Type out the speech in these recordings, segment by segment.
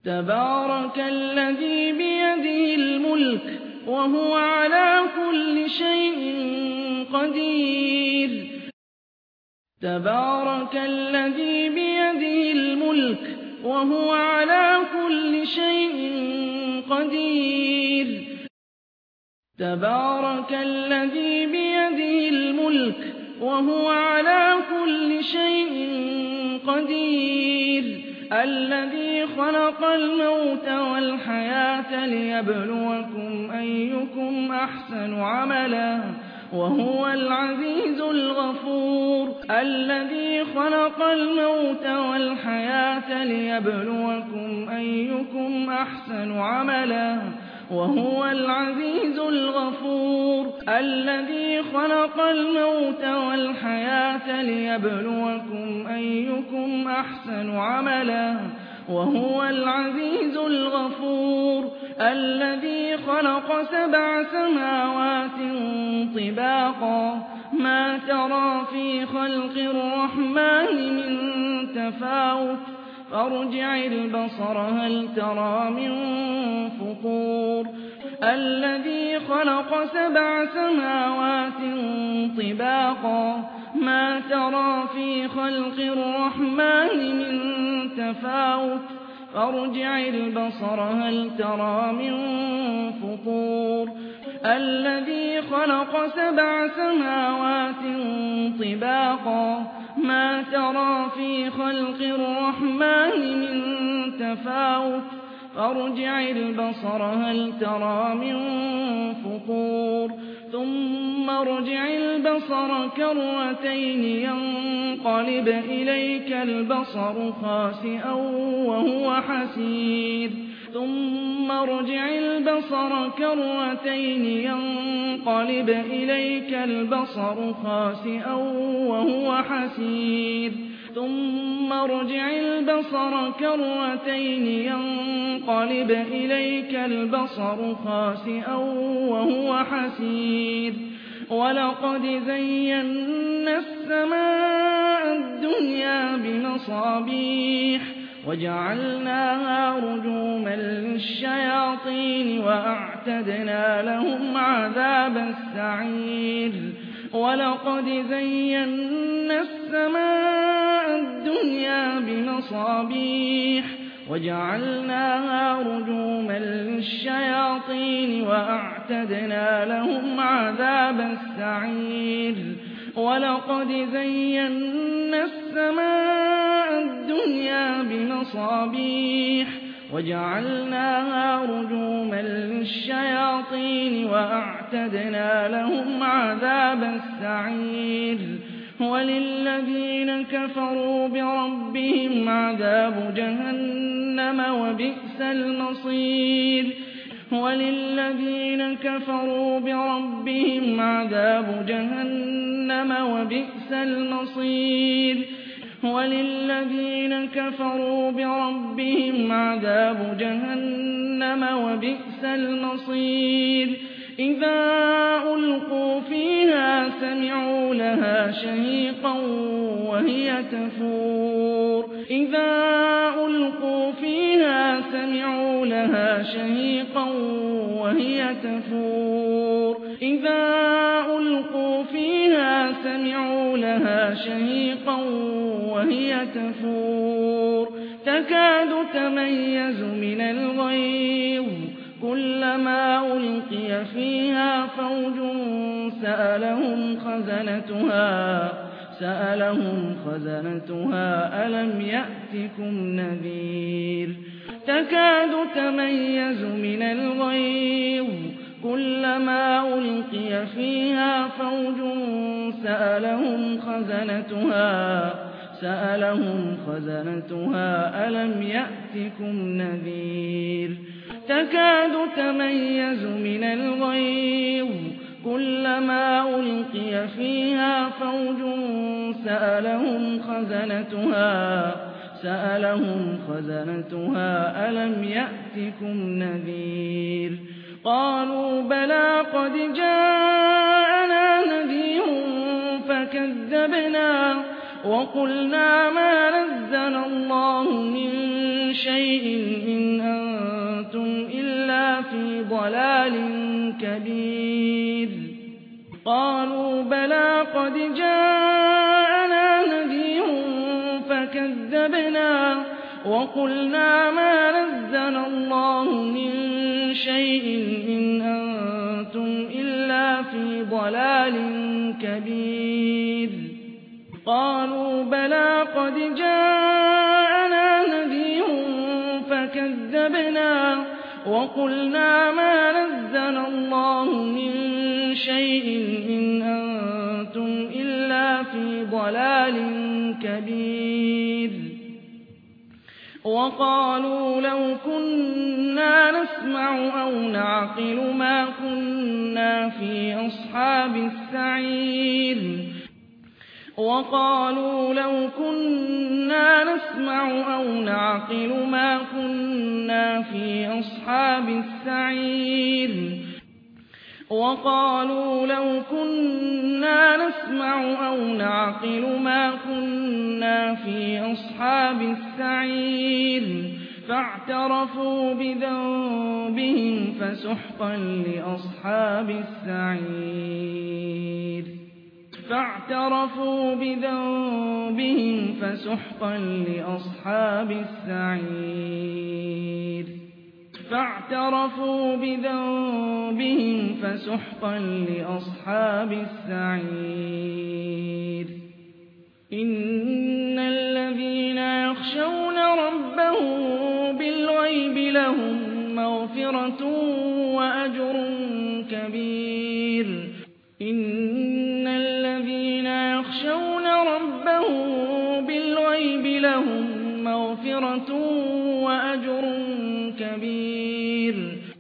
تبارك الذي بيده الملك وهو على كل شيء قدير. تبارك الذي بيده الملك وهو على كل شيء قدير. تبارك الذي بيده الملك وهو على كل شيء قدير. الذي خلق الموت والحياة ليبلوكم أيكم أحسن عملا وهو العزيز الغفور. الذي خلق الموت والحياة ليبلوكم أيكم أحسن عملا وهو العزيز الغفور. الذي خلق الموت والحياة ليبلوكم أيكم أحسن عملا وهو العزيز الغفور. الذي خلق 7 سماوات طباقا ما ترى في خلق الرحمن من تفاوت فارجع البصر هل ترى من فطور. الذي خلق 7 سماوات طباقا ما ترى في خلق الرحمن من تفاوت فارجع البصر هل ترى من فطور. الذي خلق 7 سماوات طباقا ما ترى في خلق الرحمن من تفاوت فارجع البصر هل ترى من فطور. ثم ارجع البصر كرتين ينقلب إليك البصر خاسئا وهو حسير. ثم ارجع البصر كرتين ينقلب إليك البصر خاسئا وهو حسير. ثم ارجع البصر كرتين ينقلب إليك البصر خاسئا وهو حسير. ولقد زينا السماء الدنيا بمصابيح وجعلناها رجوما للشياطين وأعتدنا لهم عذاب السعير. ولقد زينا السماء الدنيا بمصابيح وجعلناها رجوما للشياطين وأعتدنا لهم عذاب السعير. ولقد زينا السماء الدنيا بمصابيح وجعلناها رجوما للشياطين وأعتدنا لهم عذاب السعير. وللذين كفروا بربهم عذاب جهنم وبئس المصير. وللذين كفروا بربهم عذاب جهنم وبئس المصير. وللذين كفروا بربهم عذاب جهنم وبئس المصير. إذا ألقوا فيها سمعوا لها شهيقا وهي تفور. إذا ألقوا فيها سمعوا لها شهيقا وهي تفور. إذا ألقوا فيها سمعوا لها شهيقا وهي تفور. تكاد تميز من الغيظ كلما ألقي فيها فوج سألهم خزنتها ألم يأتكم نذير. تكاد تميز من الغيظ كلما ألقي فيها فوج سألهم خزنتها ألم يأتكم نذير. تكاد تميز من الغيظ كلما ألقي فيها فوج سألهم خزنتها ألم يأتكم نذير. قالوا بلى قد جاءنا نذير فكذبنا وقلنا ما نزل الله من شيء إن أنتم إلا في ضلال كبير قالوا بلى قد جاءنا نذير فكذبنا وقلنا ما نزل الله من شيء إن أنتم إلا في ضلال كبير قالوا بلى قد جاءنا نذير فكذبنا وقلنا ما نزل الله من شيء إن أنتم إلا في ضلال كبير وقالوا لو كنا نسمع أو نعقل ما كنا في أصحاب السعير وقالوا لو كنا نسمع أو نعقل ما كنا في أصحاب السعير وقالوا لو كنا نسمع أو نعقل ما كنا في أصحاب السعير فاعترفوا بذنبهم فسحقا لأصحاب السعير فاعترفوا بذنبهم فسحقا لأصحاب السعير فاعترفوا بذنبهم فسحقا لأصحاب السعير إن الذين يخشون ربهم بالغيب لهم مغفرة وأجر كبير إن الذين يخشون ربهم بالغيب لهم مغفرة وأجر كبير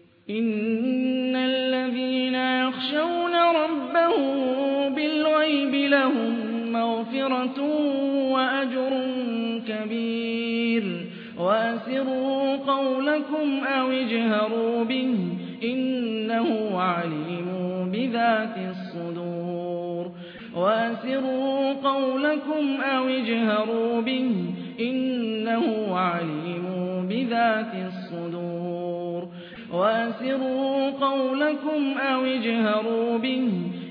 إن الذين يخشون ربهم بالغيب لهم مغفرة وأجر كبير وأسروا قولكم أو اجهروا به إنه عليم بذات الصدور وأسروا قولكم أو اجهروا به إنه عليم بذات الصدور وأسروا قولكم أو اجهروا به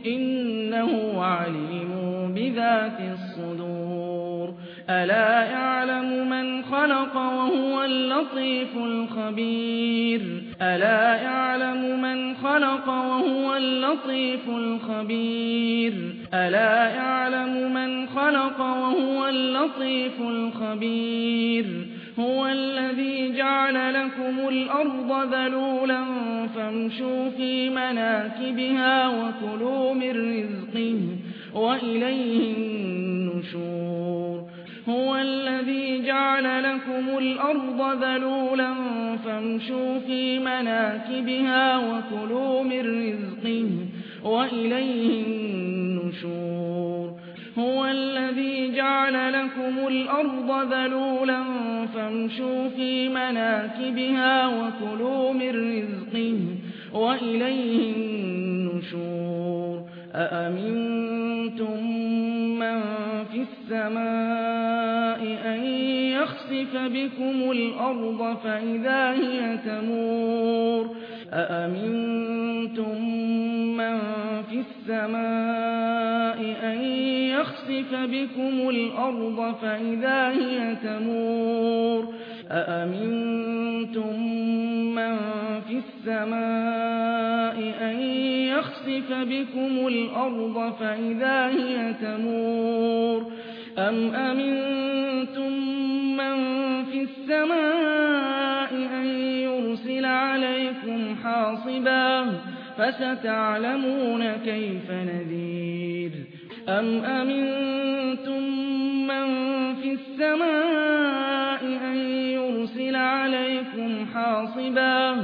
إنه عليم بذات الصدور ألا يعلم من خلق وهو اللطيف الخبير ألا يعلم من خلق وهو اللطيف الخبير ألا يعلم من خلق وهو اللطيف الخبير هو الذي جعل لكم الأرض ذلولا فامشوا في مناكبها وكلوا من رزقه وإليه النشور هو الذي جعل لكم الأرض ذلولا فامشوا في مناكبها وكلوا من رزقه وإليه النشور هو الذي جعل لكم الأرض ذلولا فامشوا في مناكبها وكلوا من رزقه وإليه النشور أأمنتم من في السماء أن يخسف بكم الأرض فإذا هي تمور أأمنتم من في السماء أن يخسف بكم الأرض فإذا هي تمور أأمنتم من في السماء أن يخسف بكم الأرض فإذا هي تمور أم أمنتم من في السماء أن يرسل عليكم حاصبا فستعلمون كيف نذير أم أمنتم من في السماء أن يرسل عليكم حاصبا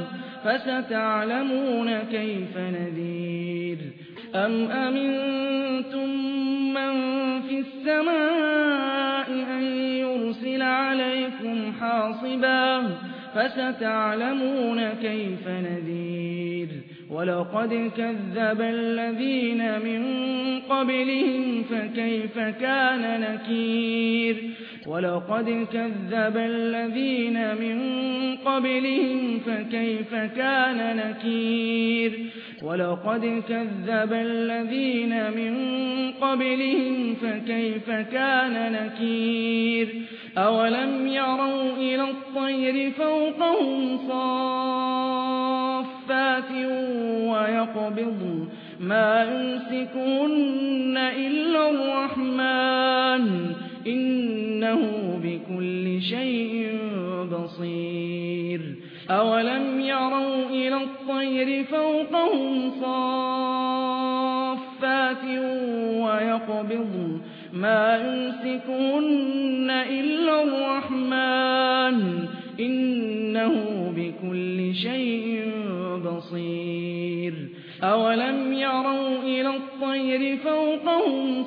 فستعلمون كيف نذير أم أمنتم من في السماء أن يرسل عليكم حاصبا فستعلمون كيف نذير ولقد كذب الذين من قبلهم فكيف كان نكير ولقد كذب الذين من قبلهم فكيف كان نكير ولقد كذب الذين من قبلهم فكيف كان نكير أولم يروا إلى الطير فوقهم صافات ويقبضن ما يمسكهن إلا الرحمن إنه بكل شيء بصير أولم يروا إلى الطير فوقهم صافات ويقبضن ما يمسكهن إلا الرحمن إنه بكل شيء بصير أولم يروا إلى الطير فوقهم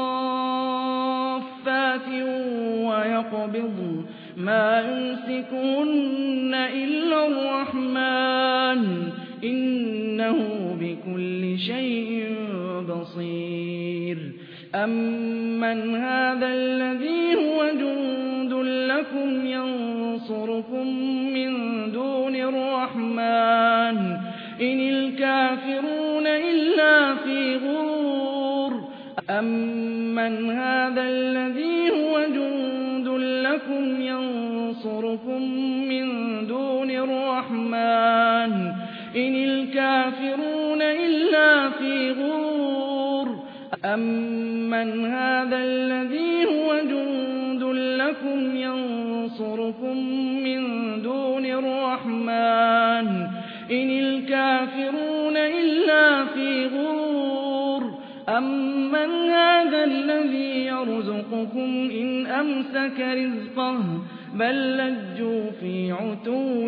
صافات ويقبضن ما يمسكهن إلا الرحمن إنه بكل شيء بصير أمن هذا الذي هو جند لكم ينصركم من دون الرحمن إن الكافرون إلا في غرور أمن هذا الذي هو جند لكم ينصركم من دون الرحمن إن الكافرون إلا في غرور أمن هذا الذي هو جند لكم ينصركم من دون الرحمن إن الكافرون إلا في غرور أمن هذا الذي يرزقكم إن أمسك رزقه بل لجوا في عتو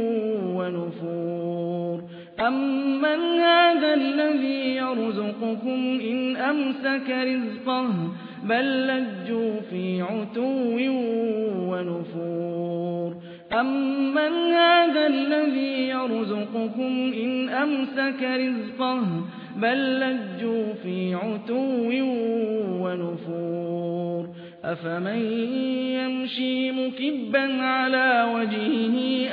ونفور أمن هذا الذي يرزقكم إن أمسك رزقه بل لجوا في عتو ونفور أمن هذا الذي يرزقكم إن أمسك رزقه بل لجوا في عتو ونفور أفمن يمشي مكبا على وجهه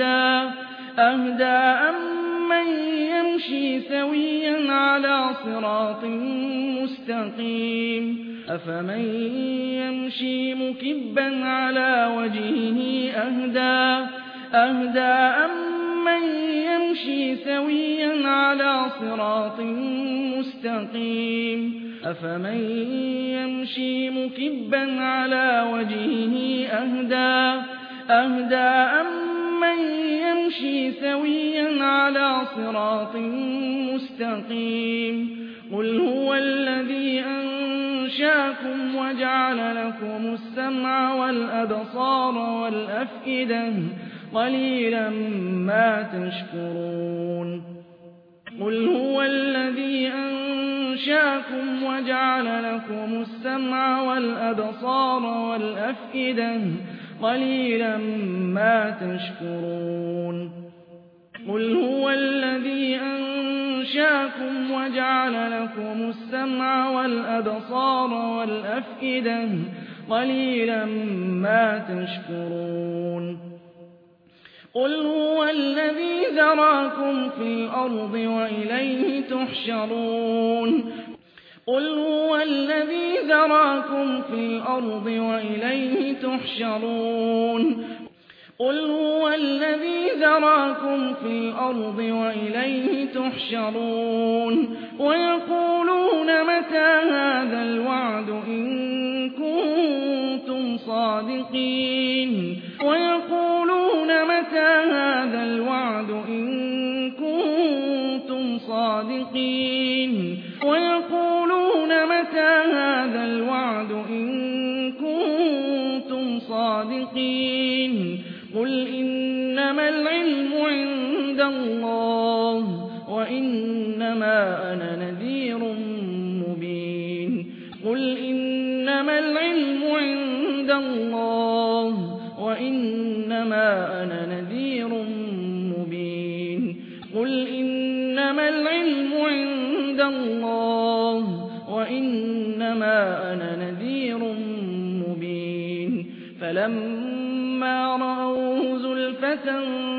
أهدى أمن يمشي سويا على صراط مستقيم أفمن يمشي مكبا على وجهه أهدى أمن يمشي سويا على صراط مستقيم أفمن يمشي مكبا على وجهه أهدى أمن يمشي سويا على صراط مستقيم قل هو الذي أنشأكم وجعل لكم السمع والأبصار والأفئدة قليلا ما تشكرون قل هو الذي أنشأكم وجعل لكم السمع والأبصار والأفئدة قليلا ما تشكرون قل هو الذي أنشأكم وجعل لكم السمع والأبصار والأفئدة قليلا ما تشكرون قل هو الذي ذراكم في الأرض وإليه تحشرون قل هو الذي ذراكم في الأرض وإليه تحشرون قل هو الذي ذراكم في الأرض وإليه تحشرون ويقولون متى هذا الوعد إن كنتم صادقين ويقولون متى هذا الوعد إن كنتم صادقين ويقولون متى هذا الوعد إن كنتم صادقين قل إنما العلم عند الله وإنما أنا نذير مبين قل إنما العلم عند الله وإنما أنا نذير مبين قل إنما إنما العلم عند الله وإنما أنا نذير مبين فلما رأوه زلفة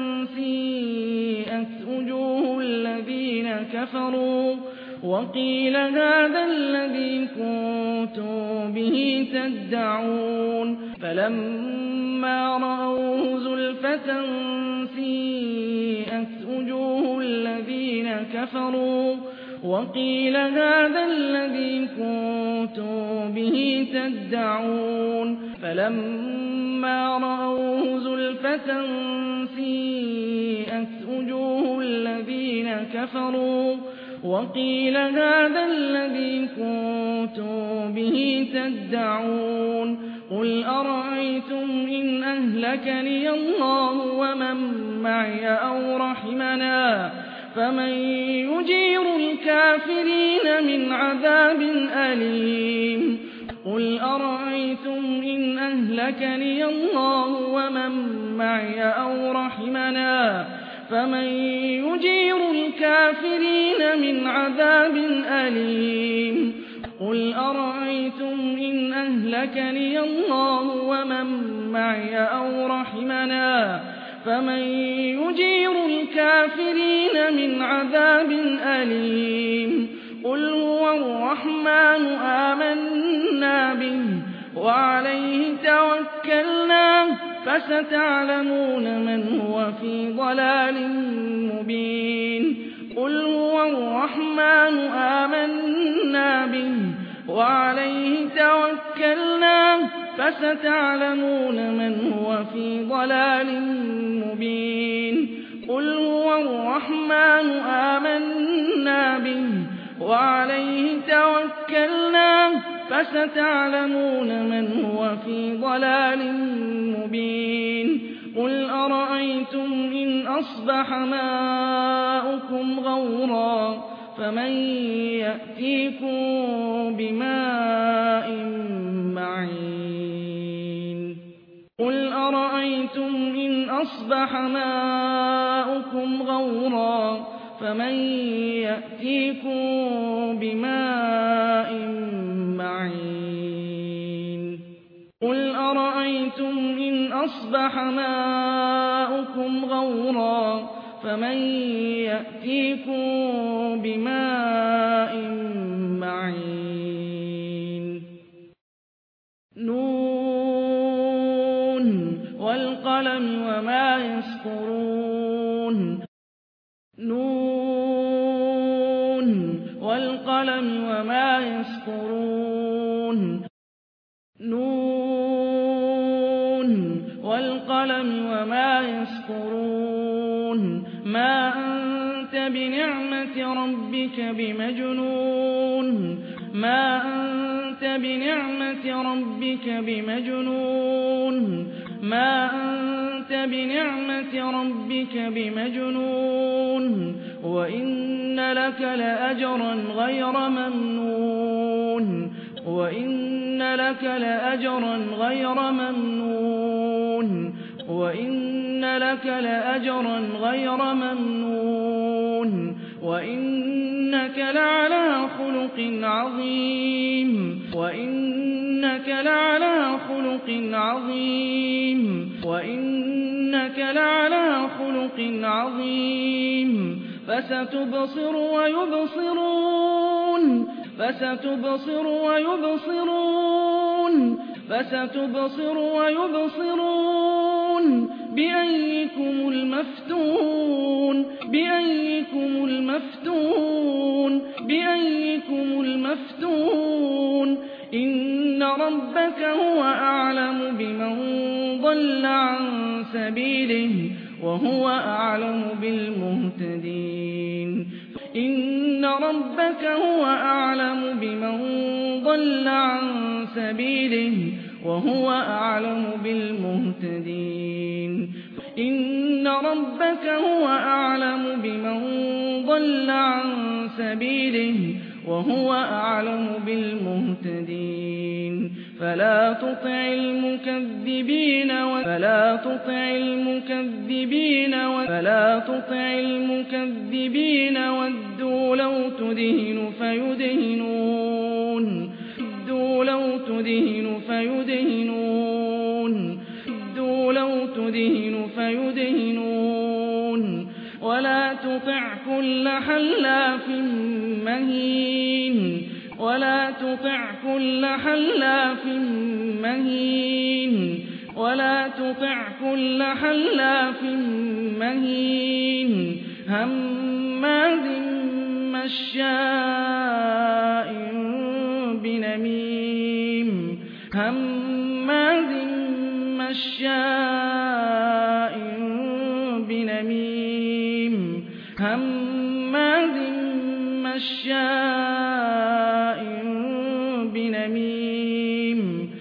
سيئت وجوه الذين كفروا وقيل هذا الذي كنتم به تدعون فلما رأوه زلفة سيئت وجوه الذين كفروا وقيل هذا الذي كنتم به تدعون فلما رأوه زلفة سيئت وجوه الذين كفروا وقيل هذا الذي كنتم به تدعون قل أرأيتم إن أهلكني الله ومن معي أو رحمنا فمن يجير الكافرين من عذاب أليم قل أرأيتم إن أهلكني الله ومن معي أو رحمنا فمن يجير الكافرين من عذاب أليم قل أرأيتم إن أهلكني الله ومن معي أو رحمنا فمن يجير الكافرين من عذاب أليم قل هو الرحمن آمنا به وعليه توكلنا فستعلمون من هو في ضلال مبين قل هو الرحمن آمنا به وعليه توكلنا فستعلمون من هو في ضلال مبين قل هو الرحمن آمنا به وعليه توكلنا فستعلمون من هو في ضلال مبين قل أرأيتم إن أصبح ماؤكم غورا فمن يأتيكم بماء معين قل أرأيتم إن أصبح ماؤكم غورا فمن يأتيكم بماء معين قل أرأيتم إن أصبح ماؤكم غورا فمن يأتيكم بماء معين نون والقلم وما يسطرون نون والقلم وما يسطرون نون والقلم وما يسطرون ما أنت بنعمة ربك بمجنون ما أنت بنعمة ربك بمجنون ما أنت بنعمة ربك بمجنون وإن لك لأجرا غير ممنون وإن لك لأجرا غير ممنون وإن لك لأجرا غير ممنون وإنك لعلى خلق عظيم وإنك لعلى خلق عظيم وإنك لعلى خلق عظيم فستبصر ويبصرون فستبصر ويبصرون فستبصر ويبصرون بأيكم المفتون بأيكم المفتون بأيكم المفتون إن ربك هو أعلم بمن ضل عن سبيله وهو أعلم بالمهتدين إن ربك هو أعلم بمن ضل عن سبيله وهو أعلم بالمهتدين إن ربك هو أعلم بمن ضل عن سبيله وهو أعلم بالمهتدين فلا تطع المكذبين فلا تطع المكذبين تدهن فيدهنون ودوا لو تدهن فيدهنون ودوا لو تدهن فيدهنون ولا تطع كل حلاف مهين ولا تطع كل حلاف مهين ولا تطع كل حلاف مهين هماز مشاء بنميم هماز مشاء بنميم هماز مشاء بنميم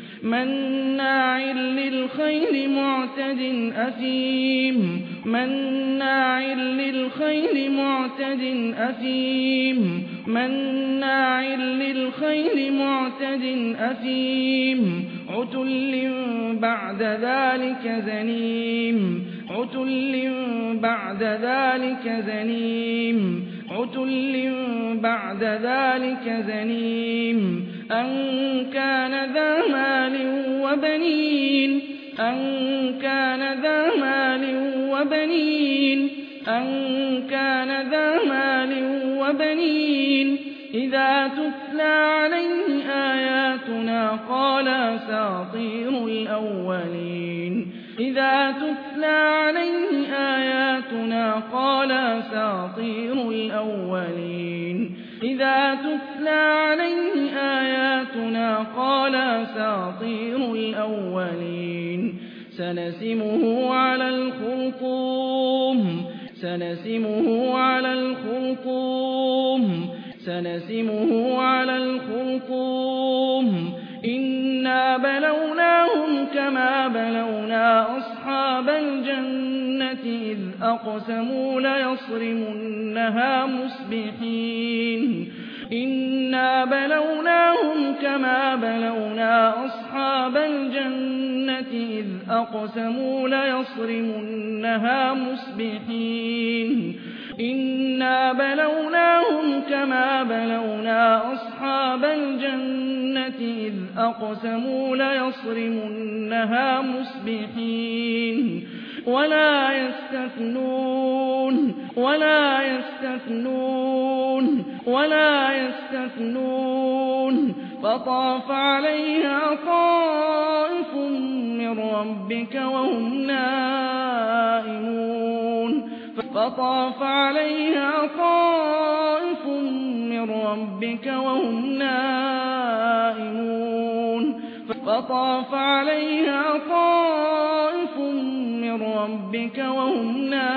مناع للخير معتد أثيم مناع للخير معتد أثيم مناع للخير معتد أثيم عتل بعد ذلك زنيم عتل بعد ذلك زنيم عتل بعد ذلك زنيم أن كان ذا مال وبنين أن كان ذا مال وبنين أن كان ذا مال وبنين إذا تتلى عليه آياتنا قال أساطير الأولين إذا تتلى عليه آياتنا قال أساطير الأولين إذا تتلى عليه آياتنا قال أساطير الأولين سنسمه على الخرطوم سنسمه على الخرطوم سنسمه على الخرطوم إنا بلوناهم كما بلونا أصحاب الجنة إذ أقسموا ليصرمنها مصبحين إنا بلوناهم كما بلونا أصحاب الجنة إذ أقسموا ليصرمنها مصبحين إنا بلوناهم كما بلونا أصحاب الجنة إذ أقسموا ليصرمنها مصبحين ولا يستثنون ولا يستثنون ولا يستثنون فطاف عليها طائف من ربك وهم نائمون فطاف عليها طائف من ربك وهم نائمون فطاف عليها طائف من ربك وهم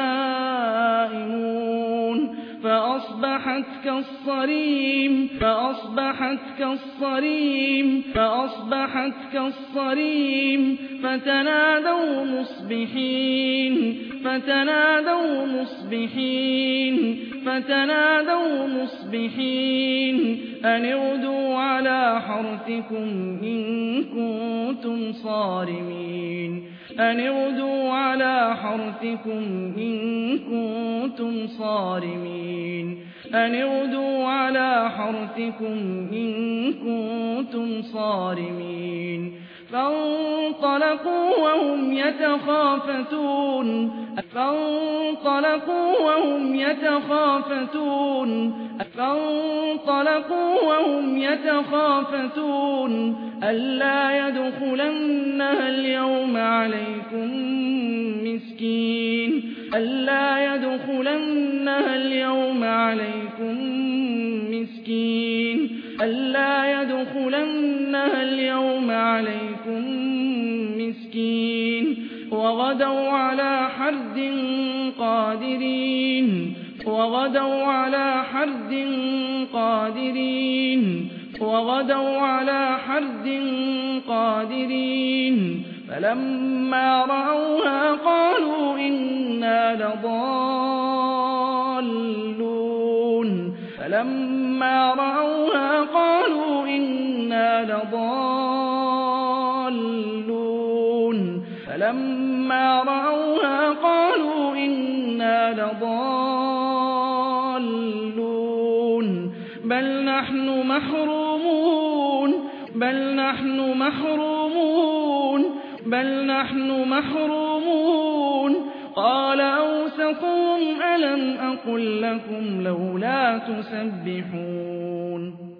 نائمون فأصبحت كالصريم فأصبحت كالصريم فأصبحت كالصريم فتنادوا مصبحين فتنادوا مصبحين فتنادوا مصبحين أن اغدوا على حرثكم إن كنتم صارمين أن اغدوا على حرثكم إن كنتم صارمين أن اغدوا على حرثكم إن كنتم صارمين فانطلقوا وهم يتخافتون فانطلقوا وهم يتخافتون فانطلقوا وهم يتخافتون ألا يدخلنها اليوم عليكم مسكين ألا يدخلنها اليوم عليكم مسكين ألا يدخلنها اليوم عليكم مسكين وغدوا على حرد قادرين وغدوا على حرد قادرين وغدوا على حرد قادرين فلما رأوها قالوا إنا لضالون فلما رأوها قالوا إنا لضالون فلما رأوها قالوا إنا لضالون محرومون قال أوسطهم ألم أقل لكم لولا تسبحون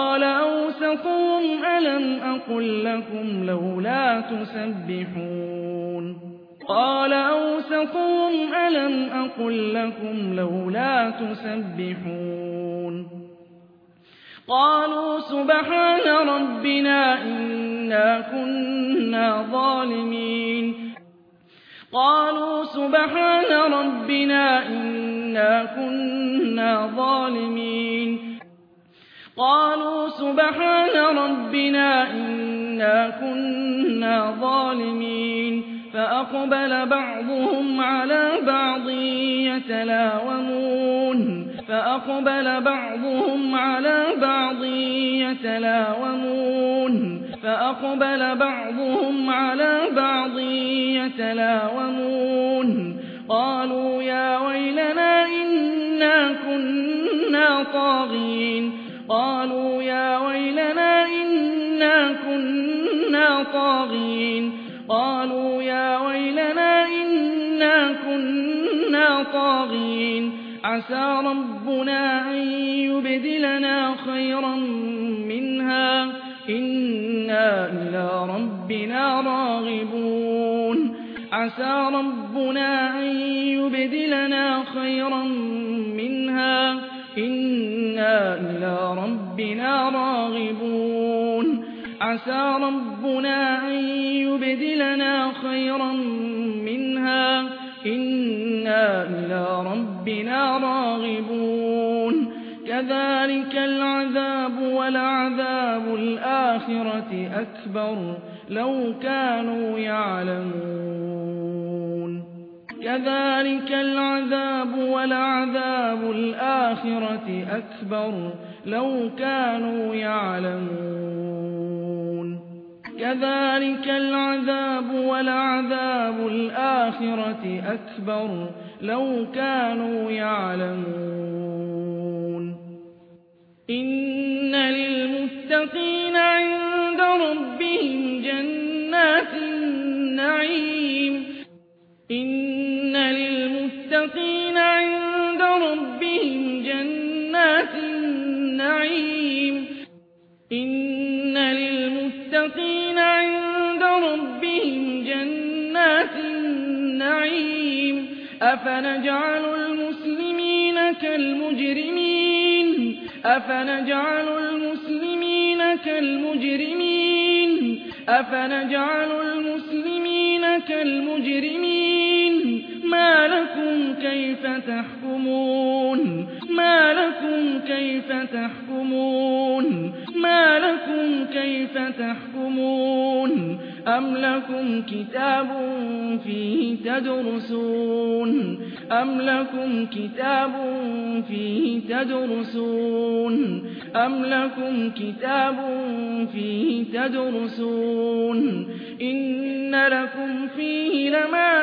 قالوا سبحان ربنا إنا كنا ظالمين قالوا سبحان ربنا إنا كنا ظالمين فأقبل بعضهم على بعض يتلاومون فأقبل بعضهم على بعض يتلاومون قالوا يا ويلنا إنا كنا طاغين عسى ربنا أن يبدلنا خيرا منها إنا إلى ربنا راغبون كذلك العذاب ولعذاب الآخرة أكبر لو كانوا يعلمون إن للمتقين عند ربهم جنات النعيم أفنجعل المسلمين كالمجرمين ما لكم كيف تحكمون أم لكم كتاب فيه تدرسون أم لكم كتاب فيه تدرسون إن لكم فيه لما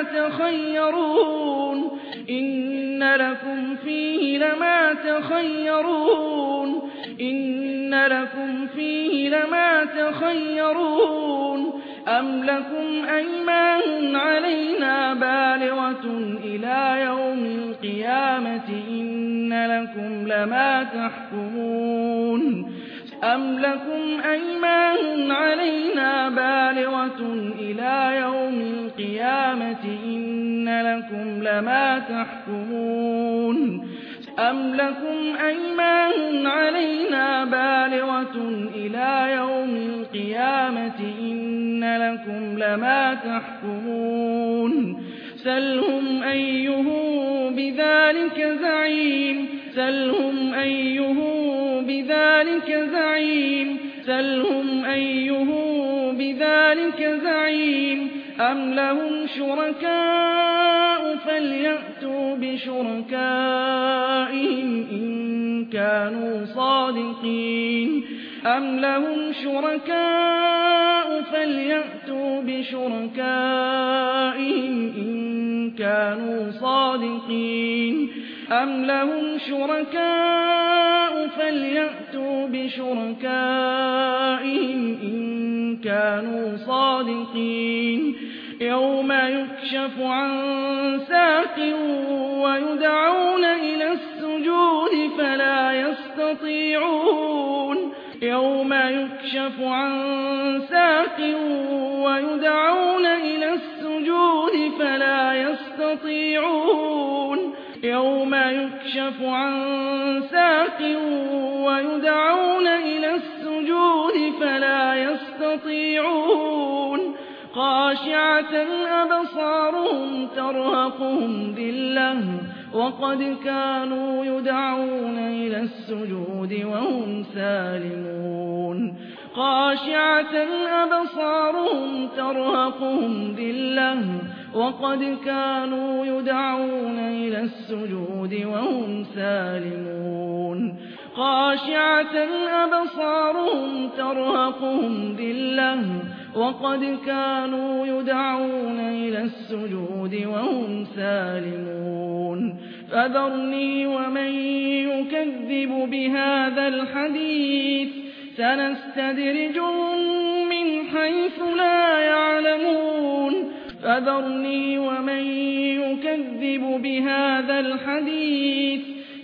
تخيرون أم لكم أيمان علينا بالغة إلى يوم القيامة إن لكم لما تحكمون سلهم أيهم بذلك زعيم أم لهم شركاء فليأتوا بشركائهم إن كانوا صادقين صادقين أم لهم شركاء فليأتوا بشركائهم إن كانوا صادقين يوم يكشف عن ساق ويدعون إلى السجود فلا يستطيعون يوم يكشف عن ساق ويدعون إلى السجود فلا يستطيعون يوم يكشف عن ساق ويدعون إلى السجود فلا يستطيعون خاشعة أبصارهم ترهقهم ذلة وقد كانوا يدعون إلى السجود وهم سالمون خاشعة أبصارهم ترهقهم ذلة وقد كانوا يدعون إلى السجود وهم سالمون خاشعة أبصارهم ترهقهم ذلة وقد كانوا يدعون إلى السجود وهم سالمون فذرني ومن يكذب بهذا الحديث سنستدرجهم من حيث لا يعلمون فذرني ومن يكذب بهذا الحديث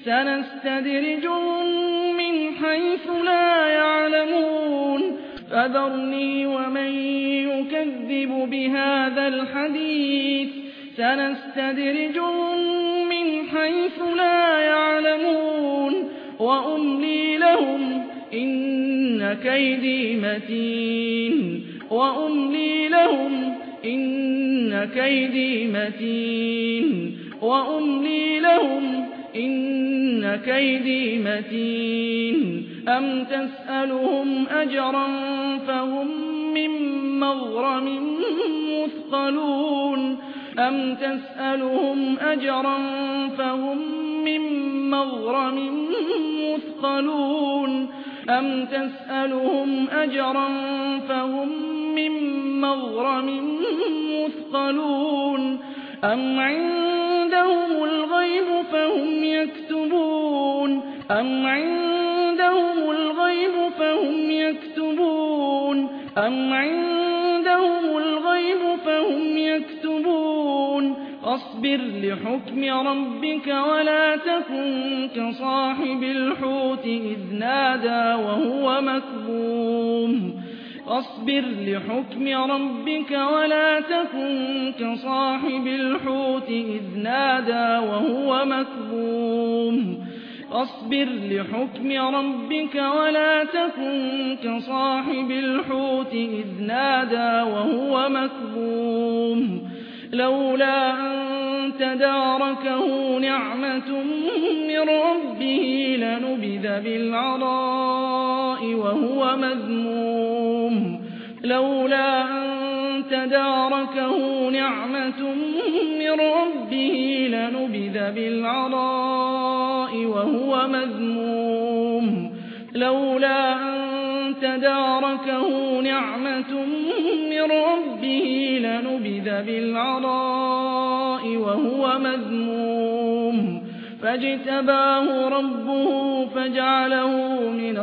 سنستدرجهم من حيث لا يعلمون فذرني ومن يكذب بهذا الحديث سنستدرجهم من حيث لا يعلمون وأملي لهم إن كيدي متين وأملي لهم إن كيدي متين وأملي لهم إن كيدي متين أم تسألهم أجرا فهم من مغرم مثقلون أم تسألهم أجرا فهم من مغرم مثقلون أم تسألهم أجرا فهم من مغرم مثقلون أم عندهم الغيب فهم يكتبون أم عندهم الغيب فهم يكتبون أم عندهم الغيب فهم يكتبون فاصبر لحكم ربك ولا تكن كصاحب الحوت إذ نادى وهو مكظوم فاصبر لحكم ربك ولا تكن كصاحب الحوت إذ نادى وهو مكظوم فاصبر لحكم ربك ولا تكن كصاحب الحوت إذ نادى وهو مكظوم لولا أن تداركه نعمة من ربه لنبذ بالعراء وهو مذموم لولا أن تداركه نعمة من ربه لنبذ بالعراء وهو مذموم لولا أن تداركه نعمة من ربه لنبذ بالعراء وهو مذموم فاجتباه ربه فجعله من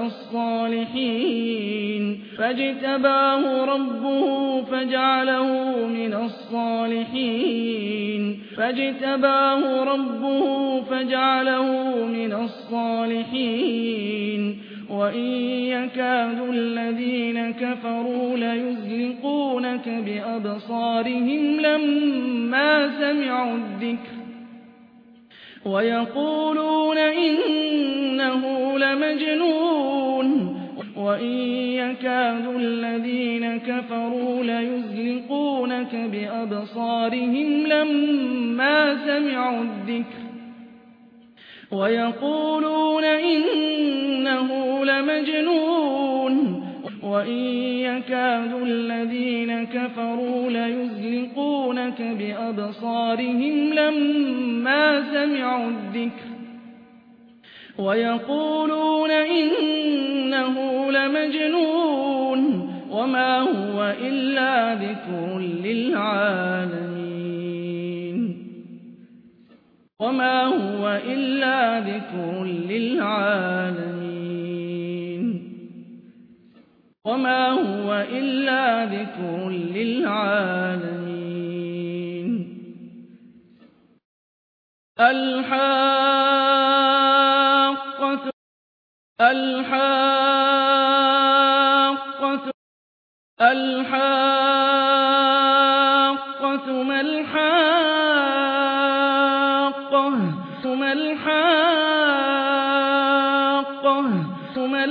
الصالحين فاجتباه ربه فجعله من الصالحين فاجتباه ربه فجعله من الصالحين وإن يكاد الذين كفروا ليزلقونك بأبصارهم لما سمعوا الذكر ويقولون إنه لمجنون وإن يكاد الذين كفروا ليزلقونك بأبصارهم لما سمعوا الذكر ويقولون إنه لمجنون وإن يكاد الذين كفروا ليزلقونك بأبصارهم لما سمعوا الذكر ويقولون إنه لمجنون وما هو إلا ذكر للعالمين وما هو إلا ذكر للعالمين وما هو إلا ذكر للعالمين الحاقة الحاقة الحاقة ما الحاقة ما الحاقة ما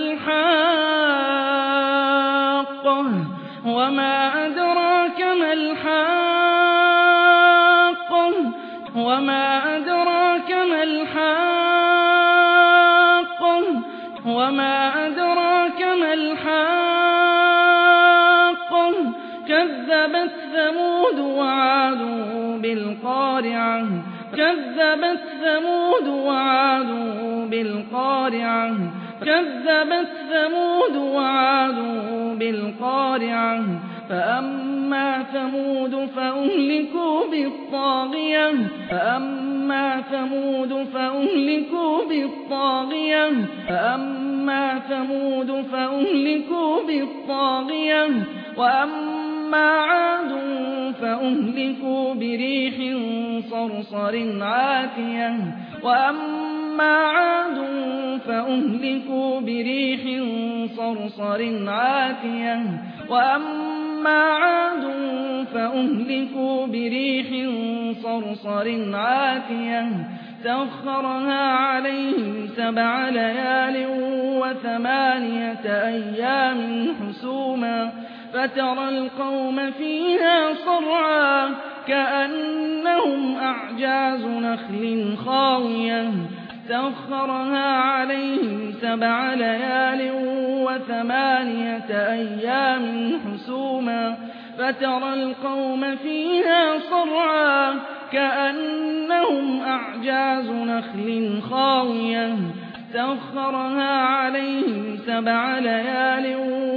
الحاقة وما أدراك ما الحاقة وما أدراك ما الحاقة وما أدراك ما الحاقة كذبت ثمود وعاد بالقارعة كذبت ثمود وعاد بالقارعة كذبت ثمود وعاد بالقارعة فأما ثمود فأهلكوا بالطاغية فأما ثمود فأهلكوا بالطاغية فأما ثمود فأهلكوا بالطاغية وأما عاد فأهلكوا بريح صرصر عاتية وأما عاد فأهلكوا بريح صرصر عاتية وأما عاد فأهلكوا بريح صرصر عاتية سخرها عليهم 7 ليال و8 أيام حسوما فترى القوم فيها صرعى كأنهم أعجاز نخل خاوية سخرها عليهم 7 ليال و8 أيام حسوما فترى القوم فيها صرعى كأنهم أعجاز نخل خاوية سخرها عليهم 7 ليال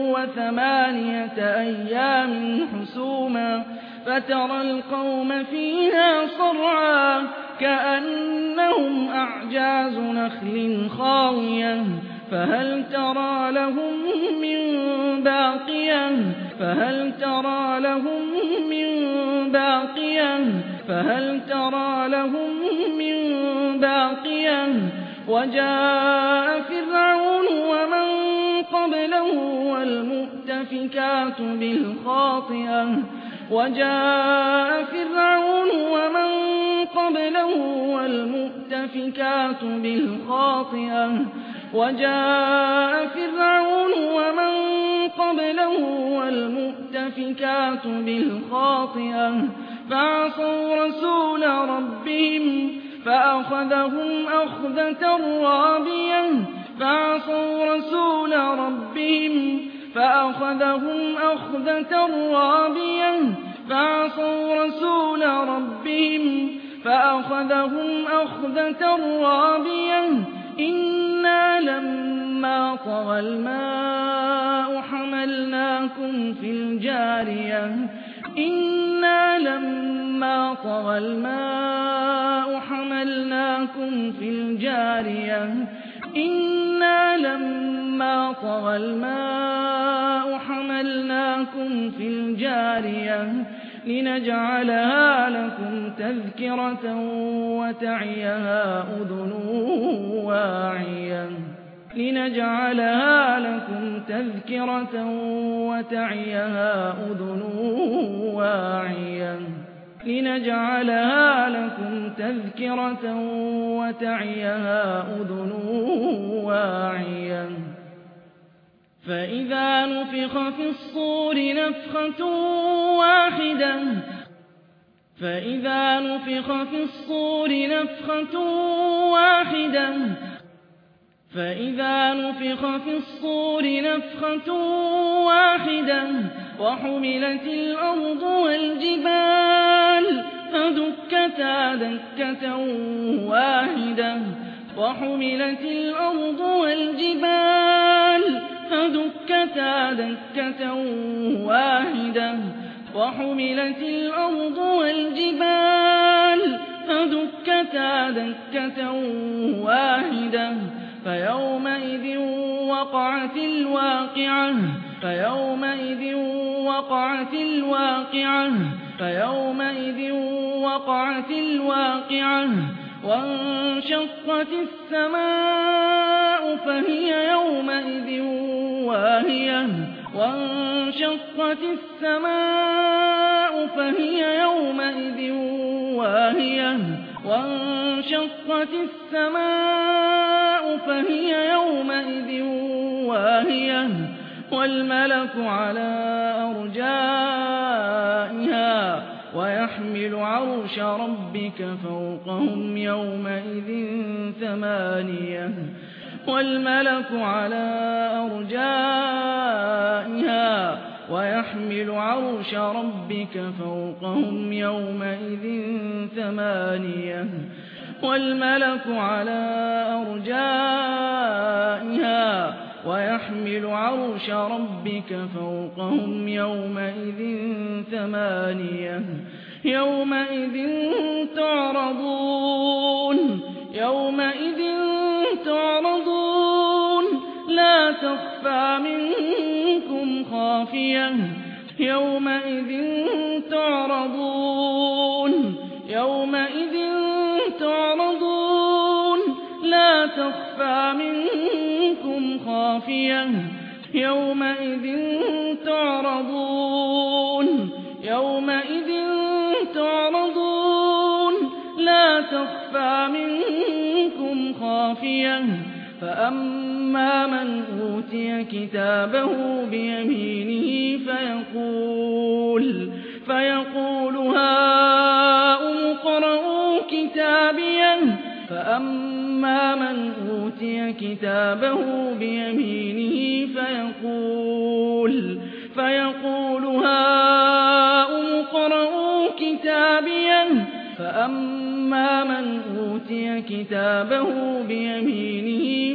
و8 أيام حسوما فترى القوم فيها صرعى كأنهم أعجاز نخل خاوية فهل ترى لهم من باقية فهل ترى لهم من باقية فهل ترى لهم من باقية وجاء فرعون ومن قبله والمؤتفكات بالخاطئة وجاء فرعون ومن قبله والمؤتفكات بالخاطئة وجاء فرعون ومن قبله والمؤتفكات بالخاطئة فعصوا رسول ربهم فأخذهم أخذة رابية فعصوا رسول ربهم فأخذهم أخذة رابية فعصوا رسول ربهم فأخذهم أخذة رابية إنا لما طغى الماء حملناكم في الجارية إنا لما طغى الماء حملناكم في الجارية إنا لما طغى الماء حملناكم في الجارية لنجعلها لكم تذكرة وتعيها أذن واعية لنجعلها لكم تذكرة وتعيها أذن واعية لنجعلها لكم تذكرة وتعيها أذن واعية فإذا نفخ في الصور نفخة واحدة فإذا نفخ في الصور نفخة واحدة فإذا نفخ في الصور نفخة واحدة وحملت الأرض والجبال فدكتا دكة واحدة وحملت الأرض والجبال فدكتا دكة واحدة وحملت الأرض والجبال فدكتا دكة واحدة فيومئذ وقعت الواقعة فيومئذ وقعت الواقعة فيومئذ وقعت الواقعة وانشقت السماء فهي يومئذ واهية وانشقت السماء فهي يومئذ واهية وانشقت السماء فهي يومئذ واهية والملك على أرجائها ويحمل عرش ربك فوقهم يومئذ ثمانية والملك على أرجائها ويحمل عرش ربك فوقهم يومئذ ثمانية والملك على أرجائها ويحمل عرش ربك فوقهم يومئذ ثمانية يومئذ تعرضون لا تخفى منكم خافية يومئذ تعرضون لا تخفى منكم خافية يومئذ تعرضون لا تخفى منكم خافية فأما من أوتي كتابه بيمينه فيقول هاؤم اقرءوا كتابيه فأما من أوتي كتابه بيمينه فيقول هاؤم اقرءوا كتابيه فأما من أوتي كتابه بيمينه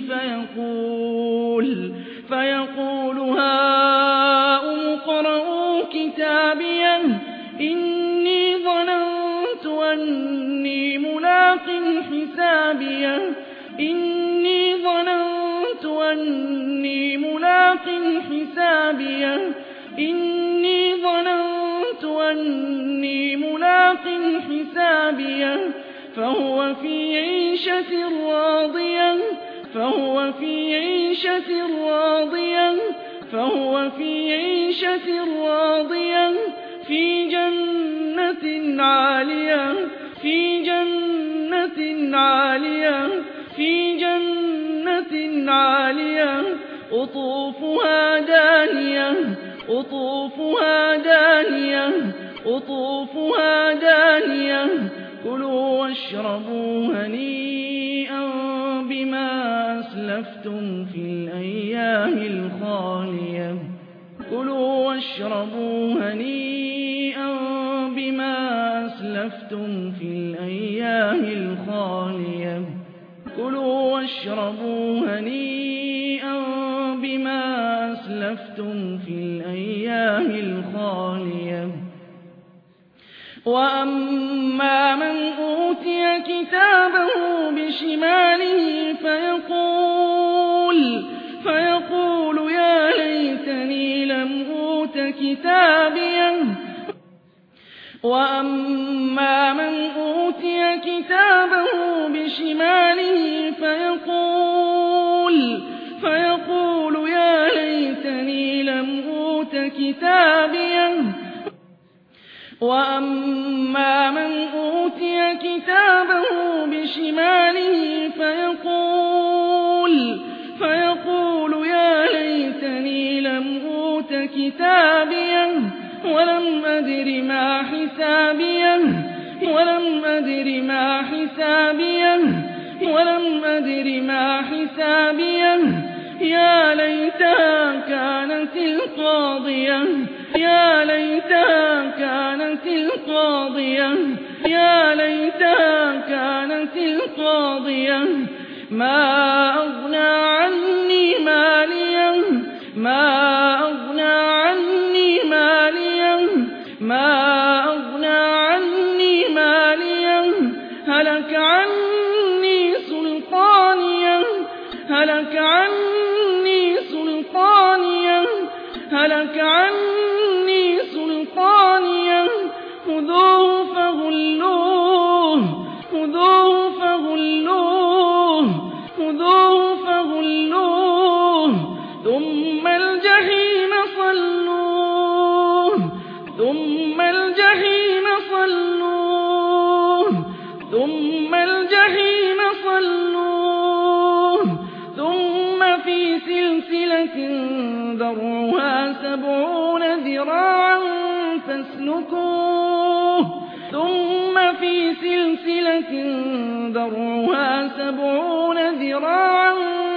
فيقول هاؤم اقرءوا كتابيه إني ظننت أني ملاق حسابيه فهو في عيشة راضية في جنة عالية قطوفها دانية كلوا واشربوا هنيئا بما أسلفتم في الأيام الخالية وأما من أوتي كتابه بشماله فيقول يا ليتني لم أوت كتابيه وأما من أوتي كتابه بشماله فيقول يا ليتني لم أوت كتابيه وأما من أوتي كتابه بشماله فيقول يا ليتني لم أوت كتابيه ولم أدر ما حسابيه يا ليتها كانت القاضية ما أغنى عني ماليه ثم الجحيم صلوه ثم في سلسلة ذرعها 70 ذراعا فاسلكوه ثم في سلسلة ذرعها 70 ذراعا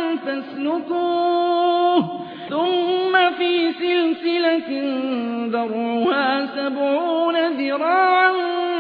فاسلكوه ثم في سلسلة ذرعها 70 ذراعا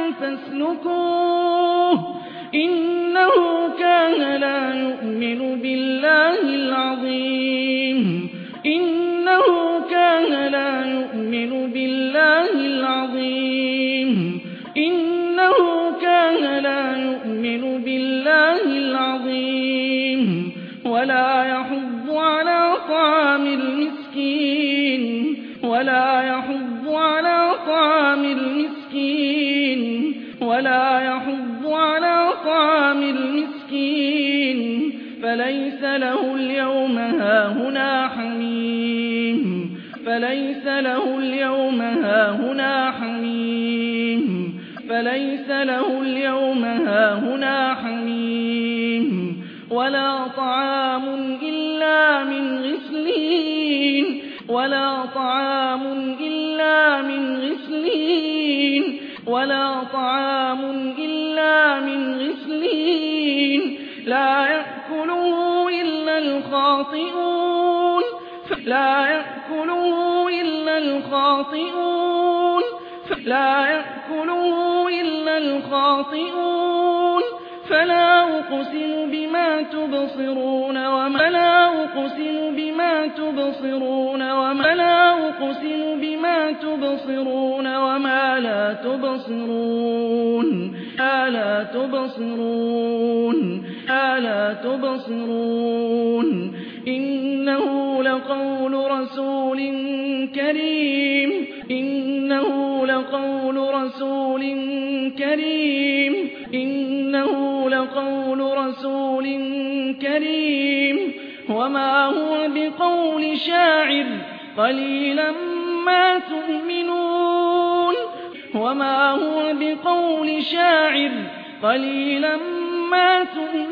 فاسلكوه إنه كان لا يؤمن بالله العظيم إنه كان لا يؤمن بالله العظيم إنه كان لا يؤمن بالله العظيم ولا يحض على طعام المسكين ولا يحض على طعام المسكين ولا يحض على طعام المسكين فليس له اليوم هاهنا حميم فليس له اليوم هاهنا حميم فليس له اليوم هاهنا حميم ولا طعام إلا من غسلين ولا طعام إلا من غسلين ولا طعام إلا من غسلين لا يأكله إلا الخاطئون لا يأكله إلا الخاطئون لا يأكله إلا الخاطئون فلا أقسم بما تبصرون ولا أقسم بما تبصرون ولا أقسم بما تبصرون وما لا تبصرون ألا تبصرون ألا تبصرون إنه لقول رسول كريم إنه لقول رسول كريم إنه لقول رسول كريم وما هو بقول شاعر قليلا ما تؤمنون وما هو بقول شاعر قليلا ما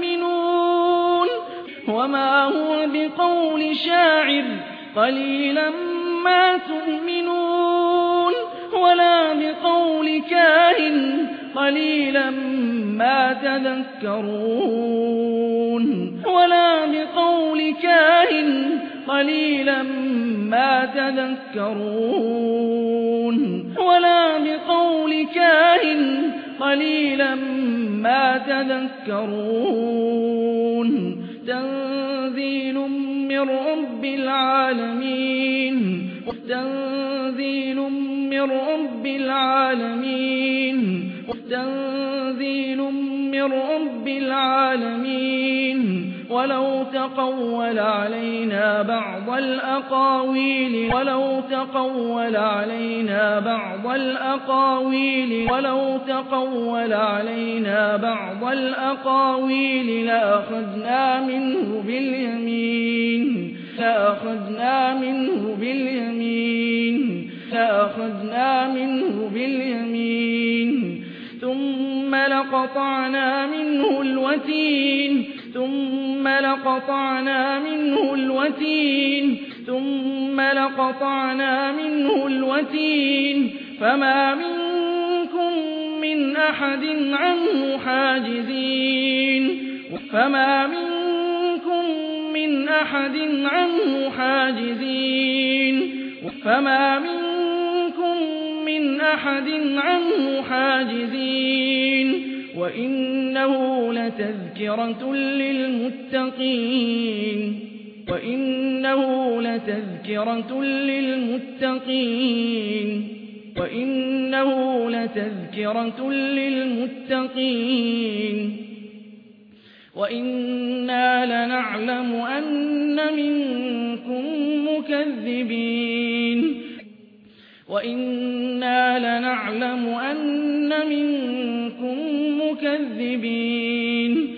تؤمنون وما هو بقول شاعر قليلا ما تؤمنون ولا بقول كاهن قليلا ما تذكرون ولا بقول كاهن قليلا ما تذكرون ولا بقول كاهن قليلا ما تذكرون تنزيل من رب العالمين تنزيل من رب العالمين تنزيل من رب العالمين ولو تقول علينا بعض الأقاويل ولو تقول علينا بعض الأقاويل ولو تقول علينا بعض الأقاويل لأخذنا منه باليمين لأخذنا منه باليمين لأخذنا منه باليمين ثم لقطعنا منه الوتين ثم لقطعنا منه الوتين ثم لقطعنا منه الوتين فما منكم من أحد عنه حاجزين فما منكم من أحد عنه حاجزين فما منكم من أحد عنه حاجزين وإنه لتذكرة للمتقين وإنه لتذكرة للمتقين وإنه لتذكرة للمتقين وإنا لنعلم أن منكم مكذبين وإنا لنعلم أن منكم مكذبين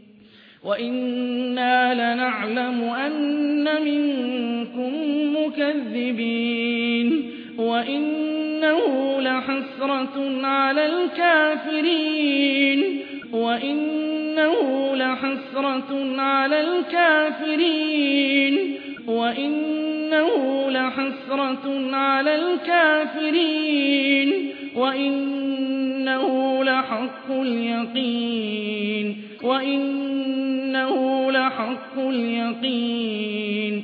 وإنا لنعلم أن منكم مكذبين وإنه لحسرة على الكافرين وإنه لحسرة على الكافرين وإنه لحسرة على الكافرين وإنه لحق اليقين وإنه لحق اليقين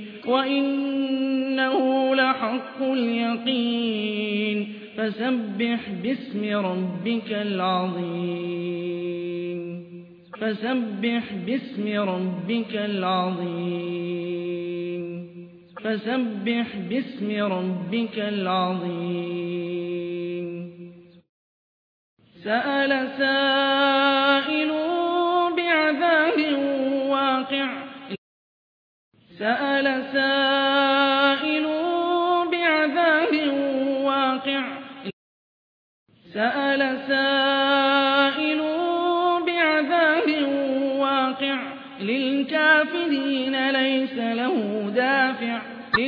وإنه لحق اليقين فسبح باسم ربك العظيم فسبح باسم ربك العظيم فسبح باسم ربك العظيم سأل سائل بعذاب واقع سأل سائل بعذاب واقع سأل سائل بعذاب واقع للكافرين ليس له دافع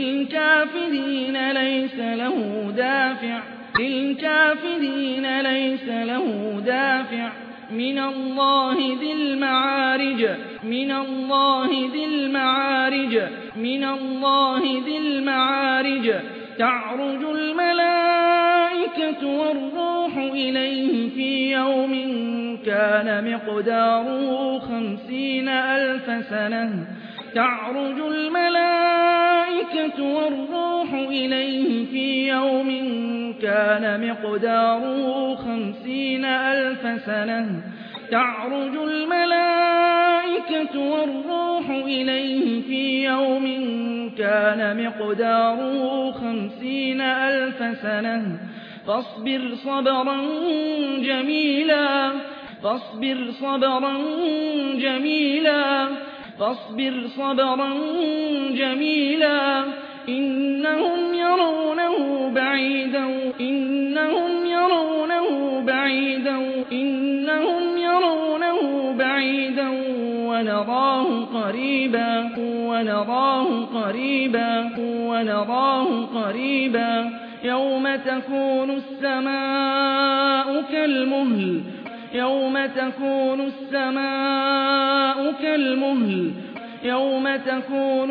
للكافرين ليس له دافع للكافرين ليس له دافع من الله ذي المعارج من الله ذي المعارج من الله ذي المعارج تعرج الملائكة والروح إليه في يوم كان مقداره 50,000 سنة تعرج الملائكة والروح إليه في يوم كان مقداره 50,000 سنة تعرج الملائكة والروح إليه في يوم كان مقداره 50,000 سنة فاصبر صبرا جميلا فاصبر صبرا جميلا فاصبر صبرا جميلا إنهم يرونه بعيدا إنهم يرونه بعيدا إنهم يرونه بعيدا ونراه قريبا ونراه قريبا ونراه قريبا يوم تكون السماء كالمهل يوم تكون السماء كالمهل يوم تكون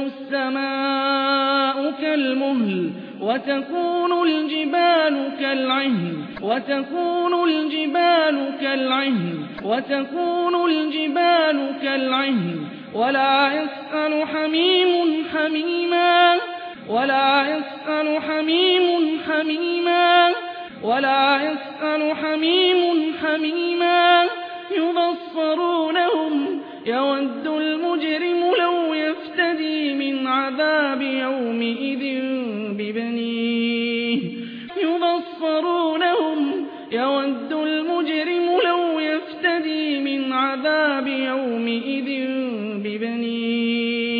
السماء كالمهل وتكون الجبال كالعهن وتكون الجبال كالعهن وتكون الجبال كالعهن ولا يسأل حميم حميما ولا يسأل حميم حميما ولا يسأل حميم حميما يبصرونهم يود المجرم لو يفتدي من عذاب يومئذ ببنيه يبصرونهم يود المجرم لو يفتدي من عذاب يومئذ ببنيه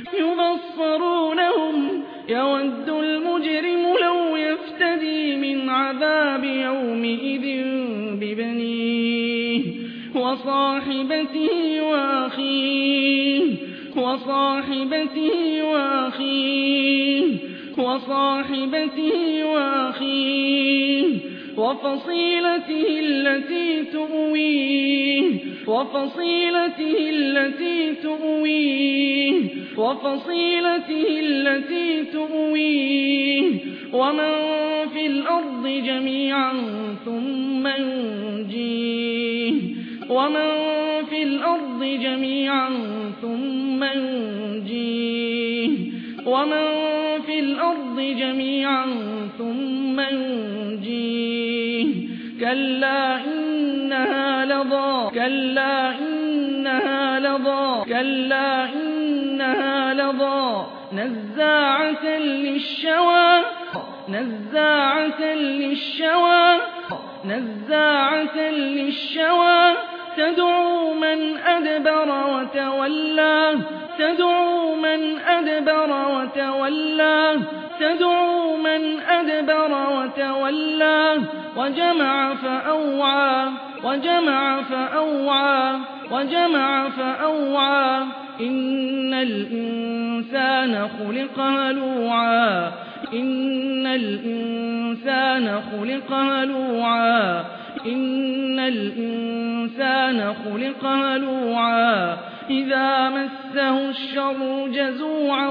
يبصرونهم يود المجرم لو يفتدي من عذاب يومئذ ببنيه وصاحبته وأخيه وصاحبته وأخيه وصاحبته وأخيه وفصيلته التي تؤويه وفصيلته التي تؤويه وفصيلته التي تؤويه ومن في الأرض جميعا ثم ينجيه ومن في الأرض جميعا ثم ينجيه ومن في الأرض جميعا ثم ينجيه كلا إنها لظى كلا إنها لظى كلا إنها لظى نزاعة للشوى نزاعة للشوى نزاعة للشوى تدعو من أدبر وتولى تدعو من أدبر وتولى تدعو من أدبر وتولى وجمع فأوعى وجمع فأوعى وجمع فأوعى إن الإنسان خلق هلوعا إن الإنسان خلق هلوعا إن الإنسان الإنسان خلق هلوعا إذا مسه الشر جزوعا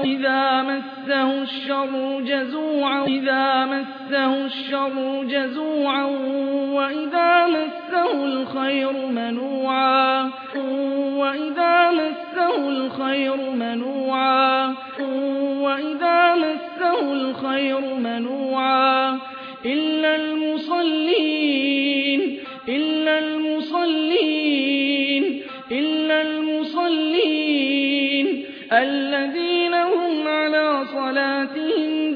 وإذا مسه الخير منوعا إلا المصلين الذين هم على صلاتهم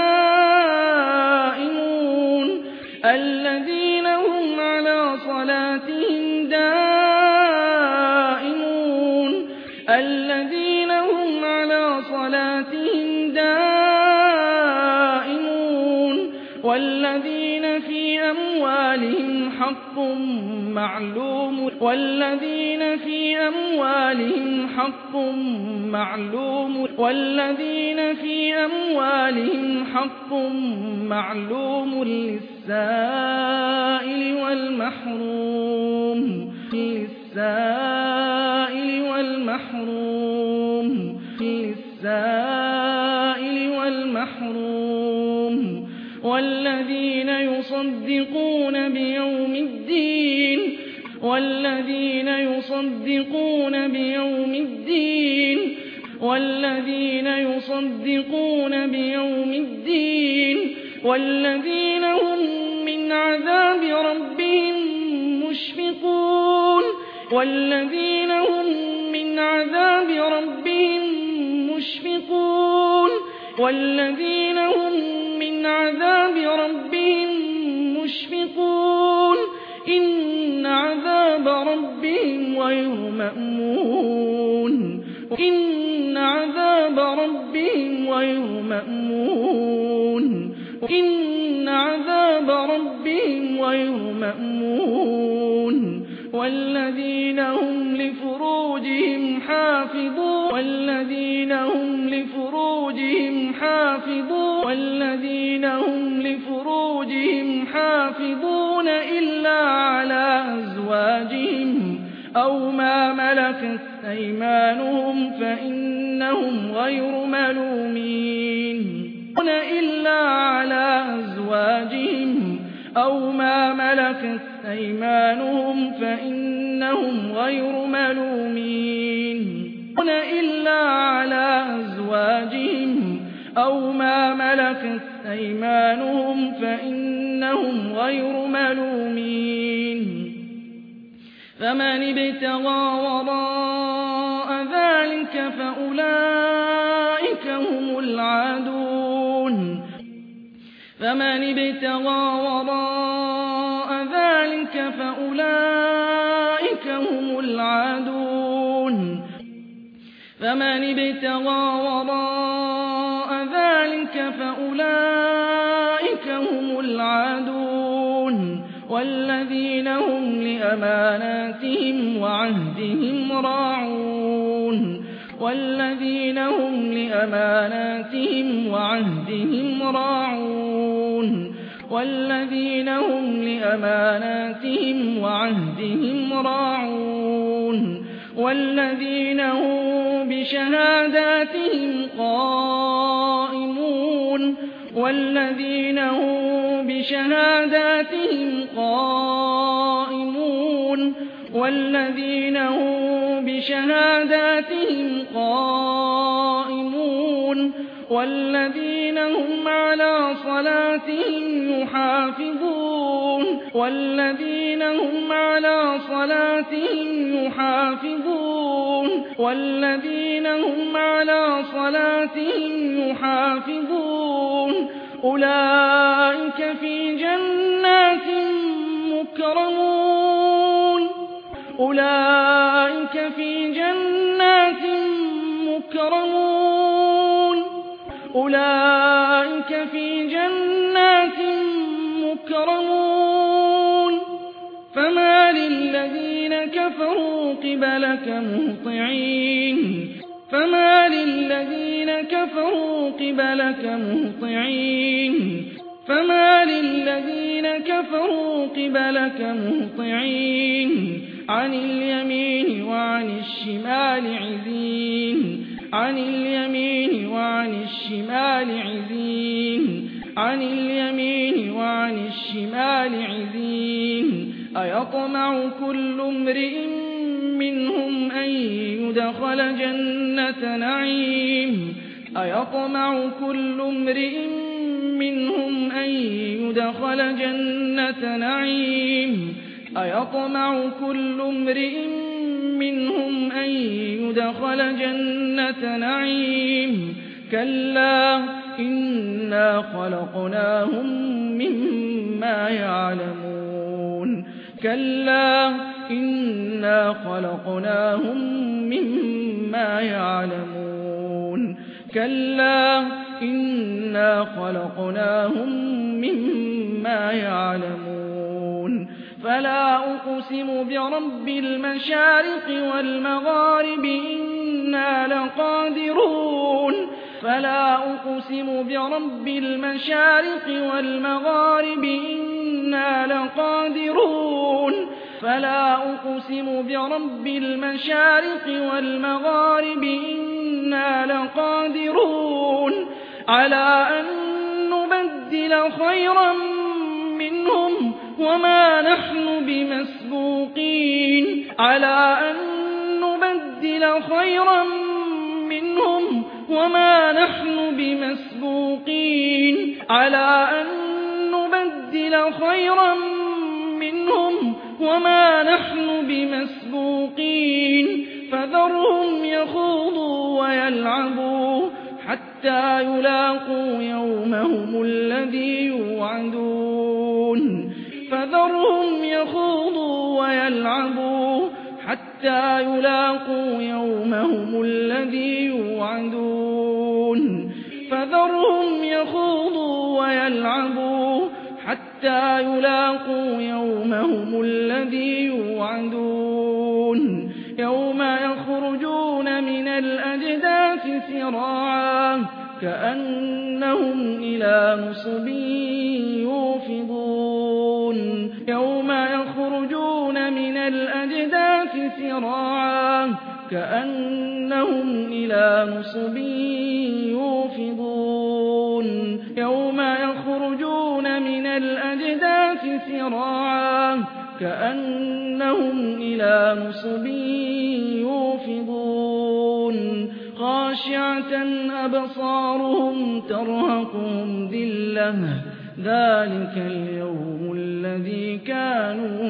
دائمون والذين في أموالهم حق معلوم للسائل والمحروم والذين يصدقون بيوم الدين والذين هم من عذاب ربهم مشفقون إن عذاب ربهم غير مأمون والذين هم لفروجهم حافظون إلا على أزواجهم أو ما ملكت أيمانهم فإنهم غير ملومين إلا على أزواجهم أو ما ملكت أيمانهم فإنهم غير ملومين فمن ابتغى وراء ذلك فأولئك هم العادون والذين هم لأماناتهم وعهدهم راعون والذين هم بشهاداتهم قائمون والذين هم على صلاتهم يحافظون والذين هم على صلاتهم يحافظون أولئك في جنات مكرمون فما للذين كفروا قبلك مهطعين عن اليمين وعن الشمال عزين عن اليمين وعن الشمال عزين عن اليمين وعن الشمال عزين أيطمع كل امرئ منهم أن يدخل جنة نعيم أيطمع كل امرئ منهم أن يدخل جنة نعيم أيطمع كل امرئ منهم أن يدخل جنة نعيم كلا إنا خلقناهم مما يعلمون كلا إنا خلقناهم مما يعلمون كلا إنا خلقناهم مما يعلمون فلا أقسم برب المشارق والمغارب إنا لقادرون فلا أقسم برب المشارق والمغارب إنا لقادرون فلا أقسم برب المشارق والمغارب إنا لقادرون على أن نبدل خيرا منهم وما نحن بمسبوقين على أن نبدل خيرا منهم وما نحن بمسبوقين على أن نبدل خيرا منهم وما نحن بمسبوقين فذرهم يخوضوا ويلعبوا حتى يلاقوا يومهم الذي يوعدون فذرهم يخوضوا ويلعبوا حتى يلاقوا يومهم الذي يوعدون فذرهم يخوضوا ويلعبوا حتى يلاقوا يومهم الذي يوعدون يوم يخرجون من الأجداث سراعا كأنهم إلى نصب يوفضون يوم يخرجون من الأجداث سراعا كأنهم إلى نصب يوفضون يوم يخرجون من الأجداث سراعا كأنهم إلى نصب يوفضون خاشعة أبصارهم ترهقهم ذلة ذلك اليوم الذي كانوا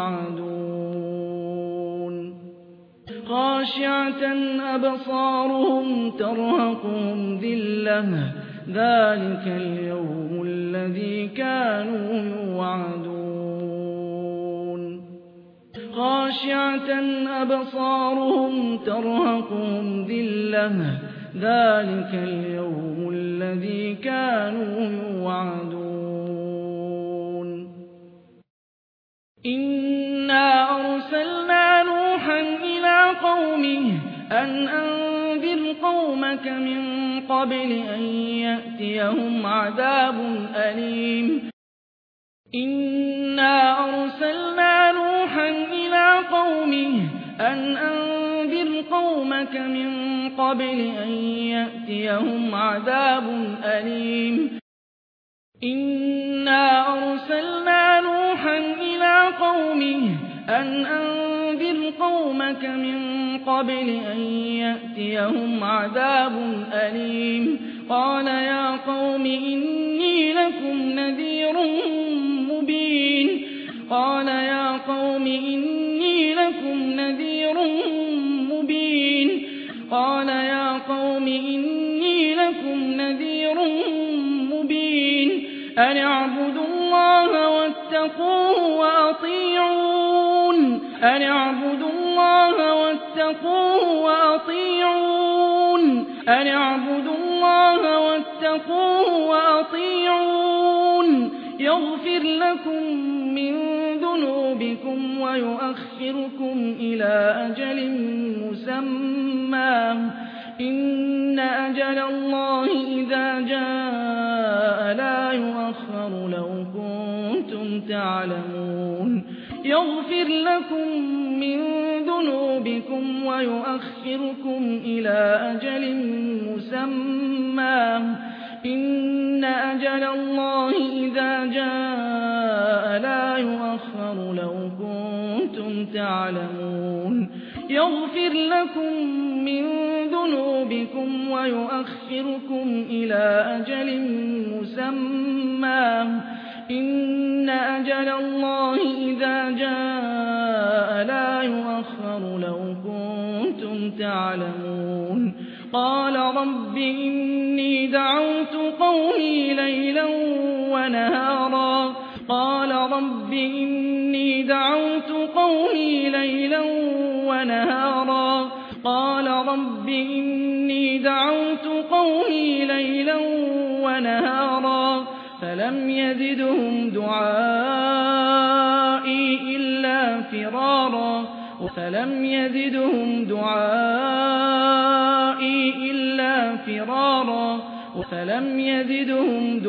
يوعدون خاشعة أبصارهم ترهقهم ذلة ذلك اليوم الذي كانوا يوعدون خاشعة أبصارهم ترهقهم ذلة ذلك اليوم الذي كانوا يوعدون إنا أرسلنا نوحا إلى قومه أن أنذر قومك من قبل أن يأتيهم عذاب أليم إنا أرسلنا نوحا إلى قومه أن أنذر قومك من قبل أن يأتيهم عذاب أليم إنا أرسلنا نوحا إلى قومه أن أنذر قومك من قبل أن يأتيهم عذاب أليم قال يا قوم إني لكم نذير مبين قال يا قوم إني لكم نذير مبين قال يا قوم إني لكم نذير مبين أن اعبدوا الله واتقوه وأطيعون أن اعبدوا الله واتقوه وأطيعون أن اعبدوا الله واتقوه وأطيعون يغفر لكم من ذنوبكم ويؤخركم إلى أجل مسمى إن أجل الله إذا جاء لا يؤخر لو كنتم تعلمون يغفر لكم مِّن ذُنُوبِكُمْ وَيُؤَخِّرُكُمْ إِلَىٰ أَجَلٍ مُّسَمًّى إِنَّ أَجَلَ اللَّهِ إِذَا جَاءَ لَا يُؤَخَّرُ لَوْ كُنتُمْ تَعْلَمُونَ يَغْفِرْ لَكُم مِّن ذُنُوبِكُمْ وَيُؤَخِّرُكُمْ إِلَىٰ أَجَلٍ مُّسَمًّى إِنَّ أَجَلَ اللَّهِ إِذَا جَاءَ لَا يُؤَخَّرُ لَوْ كُنتُمْ تعلمون قَالَ رَبِّ إِنِّي دَعَوْتُ قَوْمِي لَيْلًا وَنَهَارًا قَالَ رَبِّ إِنِّي دَعَوْتُ قَوْمِي لَيْلًا وَنَهَارًا قَالَ رَبِّ إِنِّي دَعَوْتُ قَوْمِي لَيْلًا وَنَهَارًا فَلَمْ يَزِدْهُمْ دُعَائِي إِلَّا فِرَارًا فَلَمْ يَزِدْهُمْ دُعَائِي إِلَّا فِرَارًا فَلَمْ يَزِدْهُمْ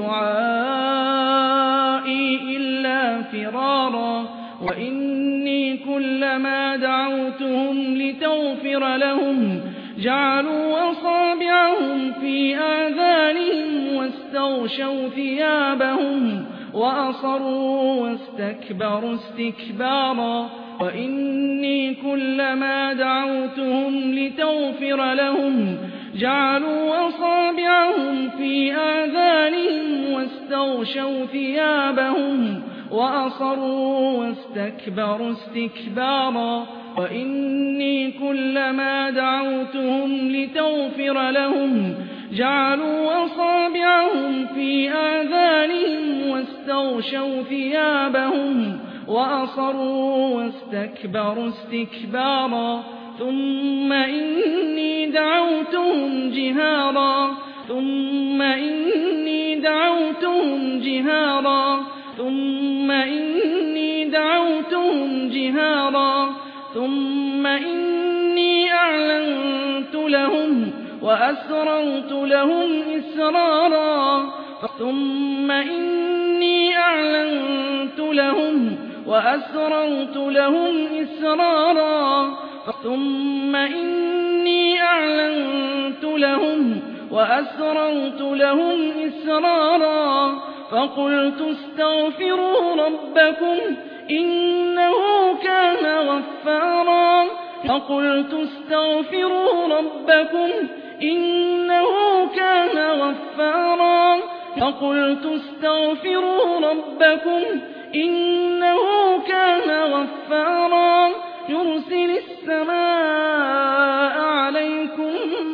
دُعَائِي إِلَّا فِرَارًا وَإِنِّي كُلَّمَا دَعَوْتُهُمْ لِتَغْفِرَ لَهُمْ جَعَلُوا أَصَابِعَهُمْ فِي آذَانِهِمْ وَاسْتَغْشَوْا ثِيَابَهُمْ وَأَصَرُّوا وَاسْتَكْبَرُوا اسْتِكْبَارًا وَإِنِّي كُلَّمَا دَعَوْتُهُمْ لِتَغْفِرَ لَهُمْ جَعَلُوا أَصَابِعَهُمْ فِي آذَانِهِمْ وَاسْتَغْشَوْا ثِيَابَهُمْ وَأَصَرُّوا وَاسْتَكْبَرُوا اسْتِكْبَارًا وَإِنِّي كُلَّمَا دَعَوْتُهُمْ لِتَغْفِرَ لَهُمْ جَعَلُوا أَصَابِعَهُمْ فِي آذَانِهِمْ وَاسْتَغْشَوْا ثِيَابَهُمْ وَأَصَرُّوا وَاسْتَكْبَرُوا اسْتِكْبَارًا ثُمَّ إِنِّي دَعَوْتُهُمْ جِهَارًا ثُمَّ إِنِّي دَعَوْتُهُمْ جِهَارًا ثُمَّ إِنِّي دَعَوْتُهُمْ جِهَارًا ثُمَّ إِنِّي أَعْلَنتُ لَهُمْ وَأَسْرَرْتُ لَهُمْ إِسْرَارًا ثُمَّ إِنِّي أَعْلَنتُ لَهُمْ وَأَسْرَرْتُ لَهُمْ إِسْرَارًا ثُمَّ إِنِّي أَعْلَنتُ لَهُمْ وَأَسْرَرْتُ لَهُمْ إِسْرَارًا فَقُلْتُ اسْتَغْفِرُوا رَبَّكُمْ إِنَّهُ كَانَ غَفَّارًا فَقُلْتُ اسْتَغْفِرُوا رَبَّكُمْ إِنَّهُ كَانَ غَفَّارًا فَقُلْتُ اسْتَغْفِرُوا رَبَّكُمْ إِنَّهُ كَانَ غَفَّارًا يُرْسِلِ السَّمَاءَ عَلَيْكُم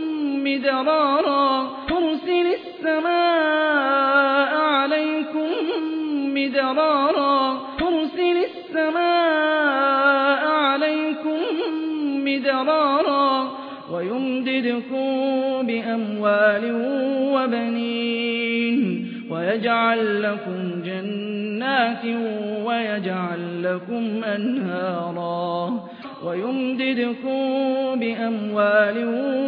مِّدْرَارًا يُرْسِلِ السَّمَاءَ عَلَيْكُم مِّدْرَارًا يُرْسِلِ السَّمَاءَ عَلَيْكُم مِّدْرَارًا وَيُمْدِدْكُم بِأَمْوَالٍ وَبَنِينَ وَيَجْعَل لَّكُمْ جَنَّاتٍ وَيَجْعَل لَّكُمْ أَنْهَارًا وَيُمْدِدْكُم بِأَمْوَالٍ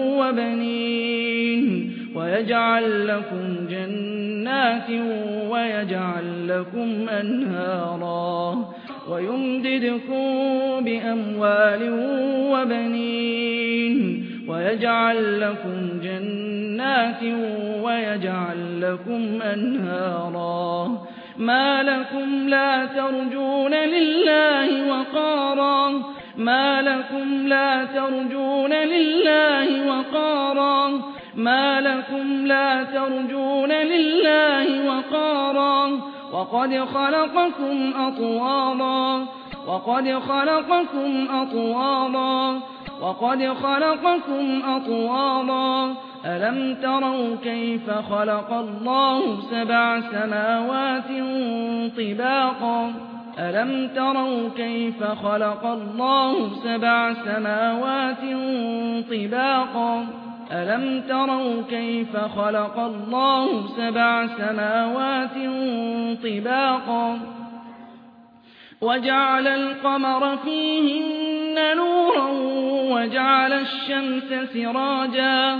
وَبَنِينَ وَيَجْعَل لَّكُمْ جَنَّاتٍ وَيَجْعَل لَّكُمْ أَنْهَارًا وَيُمْدِدْكُم بِأَمْوَالٍ وَبَنِينَ وَيَجْعَل لَّكُمْ جَنَّاتٍ وَيَجْعَل لَّكُمْ أَنْهَارًا مَا لَكُمْ لَا تَرْجُونَ لِلَّهِ وَقَارًا مَا لَكُمْ لَا تَرْجُونَ لِلَّهِ وَقَارًا مَا لَكُمْ لَا تَرْجُونَ لِلَّهِ وَقَارًا وَقَدْ خَلَقَكُمْ أَطْوَارًا وَقَدْ خَلَقَكُمْ أَطْوَارًا وَقَدْ خَلَقَكُمْ أَطْوَارًا أَلَمْ تَرَوْا كَيْفَ خَلَقَ اللَّهُ سَبْعَ سَمَاوَاتٍ طِبَاقًا أَلَمْ تَرَوْا كَيْفَ خَلَقَ اللَّهُ سَبْعَ سَمَاوَاتٍ طِبَاقًا أَلَمْ تَرَوْا كَيْفَ خَلَقَ اللَّهُ سَبْعَ سَمَاوَاتٍ طِبَاقًا وَجَعَلَ الْقَمَرَ فِيهِنَّ نُورًا وَجَعَلَ الشَّمْسَ سِرَاجًا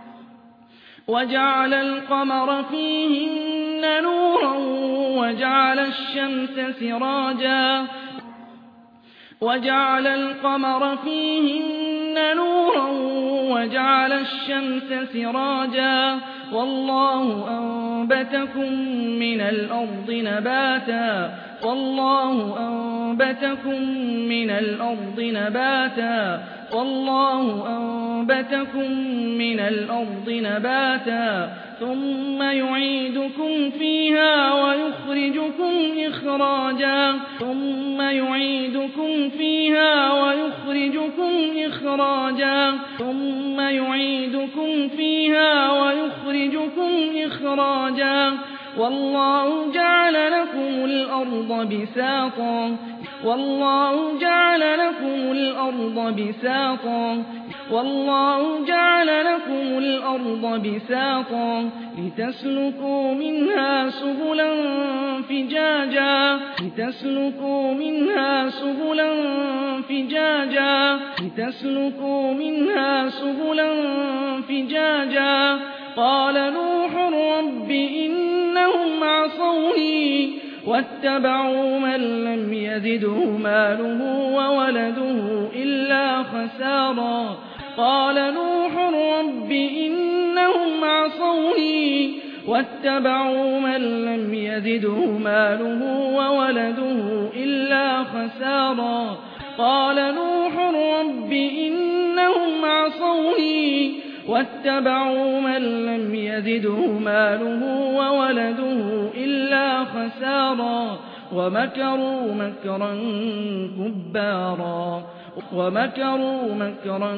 وَجَعَلَ الْقَمَرَ فِيهِنَّ نُورًا وَجَعَلَ الشَّمْسَ سِرَاجًا وجعل القمر فيهن نورا وجعل الشمس سراجا والله أنبتكم من الأرض نباتا والله أنبتكم من الأرض نباتا والله أنبتكم من الأرض نباتا ثم يعيدكم فيها ويخرجكم إخراجا ثم يعيدكم فيها ويخرجكم إخراجا ثم يعيدكم فيها ويخرجكم إخراجا والله جعل لكم الأرض بساطا والله جعل لكم الأرض بساطا والله جعل لكم الأرض بساطا لتسلكوا منها سبلا فجاجا لتسلكوا منها سبلا فجاجا لتسلكوا منها سبلا فجاجا قال نوح رب إنهم عصوني واتبعوا من لم يزده ماله وولده إلا خسارا قال نوح رب إنهم عصوني واتبعوا من لم يزده ماله وولده إلا خسارا قال نوح رب إنهم عصوني واتبعوا من لم يزده ماله وولده إلا خسارا ومكروا مكرا كبارا ومكروا مكرا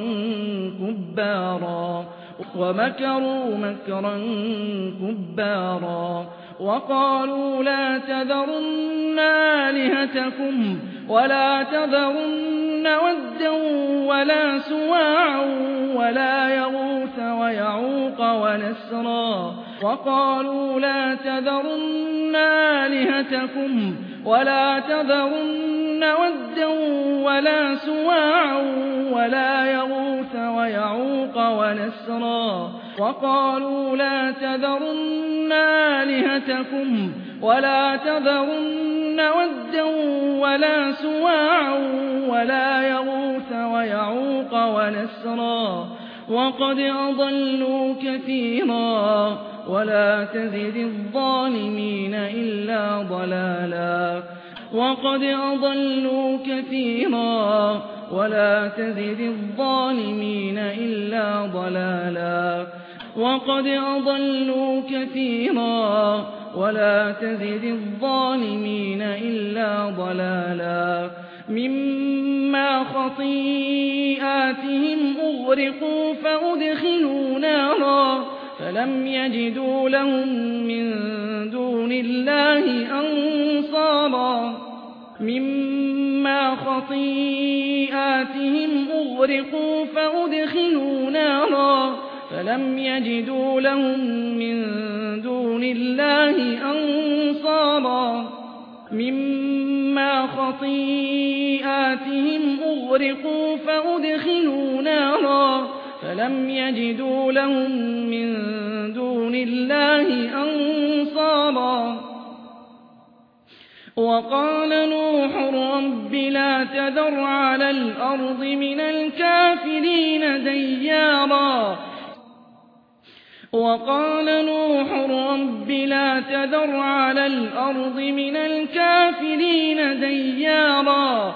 كبارا ومكروا مكرا كبارا وقالوا لا تذرن آلهتكم ولا تذرن ودا ولا سواعا ولا يغوث ويعوق ونسرا وقالوا لا تذرن آلهتكم ولا تذرن ودا ولا سواعا ولا يغوث ويعوق ونسرا وقالوا لا تذرن آلهتكم ولا تذرن ودا ولا سواعا ولا يغوث ويعوق ونسرا وقد أضلوا كثيرا ولا تزد الظالمين إلا ضلالا وقد أضلوا كثيرا ولا تزد الظالمين إلا ضلالا وقد أضلوا كثيرا ولا تزد الظالمين إلا ضلالا مما خطيئاتهم أغرقوا فأدخلوا نارا فلم يجدوا لهم من دون الله أنصارا مما خطيئاتهم أغرقوا فأدخلوا نارا فلم يجدوا لهم من دون الله أنصارا مما خطيئاتهم أغرقوا فأدخلوا نارا فلم يجدوا لهم من دون الله أنصارا وقال نوح رب لا تذر على الأرض من الكافرين ديارا وقال نوح رب لا تذر على الأرض من الكافرين ديارا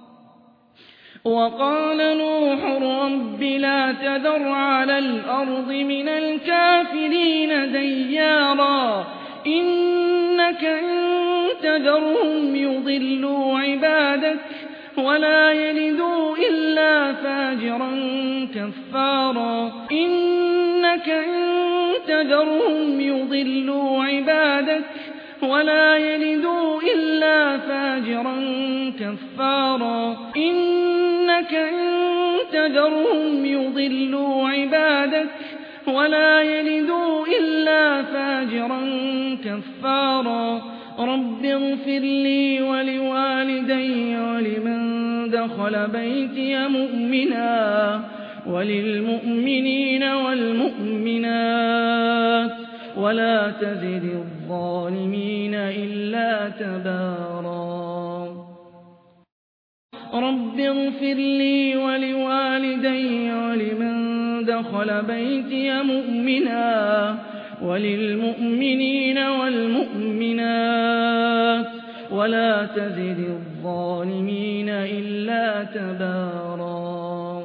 وقال نوح رب لا تذر على الأرض من الكافرين ديارا إنك إن تذرهم يضلوا عبادك ولا يلدوا إلا فاجرا كفارا إنك إن تذرهم يضلوا عبادك ولا يلدوا إلا فاجرا كفارا إنك إن تذرهم يضلوا عبادك ولا يلدوا إلا فاجرا كفارا رب اغفر لي ولوالدي ولمن دخل بيتي مؤمنا وللمؤمنين والمؤمنات ولا تزد الظالمين إلا تبارا رب اغفر لي ولوالدي ولمن دخل بيتي مؤمنا وللمؤمنين والمؤمنات ولا تزد الظالمين إلا تبارا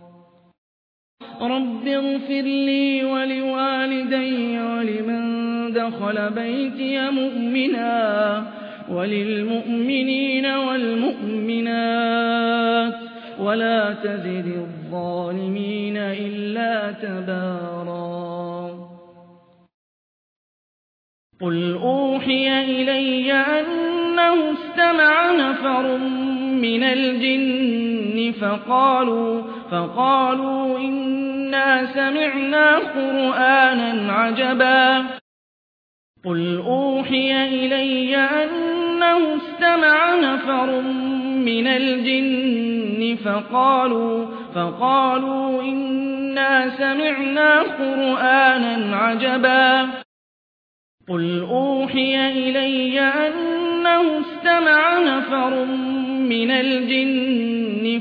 رب اغفر لي ولوالدي ولمن دخل بيتي مؤمنا وللمؤمنين والمؤمنات ولا تزد الظالمين إلا تبارا قل أوحي إلي أنه استمع نفر من الجن فقالوا إنا سمعنا قرآنا عجبا قل أوحي إلي أنه استمع نفر من الجن فقالوا إنا سمعنا قرآنا عجبا قل أوحي إلي أنه استمع نفر من الجن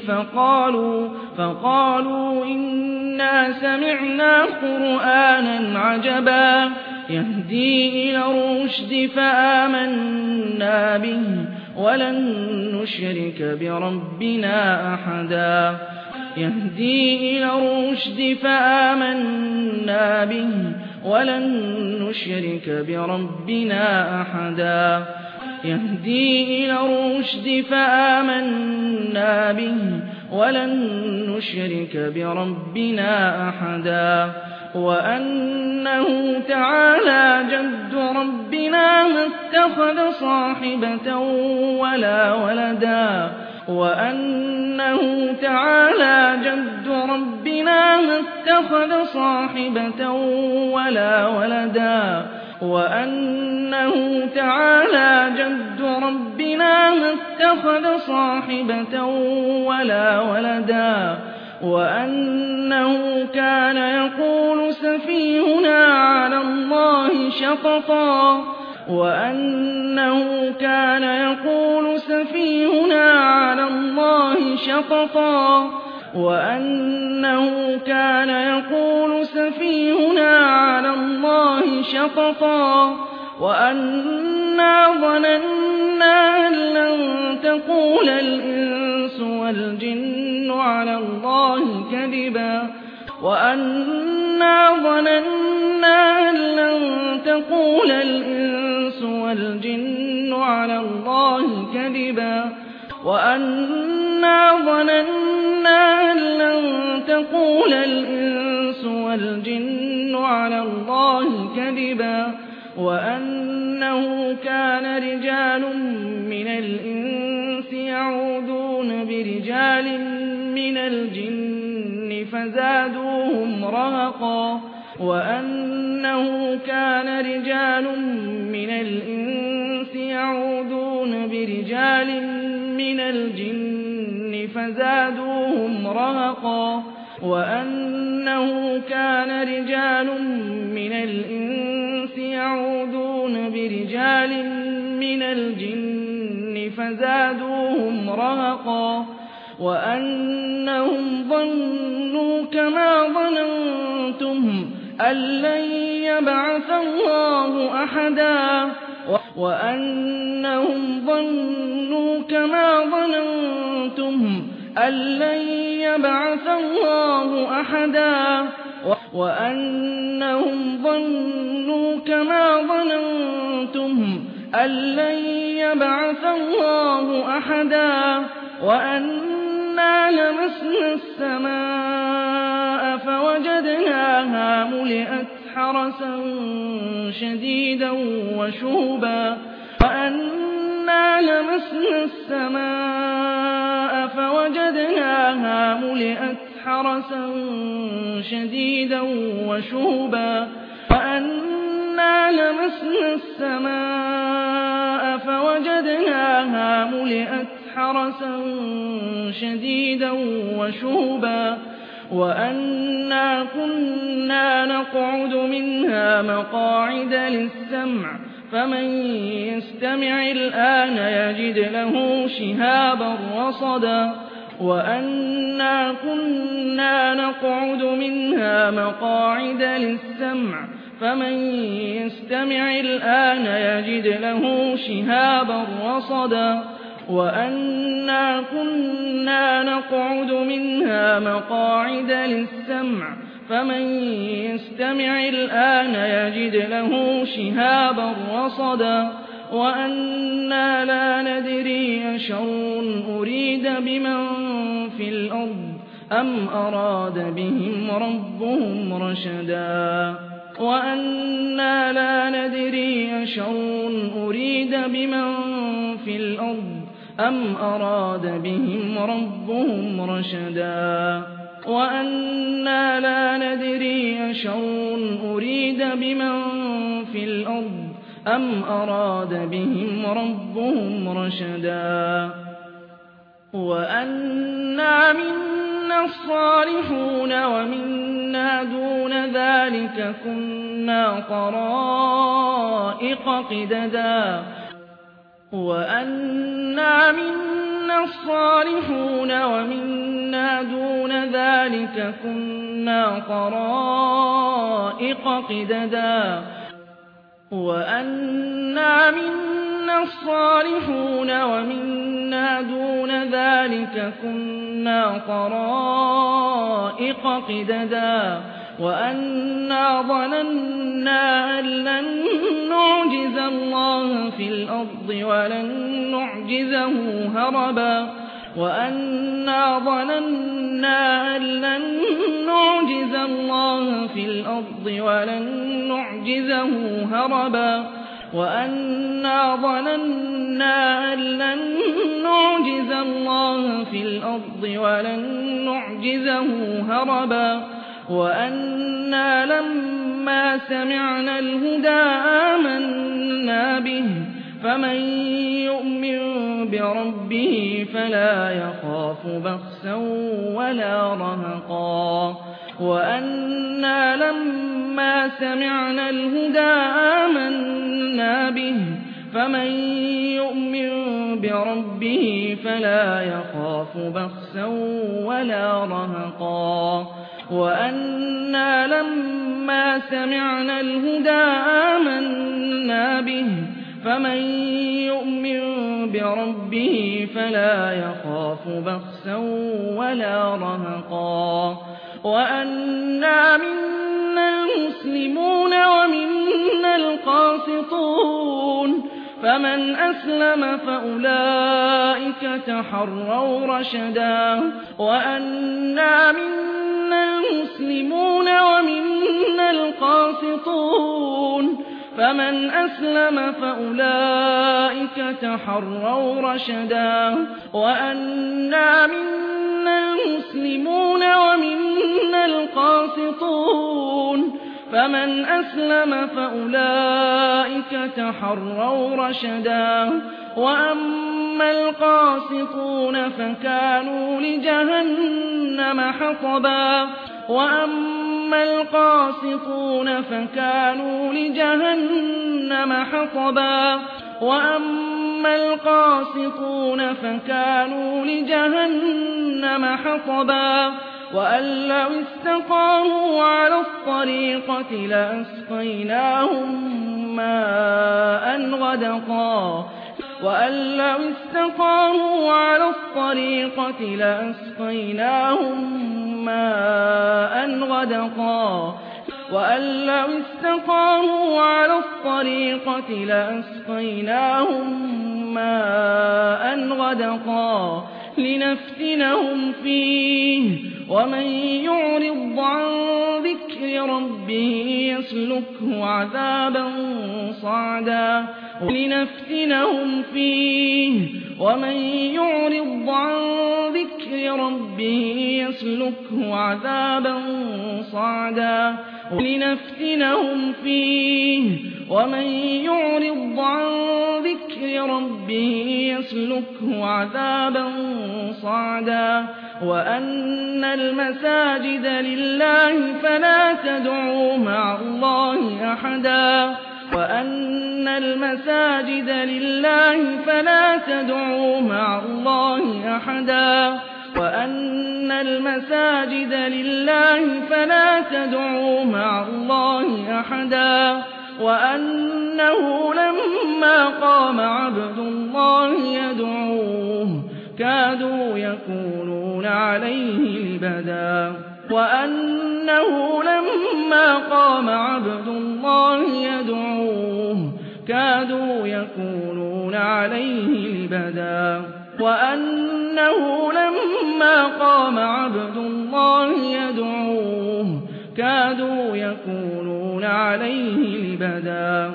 فقالوا إنا سمعنا قرآنا عجبا يهدي إلى الرشد فآمنا به ولن نشرك بربنا أحدا يهدي إلى الرشد فآمنا به ولن نشرك بربنا أحدا يهدي إلى الرشد فآمنا به ولن نشرك بربنا أحدا وأنه تعالى جد ربنا ما اتخذ صاحبة ولا ولدا وأنه تعالى جد ربنا ما اتخذ صاحبة ولا ولدا وأنه تعالى جد ربنا ما اتخذ صاحبة ولا ولدا وأنه كان يقول سفيهنا على الله شططا وأنه كان يقول سفيهنا على الله شططا وأنه كان يقول سفيهنا على الله شططا وأنا ظننا أن لن تقول الإنس والجن على الله كذبا وأنا ظننا أن لن تقول الإنس والجن على الله كذبا وأنا ظننا أن لن تقول الإنس والجن على الله كذبا وأنه كان رجال من الإنس يعوذون برجال من الجن فزادوهم رهقا وأنه كان رجال من الإنس يعوذون برجال من الجن فزادوهم رهقا وأنه كان رجال من الإنس يعوذون برجال من الجن فزادوهم رهقا وأنهم ظنوا كما ظننتم أن لن يبعث الله أحدا وأنهم ظنوا كما ظننتم أن لن يبعث الله أحدا وأنهم ظنوا كما ظننتم أن لن يبعث الله أحدا وأنا لمسنا السماء فوجدناها ملئت حرسا شديدا وشهبا وأنا لمسنا السماء فوجدناها ملئت حرسا شديدا وشهبا وأنا لمسنا السماء فوجدناها ملئت حرسا شديدا وشهبا وأنا كنا نقعد منها مقاعد للسمع فمن يستمع الآن يجد له شهابا رصدا وأنا كنا نقعد منها مقاعد للسمع فمن يستمع الآن يجد له شهابا رصدا وأنا كنا نقعد منها مقاعد للسمع فمن يستمع الآن يجد له شهابا رصدا وأنا لا ندري أشر أريد بمن في الأرض أم أراد بهم ربهم رشدا وأنا لا ندري أشر أريد بمن في الأرض أم أراد بهم ربهم رشدا وأنا لا ندري أشر أريد بمن في الأرض أم أراد بهم ربهم رشدا وأنا منا الصالحون ومنا دون ذلك كنا طرائق قددا وأنا منا الصالحون ومنا دون ذلك كنا طرائق قددا وأنا منا الصالحون ومنا دون ذلك كنا طرائق قددا وأنا ظننا أن لن نعجز الله في الأرض ولن نعجزه هربا وأنا ظننا أن لن نعجز الله في الأرض ولن نعجزه هربا وأنا ظننا أن لن نعجز الله في الأرض ولن نعجزه هربا وأنا لما سمعنا الهدى آمنا به فمن يؤمن بربه فلا يخاف بخسا ولا رهقا وأنا لما سمعنا الهدى آمنا به فمن يؤمن بربه فلا يخاف بخسا ولا رهقا وأنا لما سمعنا الهدى آمنا به فمن يؤمن بربه فلا يخاف بخسا ولا رهقا وأنا منا المسلمون ومنا القاسطون فمن أسلم فأولئك تحروا رشدا وأنا منا المسلمون ومنا القاسطون فمن أسلم فأولئك تحروا رشدا وأنا منا المسلمون ومنا القاسطون فمن أسلم فأولئك تحروا رشدا وأما القاسطون فكانوا لجهنم حطبا وأما القاسطون فكانوا لجهنم حطبا وأما القاسطون فكانوا لجهنم حطبا وأن لو استقاموا على الطريقة لأسقيناهم ماء غدقا وأن لو استقاموا على الطريقة لأسقيناهم ماء غدقا وأن لو استقاموا على الطريقة لأسقيناهم ماء غدقا لنفتنهم فيه ومن يعرض عن ذكر ربه يسلكه عذابا صعدا لنفتنهم فيه ومن يعرض عن ذكر ربه يسلكه عذابا صعدا لنفتنهم فيه ومن يعرض عن ذكر ربه يسلكه عذابا صعدا وأن المساجد لله فلا تدعوا مع الله أحدا وأن المساجد لله فلا تدعوا مع الله أحدا وأن المساجد لله فلا تدعوا مع الله أحدا وأنه لما قام عبد الله يدعوه كادوا يكونون عليه لبدا وأنه لما قام عبد الله يدعوه كادوا يكونون عليه لبدا وأنه لما قام عبد الله يدعوه كادوا يكونون عليه لبدا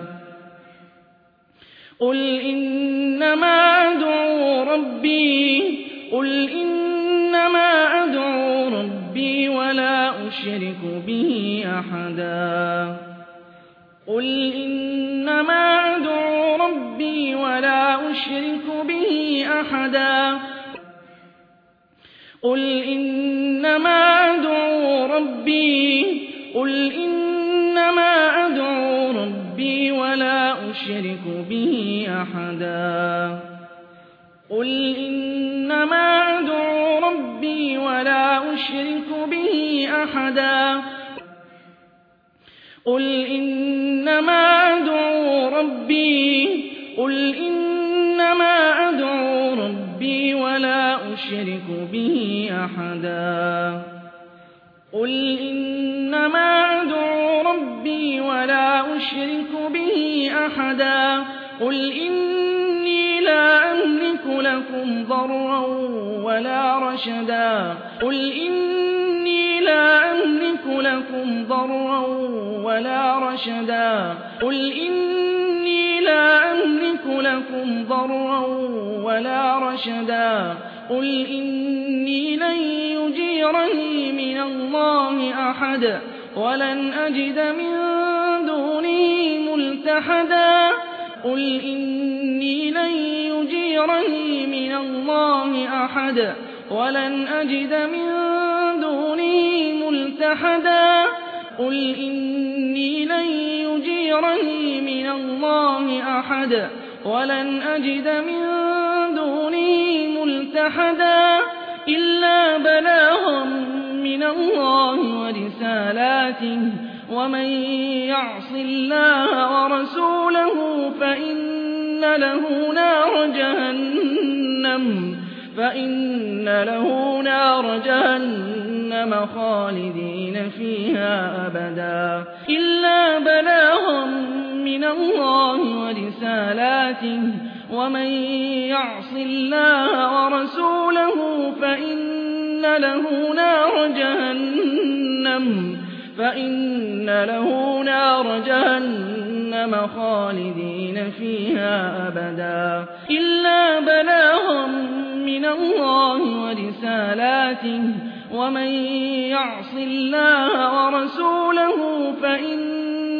قل إنما أدعو ربي ولا أشرك به أحدا قل إنما أدعو ربي ولا أشرك به أحدا قل إنما أدعو ربي ولا أشرك به أحدا قل إنما أدعو ربي ولا أشرك به أحدا قل إنما أدعو ربي ولا أشرك به أحدا قل إنما أدعو ربي ولا أشرك به أحدا قل إني لا أملك لكم ضرا ولا رشدا قل إني لا أملك لكم ضرا ولا رشدا قل إني لا أملك لكم ضرا ولا رشدا قل إني لن يجيرني من الله أحد ولن أجد من دونه ملتحدا قل إني لن يجيرني من الله أحد ولن أجد من دونه ملتحدا قل إني لن يجيرني من الله أحد ولن أجد من دونه ملتحدا إلا بلاغا من الله ورسالاته ومن يعص الله ورسوله فإن له نار جهنم خالدين فيها أبدا إلا بلاغا من الله ورسالاته ومن يعص الله ورسوله فإن له نار جهنم خالدين فيها أبدا إلا بلاغا من الله ورسالاته ومن يعص الله ورسوله فإن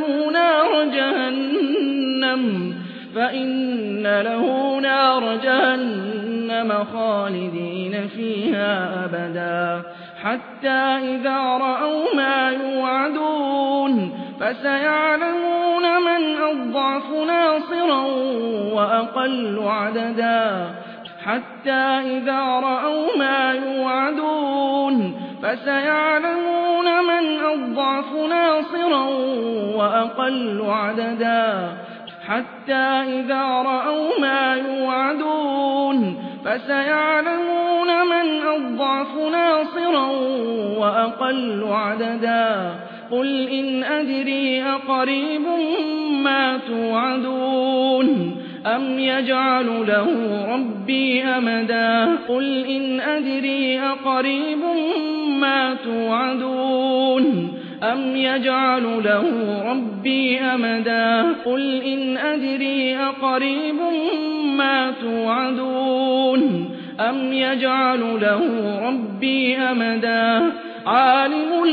له نار جهنم خالدين فيها أبدا حتى إذا رأوا ما يوعدون فسيعلمون من أضعف ناصرا وأقل عددا حتى إذا رأوا ما يوعدون فسيعلمون من أضعف ناصرا وأقل عددا حتى إذا رأوا ما يوعدون فسيعلمون من أضعف ناصرا وأقل عددا قل إن أدري أقريب ما توعدون أم يجعل له ربي أمدا قل إن أدري أقريب ما توعدون أم يجعل له ربي أمدا قل إن أدري أقريب ما توعدون أم يجعل له ربي أمدا عالم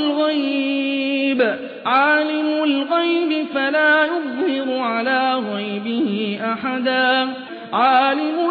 الغيب فلا يظهر على غيبه أحدا عالم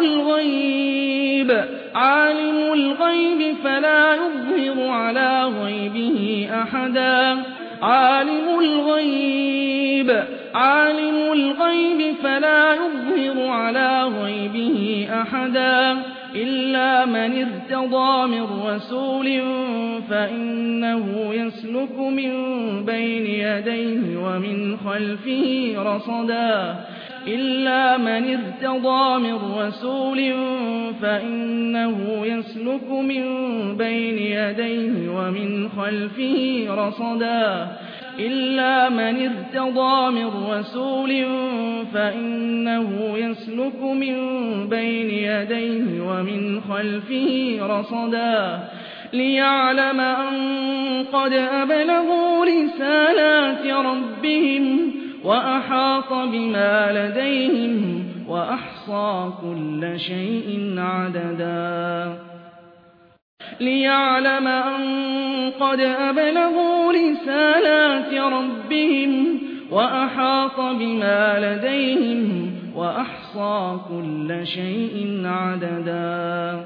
الغيب فلا يظهر على غيبه أحدا عالم الغيب فلا يظهر على غيبه أحدا إلا من ارتضى من رسول فإنه يسلك من بين يديه ومن خلفه رصدا إلا من ارتضى من رسول فإنه يسلك من بين يديه ومن خلفه رصدا إلا من ارتضى من رسول فإنه يسلك من بين يديه ومن خلفه رصدا ليعلم أن قد أبلغوا رسالات ربهم وأحاط بما لديهم وأحصى كل شيء عددا ليعلم أن قد أبلغوا رسالات ربهم وأحاط بما لديهم وأحصى كل شيء عددا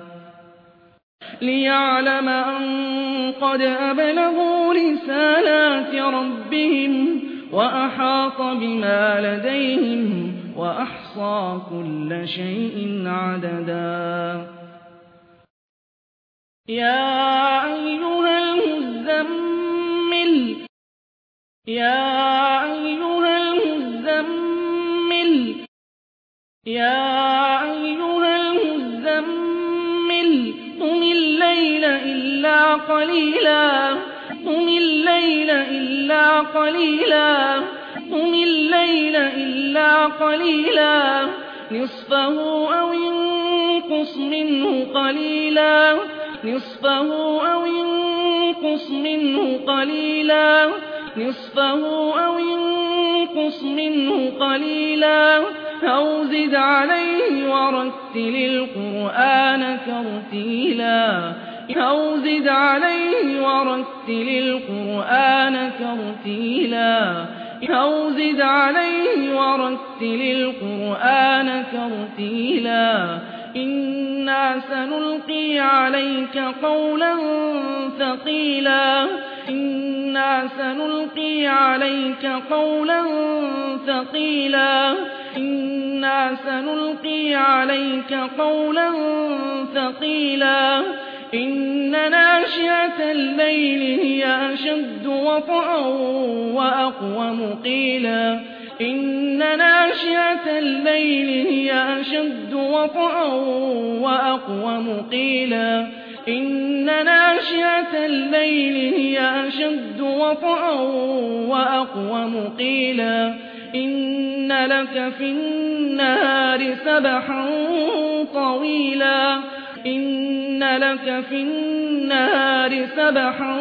ليعلم أن قد أبلغوا رسالات ربهم وأحاط بما لديهم وأحصى كل شيء عددا يا أيها المزمل يا أيها المزمل يا أيها المزمل قم الليل إلا قليلا قم الليل إلا قليلا قم الليل إلا قليلا نصفه أو انقص منه قليلا نصفه أو انقص منه قليلا نصفه أو انقص منه قليلا أو زد عليه ورتل القرآن ترتيلا أو زد عليه ورتل القرآن ترتيلا أو زد عليه ورتل القرآن ترتيلا إنا سنلقي عليك قولا ثقيلا إنا سنلقي عليك قولا ثقيلا إنا سنلقي عليك قولا ثقيلا إن ناشئة الليل هي أشد وطئا وأقوم قيلا إن ناشئة الليل هي أشد وطئا وأقوم قيلا إن ناشئة الليل هي أشد وطئا وأقوم قيلا إن لك في النهار سبحا طويلا إن لك في النهار سبحا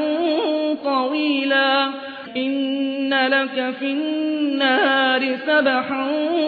طويلا إن لك في النهار سبحا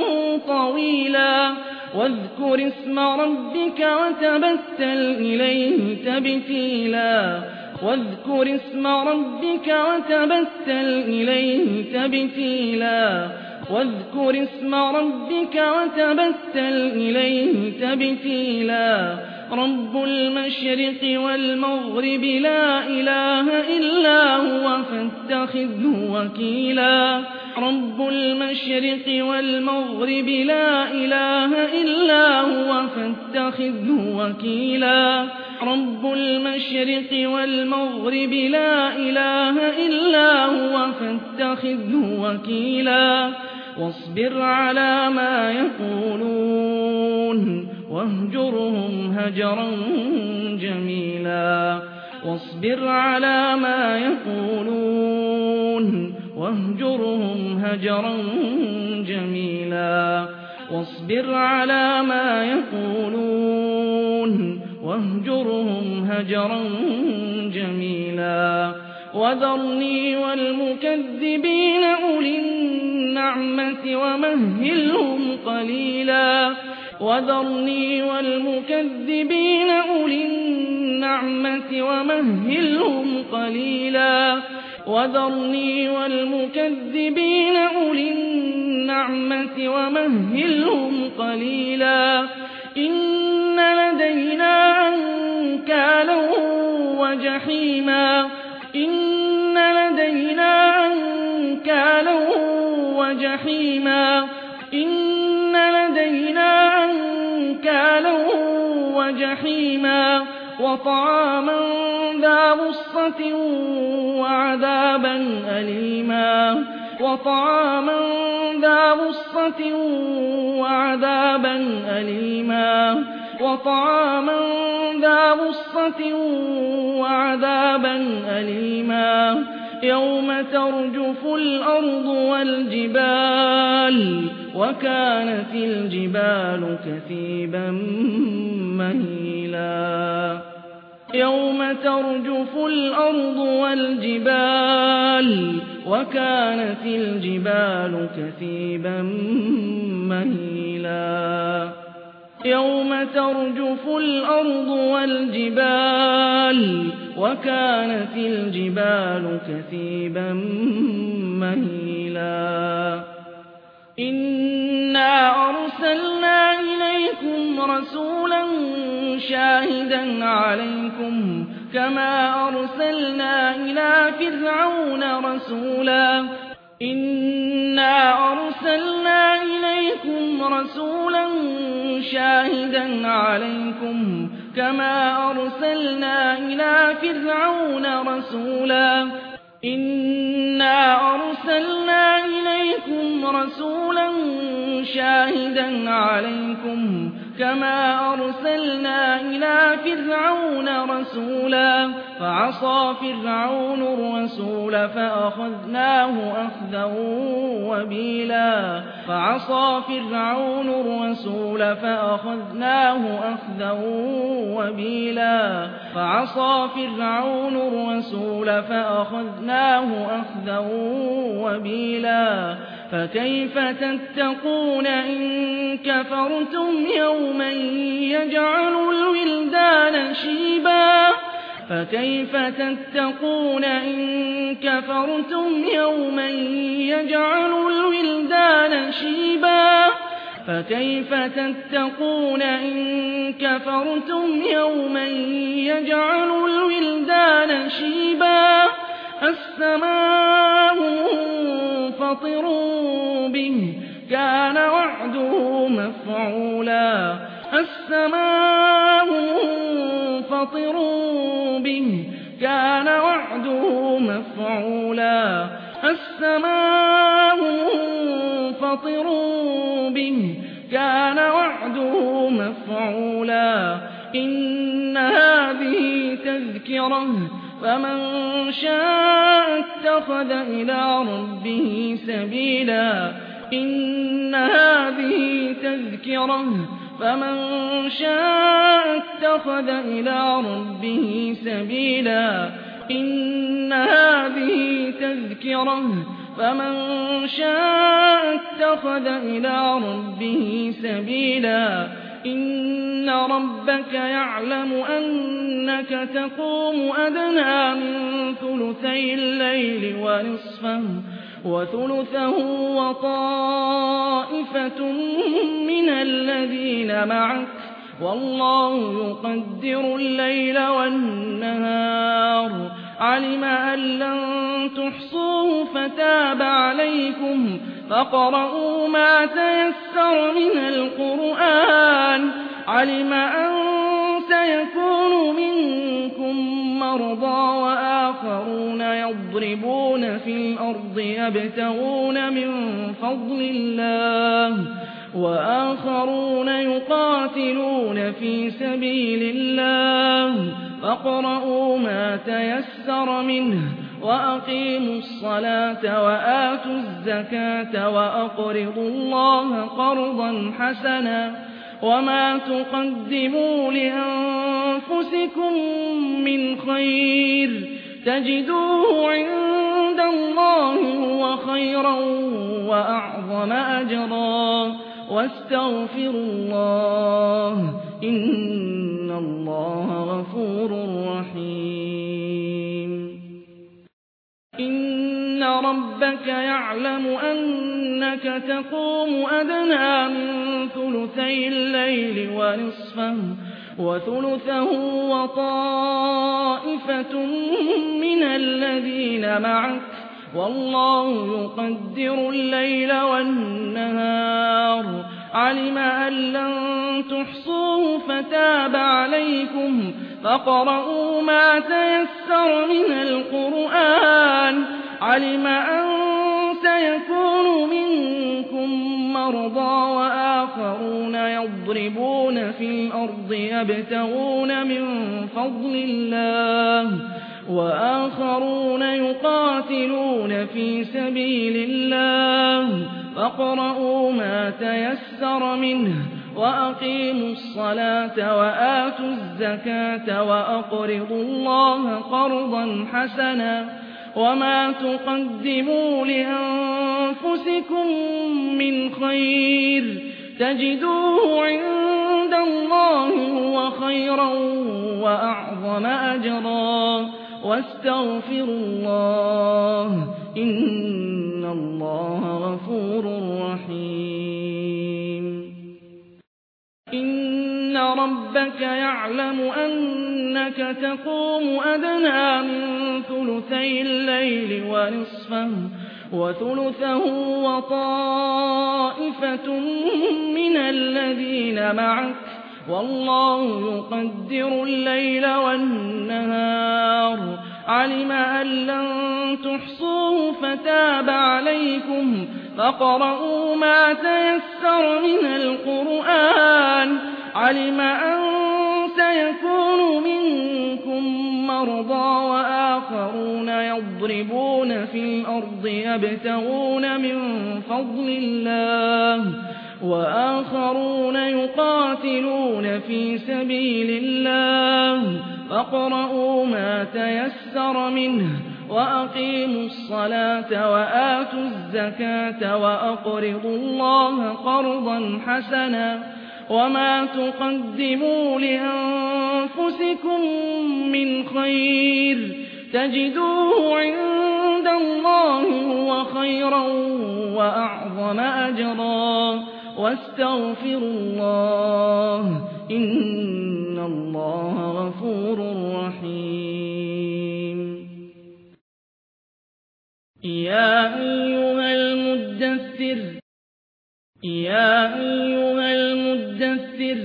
طويلا واذكر اسم ربك وتبتل إليه تبتيلا واذكر اسم ربك وتبتل إليه تبتيلا واذكر اسم ربك وتبتل إليه تبتيلا رب المشرق والمغرب لا إله إلا هو فاتخذه وكيلا رب المشرق والمغرب لا إله إلا هو فاتخذه وكيلا رب المشرق والمغرب لا إله إلا هو فاتخذه وكيلا واصبر على ما يقولون واهجرهم هجرا جميلا واصبر على ما يقولون واهجرهم هجرا جميلا واصبر على ما يقولون واهجرهم هجرا جميلا وذرني والمكذبين أولي النعمة ومهلهم قليلا وذرني والمكذبين أولي النعمة ومهلهم قليلا وذرني والمكذبين أولي النعمة ومهلهم قليلا إن لدينا أنكالا وجحيما إن لدينا وجحيما إن لدينا أنكالا وجحيما وطعاما ذا غصة وعذابا أليما وطعاما ذا غصة وعذابا أليما وطعاما ذا غصة وعذابا أليما يوم ترجف الأرض والجبال وكانت الجبال كثيبا مهيلا يوم ترجف الأرض والجبال وكانت الجبال كثيبا مهيلا يوم ترجف الأرض والجبال وكانت الجبال كثيبا مهيلا إنا أرسلنا إليكم رسولا شاهدا عليكم كما أرسلنا إلى فرعون رسولا إنا أرسلنا إليكم رسولا شاهدا عليكم كما أرسلنا إلى فرعون رسولا إنا أرسلنا إليكم رسولا شاهدا عليكم كما أرسلنا إلى فرعون رسولا فعصى فرعون الرسول فأخذناه أخذا وبيلا فعصى فرعون الرسول فأخذناه أخذا وبيلا فعصى فرعون الرسول فأخذناه أخذا وبيلا فكيف تتقون إن كفرتم يوما يجعل الولدان شيبا فكيف تتقون إن كفرتم يوما يجعل الولدان شيبا فكيف تتقون إن كفرتم يوما يجعل الولدان شيبا السماء منفطر به كان وعده مفعولا السماء منفطر به كان وعده مفعولا السماء منفطر به كان وعده مفعولا إن هذه تذكرة فمن شاء اتخذ إلى ربه سبيلا إن هذه تذكرة فمن شاء اتخذ إلى ربه سبيلا إن هذه تذكرة فمن شاء اتخذ إلى ربه سبيلا إن ربك يعلم أنك تقوم أدنى من ثلثي الليل ونصفه وثلثه وطائفة من الذين معك والله يقدر الليل والنهار علم أن لن تحصوه فتاب عليكم فاقرؤوا ما تيسر من القرآن علم أن سيكون منكم مرضى وآخرون يضربون في الأرض يبتغون من فضل الله وآخرون يقاتلون في سبيل الله فاقرؤوا ما تيسر منه وأقيموا الصلاة وآتوا الزكاة وأقرضوا الله قرضا حسنا وما تقدموا لأنفسكم من خير تجدوه عند الله هو خيرا وأعظم أجرا واستغفروا الله إن الله غفور رحيم إن ربك يعلم أنك تقوم أدنى من ثلثي الليل ونصفه وثلثه وطائفة من الذين معك والله يقدر الليل والنهار علم أن لن تحصوه فتاب عليكم فاقرؤوا ما تيسر من القرآن علم أن سيكون منكم مرضى وآخرون يضربون في الأرض يبتغون من فضل الله وآخرون يقاتلون في سبيل الله فاقرؤوا ما تيسر منه وأقيموا الصلاة وآتوا الزكاة وأقرضوا الله قرضا حسنا وما تقدموا لأنفسكم من خير تجدوه عند الله هو خيرا وأعظم أجرا واستغفروا الله إن الله غفور رحيم إن ربك يعلم أنك تقوم أدنى من ثلثي الليل ونصفه وثلثه وطائفة من الذين معك والله يقدر الليل والنهار علم أن لن تحصوه فتاب عليكم فاقرؤوا ما تيسر من القرآن علم أن سيكون منكم مرضى وآخرون يضربون في الأرض يبتغون من فضل الله وآخرون يقاتلون في سبيل الله فاقرؤوا ما تيسر منه وأقيموا الصلاة وآتوا الزكاة وأقرضوا الله قرضا حسنا وما تقدموا لأنفسكم من خير تجدوه عند الله هو خيرا وأعظم أجرا واستغفروا الله إن الله غفور رحيم يا أيها المدثر يا أيها المدثر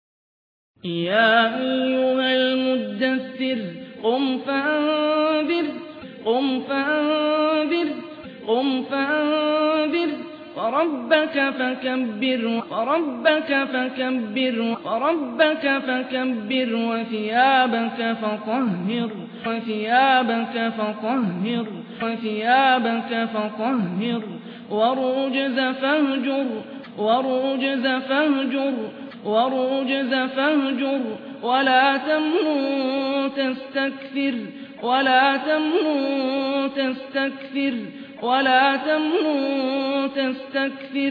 يا أيها المدثر قم فأنذر قم فأنذر قم فأنذر وربك فكبر وربك فكبر وربك فكبر وثيابك فطهر وثيابك فطهر وثيابك فطهر والرجز فاهجر والرجز فاهجر والرجز فاهجر ولا تمنن تستكثر ولا تمنن تستكثر ولا تمنن تستكثر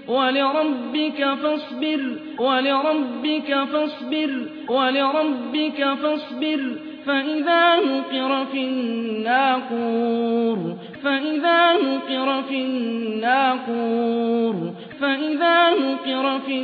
ولربك فاصبر ولربك فاصبر ولربك فاصبر فإذا نقر في الناقور فإذا نقر في الناقور فإذا نقر في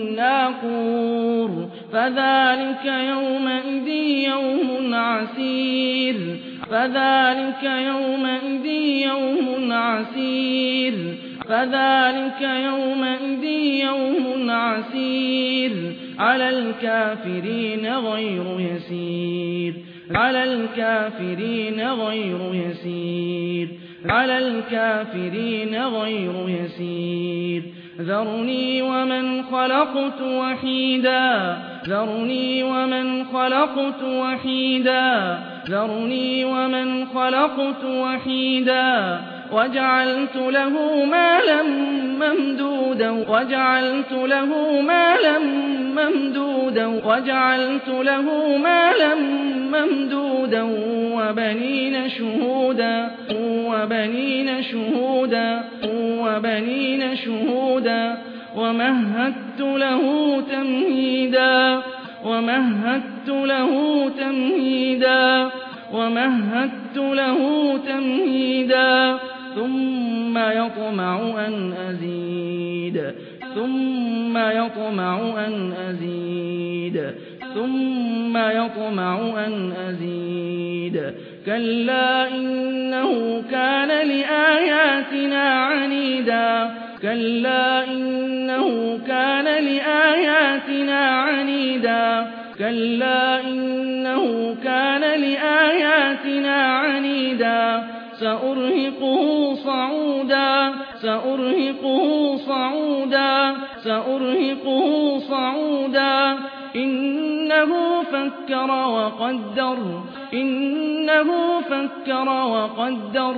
الناقور فذلك يومئذ يوم عسير فذلك يومئذ يوم عسير فذلك يومئذ يوم عسير على الكافرين غير يسير على الكافرين غير يسير على الكافرين غير يسير ذرني ومن خلقت وحيدا ذرني ومن خلقت وحيدا ذرني ومن خلقت وحيدا وجعلت له مالا ممدودا وجعلت له مالا ممدودا وجعلت له مالا ممدودا وبنين شهودا وبنين شهودا وبنين شهودا ومهدت له تمهيدا ومهدت له تمهيدا ومهدت له تمهيدا ثم يطمع أن أزيد ثم يطمع أن أزيد ثم يطمع أن أزيد كلا إنه كان لآياتنا عنيدا كلا إنه كان لآياتنا عنيدا كلا إنه كان لآياتنا عنيدا سأرهقه صعودا سأرهقه صعودا سأرهقه صعودا إنه فكر وقدر إنه فكر وقدر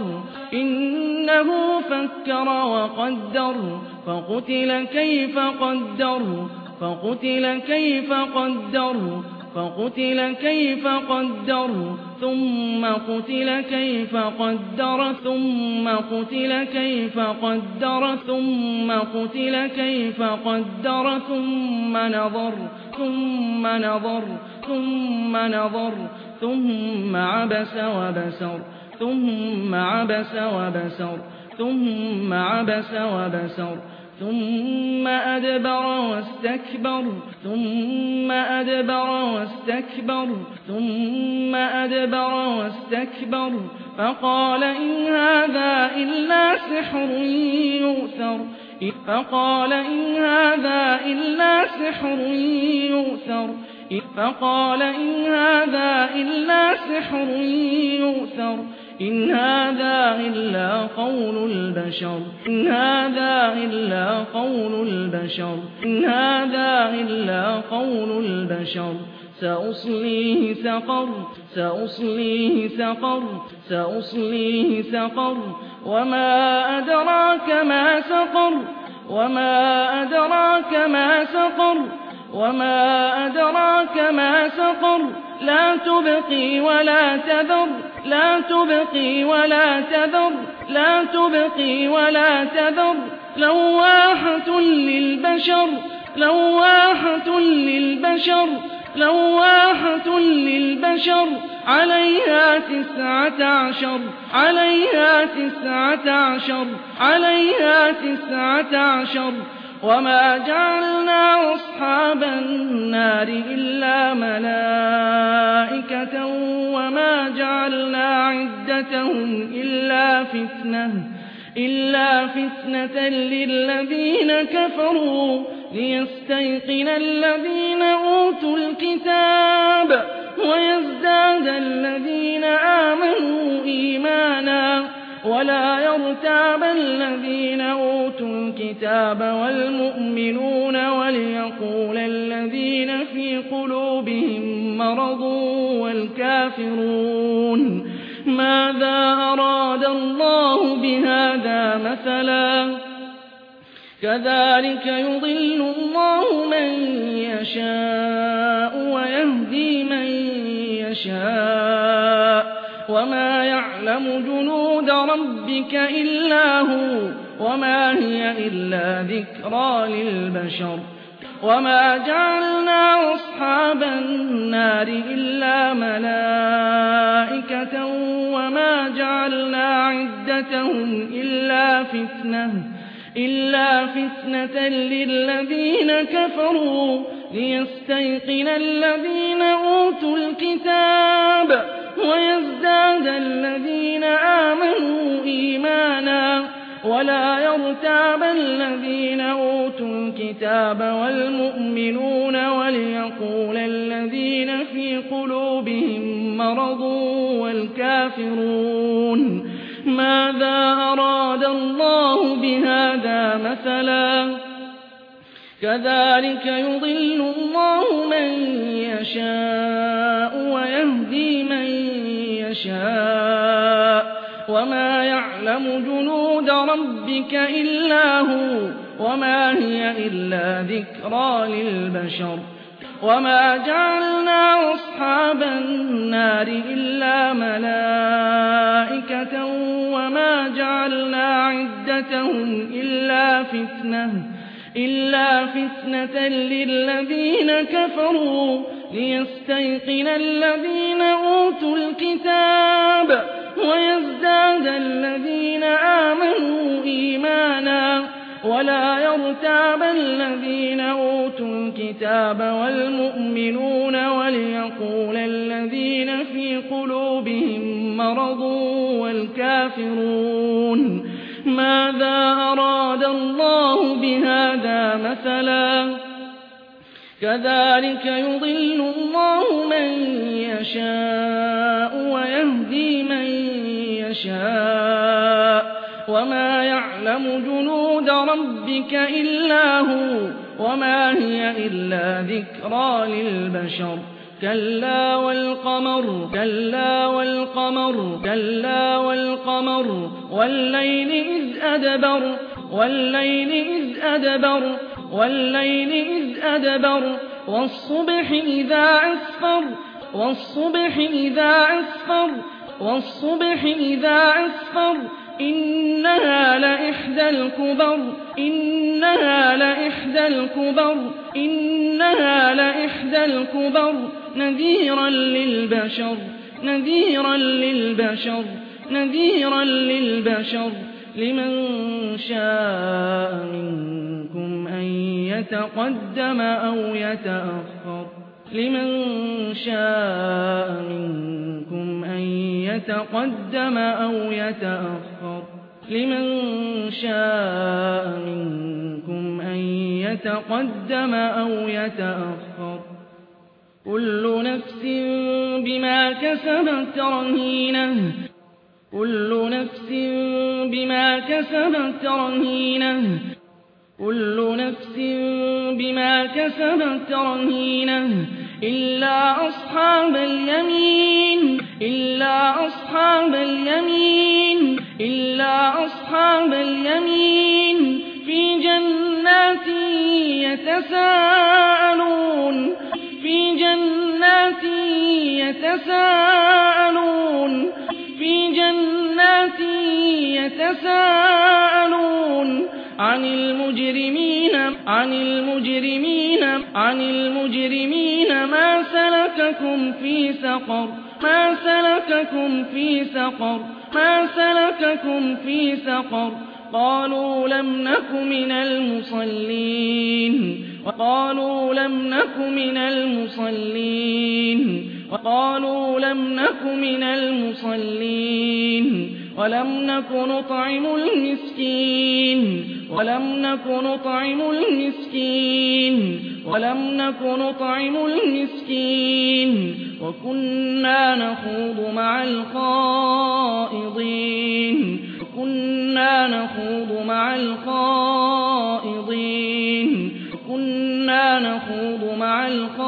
إنه فكر وقدر فقتل كيف قدر فقتل كيف قدر فقتل كيف قدر ثم قتل كيف قدر ثم قتل كيف قدر ثم قتل كيف قدر ثم نظر ثم نظر ثم نظر ثم عبس وبسر ثم عبس وبسر ثم عبس وبسر ثم أدبر واستكبر ثم أدبر واستكبر ثم أدبر واستكبر فقال إن هذا إلا سحر يؤثر فقال إن هذا إلا سحر يؤثر فقال إن هذا إلا سحر يؤثر إن هذا إلا قول البشر إن هذا إلا قول البشر إن هذا إلا قول البشر سأصليه سقر سأصليه سقر سأصليه سقر وما أدراك ما سقر وما أدراك ما سقر وما أدراك ما سقر لا تبقي ولا تذر لا تبقي ولا تذر لا تبقي ولا تذر لواحة للبشر لواحة للبشر لواحة للبشر عليها 19 عليها 19 عليها 19 وما جعلنا أصحاب النار إلا ملائكة وما جعلنا عدتهم إلا فتنة للذين كفروا ليستيقن الذين أوتوا الكتاب ويزداد الذين آمنوا إيمانا ولا يرتاب الذين أوتوا الكتاب والمؤمنون وليقول الذين في قلوبهم مرض والكافرون ماذا أراد الله بهذا مثلا كذلك يضل الله من يشاء ويهدي من يشاء وما يعلم جنود ربك إلا هو وما هي إلا ذكرى للبشر وما جعلنا أصحاب النار إلا ملائكة وما جعلنا عدتهم إلا فتنة للذين كفروا ليستيقن الذين أوتوا الكتاب ويزداد الذين آمنوا إيمانا ولا يرتاب الذين أوتوا الكتاب والمؤمنون وليقول الذين في قلوبهم مرض والكافرون ماذا أراد الله بهذا مثلا كذلك يضل الله من يشاء ويهدي من يشاء وما يعلم جنود ربك إلا هو وما هي إلا ذكرى للبشر وما جعلنا أصحاب النار إلا ملائكة وما جعلنا عدتهم إلا فتنة للذين كفروا ليستيقن الذين أوتوا الكتاب ويزداد الذين آمنوا إيمانا ولا يرتاب الذين أوتوا الكتاب والمؤمنون وليقول الذين في قلوبهم مرض والكافرون ماذا أراد الله بهذا مثلا كذلك يضل الله من يشاء ويهدي من يشاء وما يعلم جنود ربك إلا هو وما هي إلا ذكرى للبشر كلا والقمر كلا والقمر كلا والقمر والليل إذ أدبر والليل إذ أدبر والليل إذ أدبر والصبح إذا أسفر والصبح إذا أسفر والصبح إذا أسفر إنها لإحدى الكبر إنها لإحدى الكبر إنها لإحدى الكبر نذيرا للبشر نذيرا للبشر نذيرا للبشر لمن شاء منكم أن يتقدم أو يتأخر لمن شاء منكم أن يتقدم أو يتأخر لمن شاء منكم أن يتقدم أو يتأخر كل نفس بما كسبت رهينة كل نفس بما كسبت رهينة كل نفس بما كسبت رهينة إلا أصحاب اليمين إلا أصحاب اليمين إلا أصحاب اليمين في جنات يتساءلون في جنات يتساءلون في جنات يتساءلون عن المجرمين ما سلككم في سقر ما سلككم في سقر ما سلككم في سقر قالوا لم نك من المصلين وقالوا لم نك من المصلين وقالوا لم نك من المصلين ولم نك نطعم المسكين ولم نك نطعم المسكين ولم نك نطعم المسكين وكنا نخوض مع الخائضين وكنا نخوض مع الخائضين وكنا نخوض مع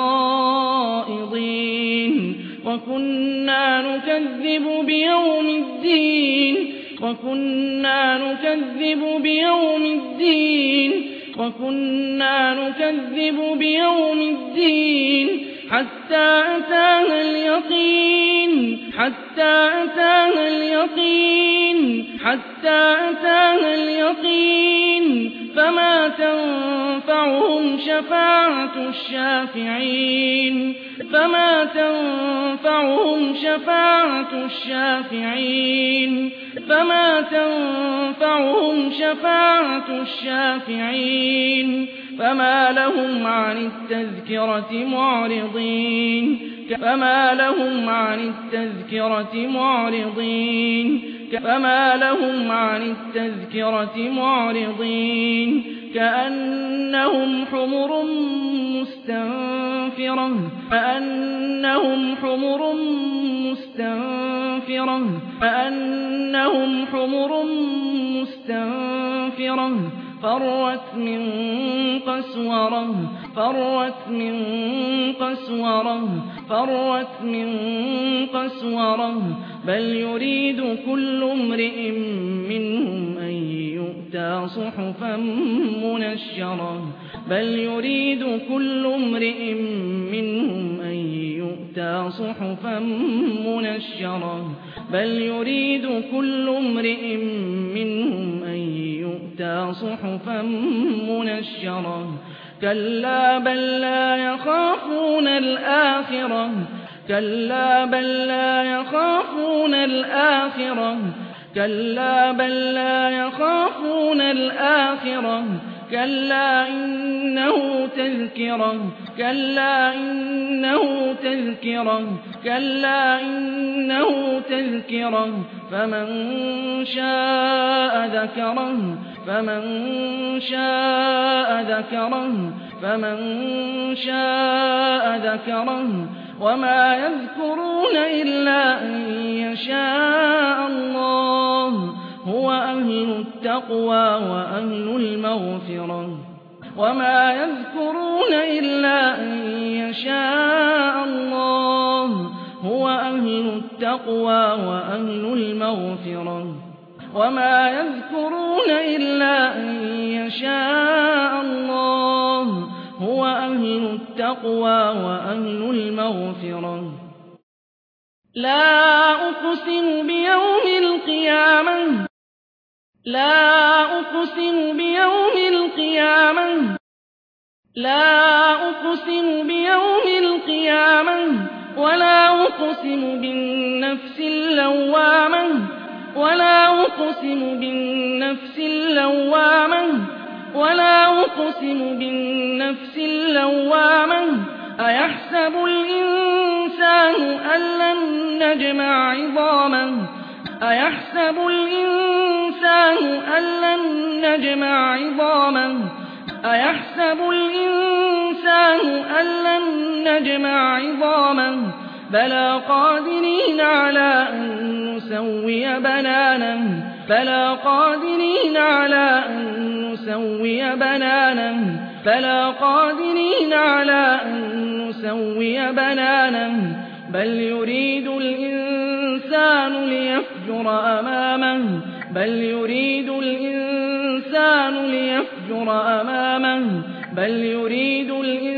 الخائضين وكنا نكذب بيوم الدين وكنا نكذب بيوم الدين وكنا نكذب بيوم الدين حتى أتانا اليقين حتى أتانا اليقين حتى أتانا اليقين فما تنفعهم شفاعة الشافعين فما تنفعهم شفاعة الشافعين فما تنفعهم شفاعة الشافعين فما لهم عن التذكرة معرضين فما لهم عن التذكرة معرضين فما لهم عن التذكرة معرضين كأنهم حمر مستنفرة كأنهم حمر مستنفرة كأنهم حمر مستنفرة فرت من قسورة فرت من قسورة فرت من قسورة بل يريد كل امرئ منهم أن يؤتى صحفا منشرة بل يريد كل امرئ منهم أن يؤتى صحفا منشرة بل يريد كل امرئ منهم أن يؤتى صحفا منشرة كلا بل لا يخافون الآخرة كلا بل لا يخافون الآخرة كلا بل لا يخافون الآخرة كلا إنه تذكرة كلا إنه تذكرة كلا إنه تذكرة فمن شاء ذكره فمن شاء ذكره فمن شاء ذكره وما يذكرون إلا أن يشاء الله هو أهل التقوى وأهل المغفرة وما يذكرون إلا أن يشاء الله هو أهل التقوى وأهل المغفرة وما يذكرون إلا أن يشاء الله هو أهل التقوى وأهل المغفرة لا أقسم بيوم القيامة لا أقسم بيوم القيامة لا أقسم بيوم القيامة ولا أقسم بالنفس اللوامة ولا أقسم بالنفس اللوامة ولا أقسم بالنفس اللوامة أيحسب الإنسان أن لن نجمع عظامه أيحسب الإنسان أن لن نجمع عظامه أيحسب الإنسان أن لن نجمع عظامه بلى قادرين على أن نسوي بنانه بلى قادرين على أن نسوي بنانه بلى قادرين على أن نسوي بنانه بل يريد الإنسان ليفجر أمامه بل يريد الإنسان ليفجر أمامه بل يريد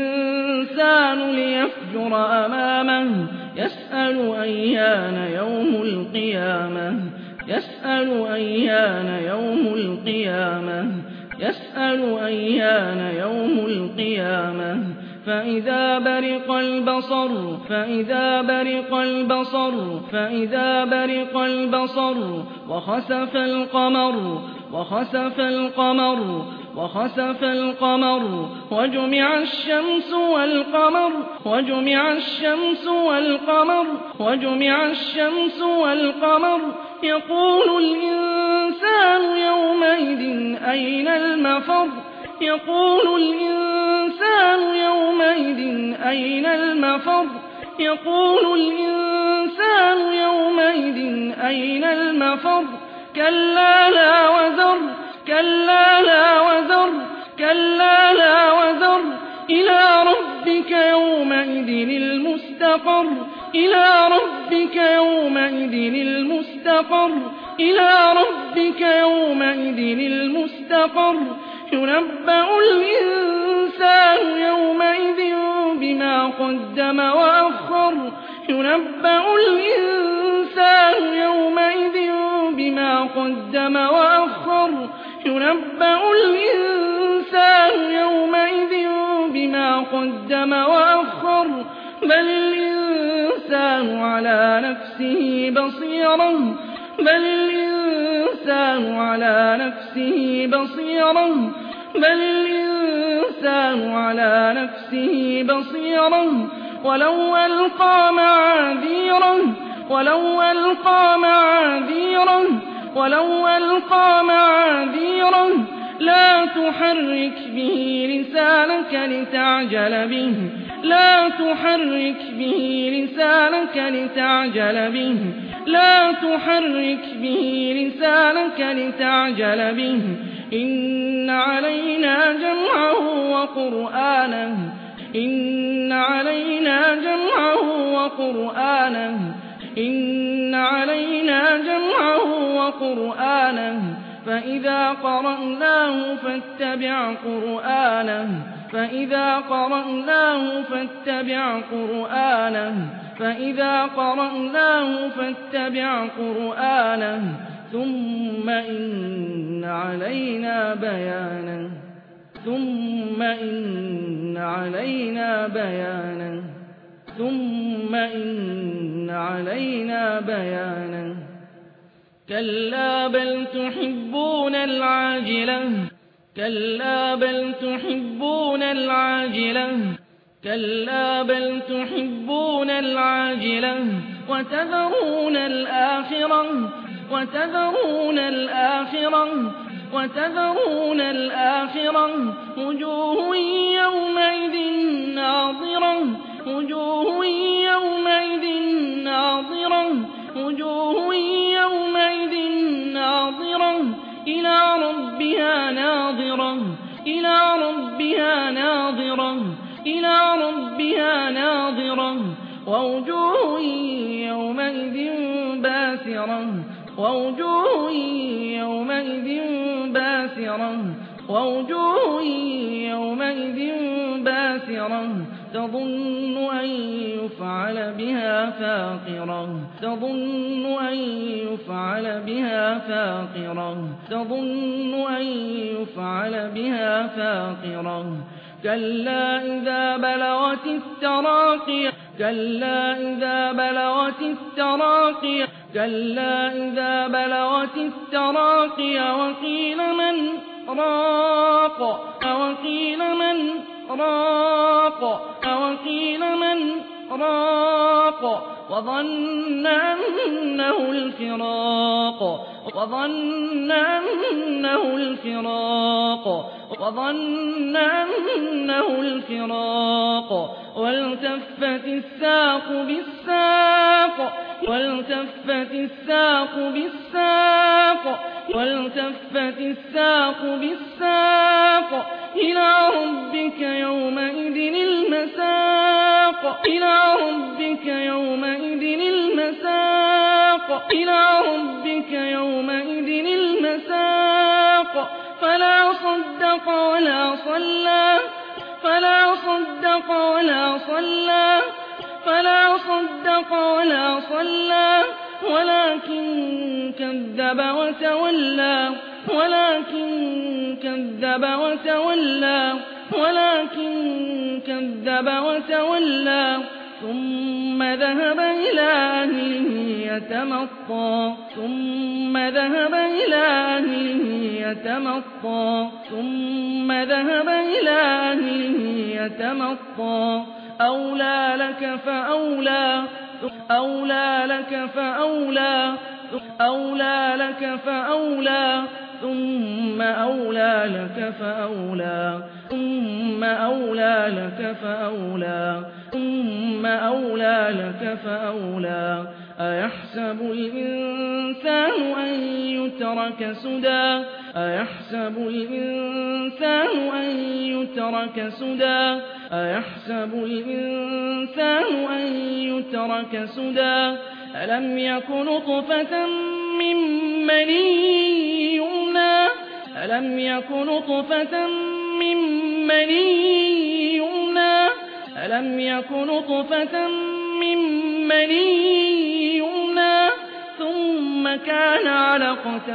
الإنسان ليفجر أمامه يسأل أيان يوم القيامة يسأل أيان يوم القيامة يسأل أيان يوم القيامة فإذا برق البصر فإذا برق البصر فإذا برق البصر وخسف القمر وخسف القمر وخسف القمر وجمع الشمس والقمر وجمع الشمس والقمر وجمع الشمس والقمر يقول الإنسان يومئذ أين المفر يقول الإنسان يومئذ أين المفر يقول الإنسان يومئذ أين المفر كلا لا وزر كلا لا وزر كلا لا وزر إلى ربك يومئذ المستقر إلى ربك يومئذ المستقر إلى ربك يومئذ المستقر ينبأ الإنسان يومئذ بما قدم وأخر ينبأ الإنسان يومئذ بما قدم وأخر ينبأ الإنسان يومئذ بما قدم وأخر بل الإنسان على نفسه بصيرة بل الإنسان على نفسه بصيرة بل الإنسان على نفسه بصيرة ولو ألقى معاذيره ولو ألقى معاذيره ولو ألقى معاذيره لا تحرك به لسانك لتعجل به لا تحرك به لسانك لتعجل به لا تحرك به لسانك لتعجل به إن علينا جمعه وقرآنه إن علينا جمعه وقرآنه إن علينا جمعه وقرآنه فإذا قرأناه فاتبع قرآنه فإذا قرأناه فاتبع قرآنه فإذا قرأناه فاتبع قرآنه ثم إن علينا بيانه ثم إن علينا بيانه ثم إن علينا بيانه كلا بل تحبون العاجلة كلا بل تحبون العاجلة كلا بل تحبون العاجلة وتذرون الآخرة وجوه يومئذ ناظرة إلى ربها ناظرة ووجوه يومئذ باسرة تظن أن يفعل بها فاقرة كلا إذا بلغت التراقي وقيل من راق وظن أنه الفراق والتفت الساق بالساق إلى ربك يومئذ المساق فلا صدق ولا صلى ولكن كذب وتولى ثم ذهب إلى أهله يتمطى أولى لك فأولى ثم أولى لك فأولى أيحسب الإنسان أن يترك سدى ألم يك نطفة من مني يمنى ثم كان علقة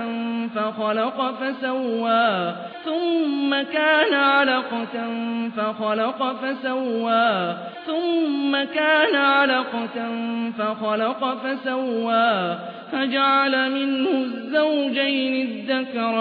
فخلق فسوى فجعل منه الزوجين الذكر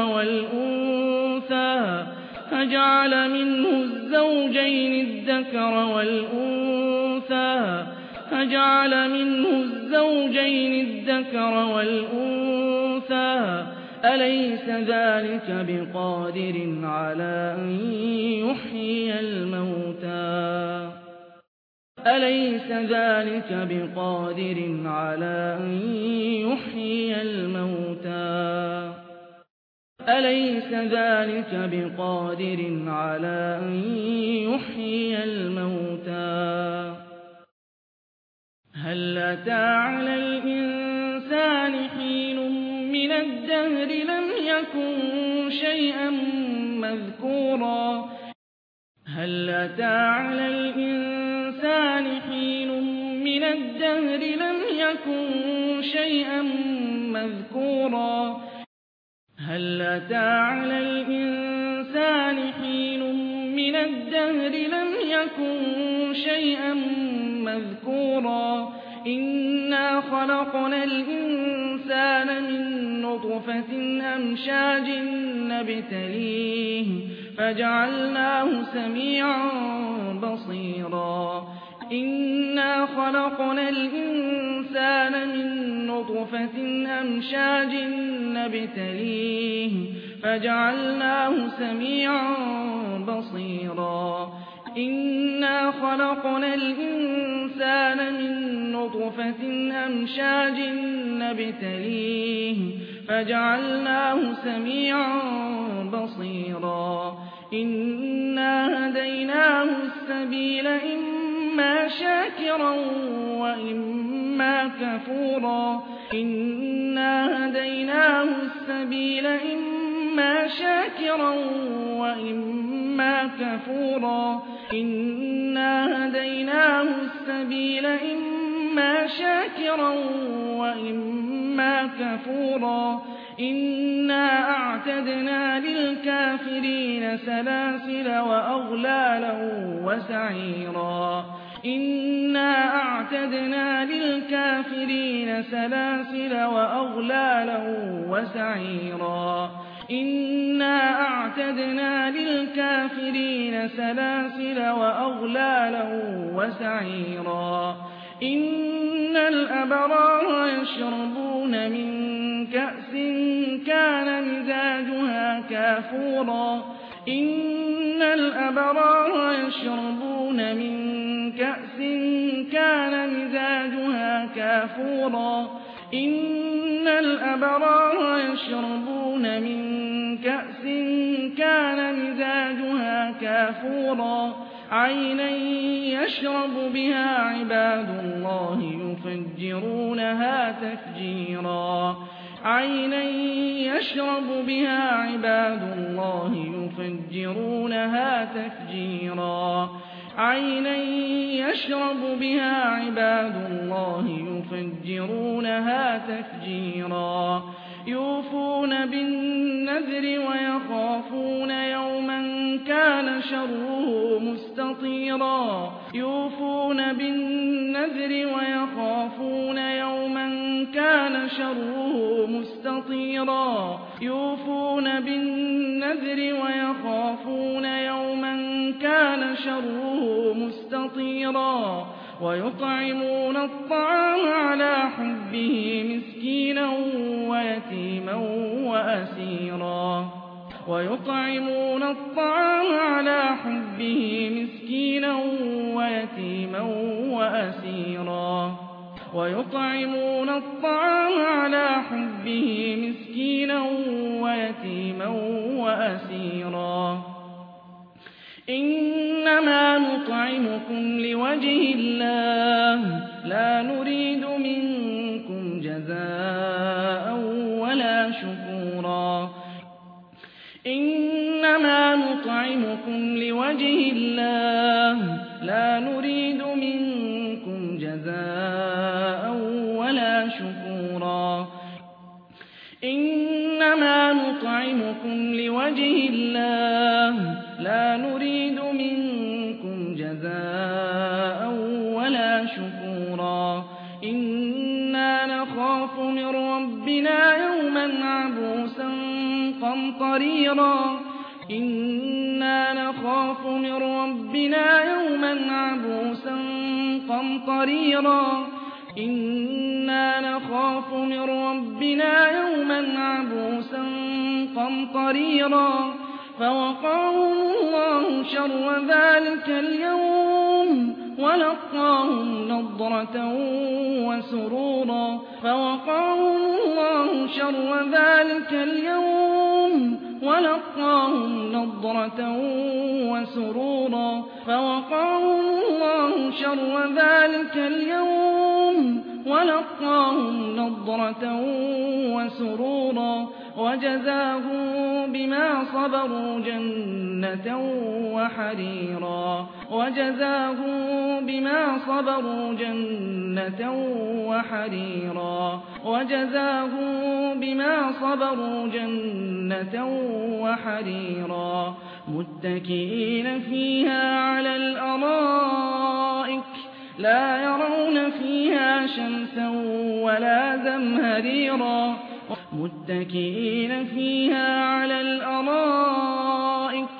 والأنثى أليس ذلك بقادر على أن يحيي الموتى هل أتى على الإنسان حين من الدهر لم يكن شيئا مذكورا إنا خلقنا الإنسان من نطفة أمشاج نبتليه فجعلناه سميعا بصيرا إنا خلقنا الإنسان من نطفة أمشاج نبتليه فجعلناه سميعا بصيرا إنا خلقنا الإنسان من نطفة أمشاج نبتليه فجعلناه سميعا بصيرا إنا هديناه السبيل إما شاكرا وإما كفورا إنا هديناه السبيل إما شاكرا وإما كفورا إنا هديناه السبيل إما شاكرا وإما كفورا إنا أعتدنا للكافرين سلاسل وأغلالا وسعيرا إنا أعتدنا للكافرين سلاسل وأغلالا وسعيرا إنا أعتدنا للكافرين سلاسل وأغلالا وسعيرا إن الأبرار يشربون من كأس كان مزاجها كافورا إن الأبرار يشربون من كأس كان مزاجها كافورا إن الأبرار يشربون من كأس كان مزاجها كافورا عينا يشرب بها عباد الله يفجرونها تفجيرا عينا يشرب بها عباد الله يفجرونها تفجيرا عينا يشرب بها عباد الله يفجرونها تفجيرا يوفون بالنذر ويخافون يوما كان شره مستطيرا يوفون بالنذر ويخافون يوما كان شره مستطيرا يوفون بالنذر ويخافون يوما كان شره مستطيرا ويطعمون الطعام على حبه مسكينا ويتيما وأسيرا ويطعمون الطعام على حبه مسكينا ويتيما وأسيرا ويطعمون الطعام على حبه مسكينا ويتيما وأسيرا إنما نطعمكم لوجه الله لا نريد منكم جزاء ولا شكورا إنما نطعمكم لوجه الله لا نريد منكم جزاء ولا شكورا إنما نطعمكم لوجه الله لا نريد منكم جزاء ولا شكورا إنا نخاف من ربنا يوما عبوسا قمطريرا إنا نخاف من ربنا يوما عبوسا قمطريرا إنا نخاف من ربنا يوما عبوسا قمطريرا فوقاهم الله شر ذلك اليوم ولقاهم نضرة وسرورا فوقاهم الله شر ذلك اليوم ولقاهم نضرة وسرورا فوقاهم الله شر ذلك اليوم ولقاهم نضرة وسرورا وجزاهم بما صبروا جنة وحريرا وجزاهم بما صبروا جنة وحريرا وجزاهم بما صبروا جنة وحريرا متكئين فيها على الأرائك لا يرون فيها شمسا ولا زمهريرا متكئين فيها على الأرائك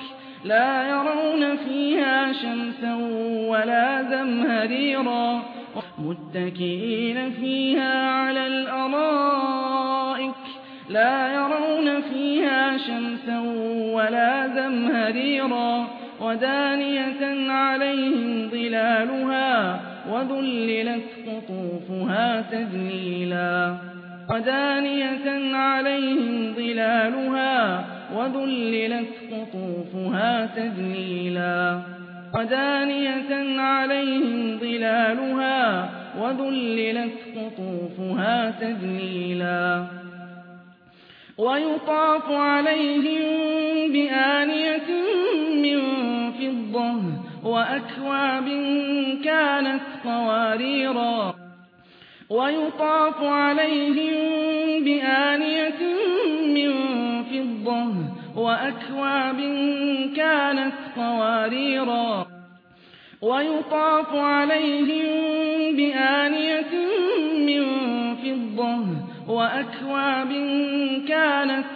لا يرون فيها شمسا ولا زمهريرا متكئين فيها على الأرائك لا يرون فيها شمسا ولا زمهريرا ودانية عليهم ظلالها وذللت قطوفها تذليلا ودانية عليهم ظلالها وذللت قطوفها تذليلا ودانية عليهم ظلالها وذللت قطوفها تذليلا ويطاف عليهم بآنية من فضة وأكواب كانت قواريرا ويطاف عليهم بآنية من فضة وأكواب كانت قواريرا ويطاف عليهم بآنية من فضة وأكواب كانت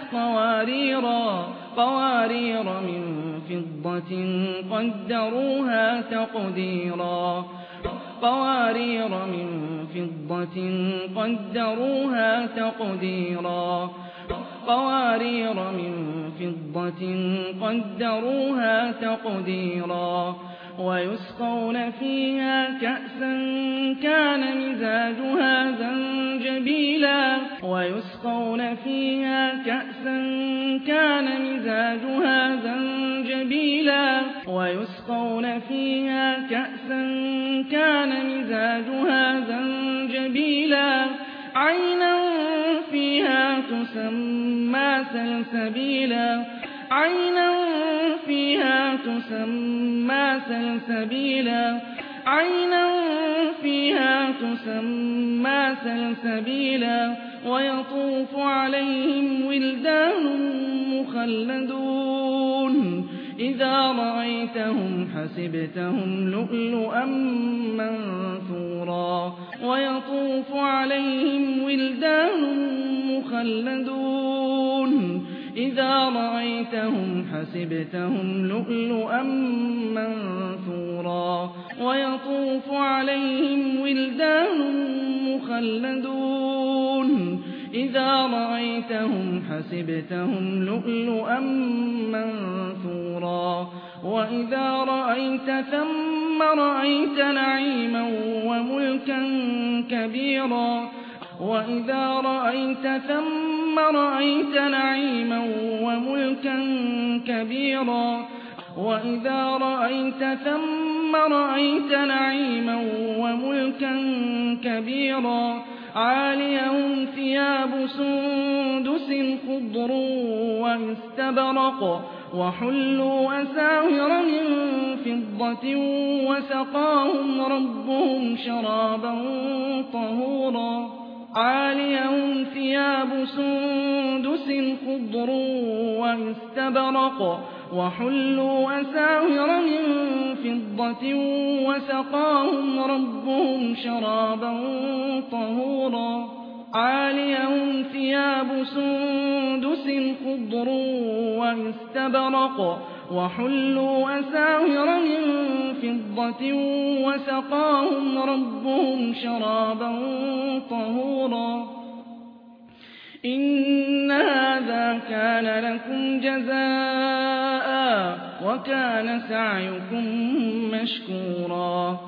قوارير من فضة قدروها تقديرا قوارير من فضة قدروها تقديرا قوارير من فضة قدروها تقديرا ويسقون فيها كأسا كان مزاجها زنجبيلا ويسقون فيها كأسا كان مزاجها زنجبيلا ويسقون فيها كأسا كان مزاجها زنجبيلا عينا فيها تسمى سلسبيلا عينا فيها تسمى سلسبيلا عينا فيها تسمى سلسبيلا ويطوف عليهم ولدان مخلدون إذا رأيتهم حسبتهم لؤلؤا منثورا ويطوف عليهم ولدان مخلدون إذا رأيتهم حسبتهم لؤلؤا منثورا ويطوف عليهم ولدان مخلدون إذا رأيتهم حسبتهم لؤلؤا منثورا وإذا رأيت ثم رأيت نعيما وملكا كبيرا وإذا رأيت ثم رأيت نعيما وملكا كبيرا وإذا رأيت ثم رأيت نعيما وملكا كبيرا عاليهم ثياب سندس خضر واستبرق وحلوا أساور من فضة وسقاهم ربهم شرابا طهورا عاليهم ثياب سندس خضر واستبرق وحلوا أساور من فضة وسقاهم ربهم شرابا طهورا عاليهم ثياب سندس خضر واستبرق وحلوا أساور من فضة وسقاهم ربهم شرابا طهورا إن هذا كان لكم جزاء وكان سعيكم مشكورا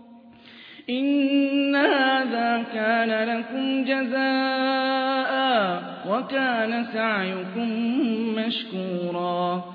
إن هذا كان لكم جزاء وكان سعيكم مشكورا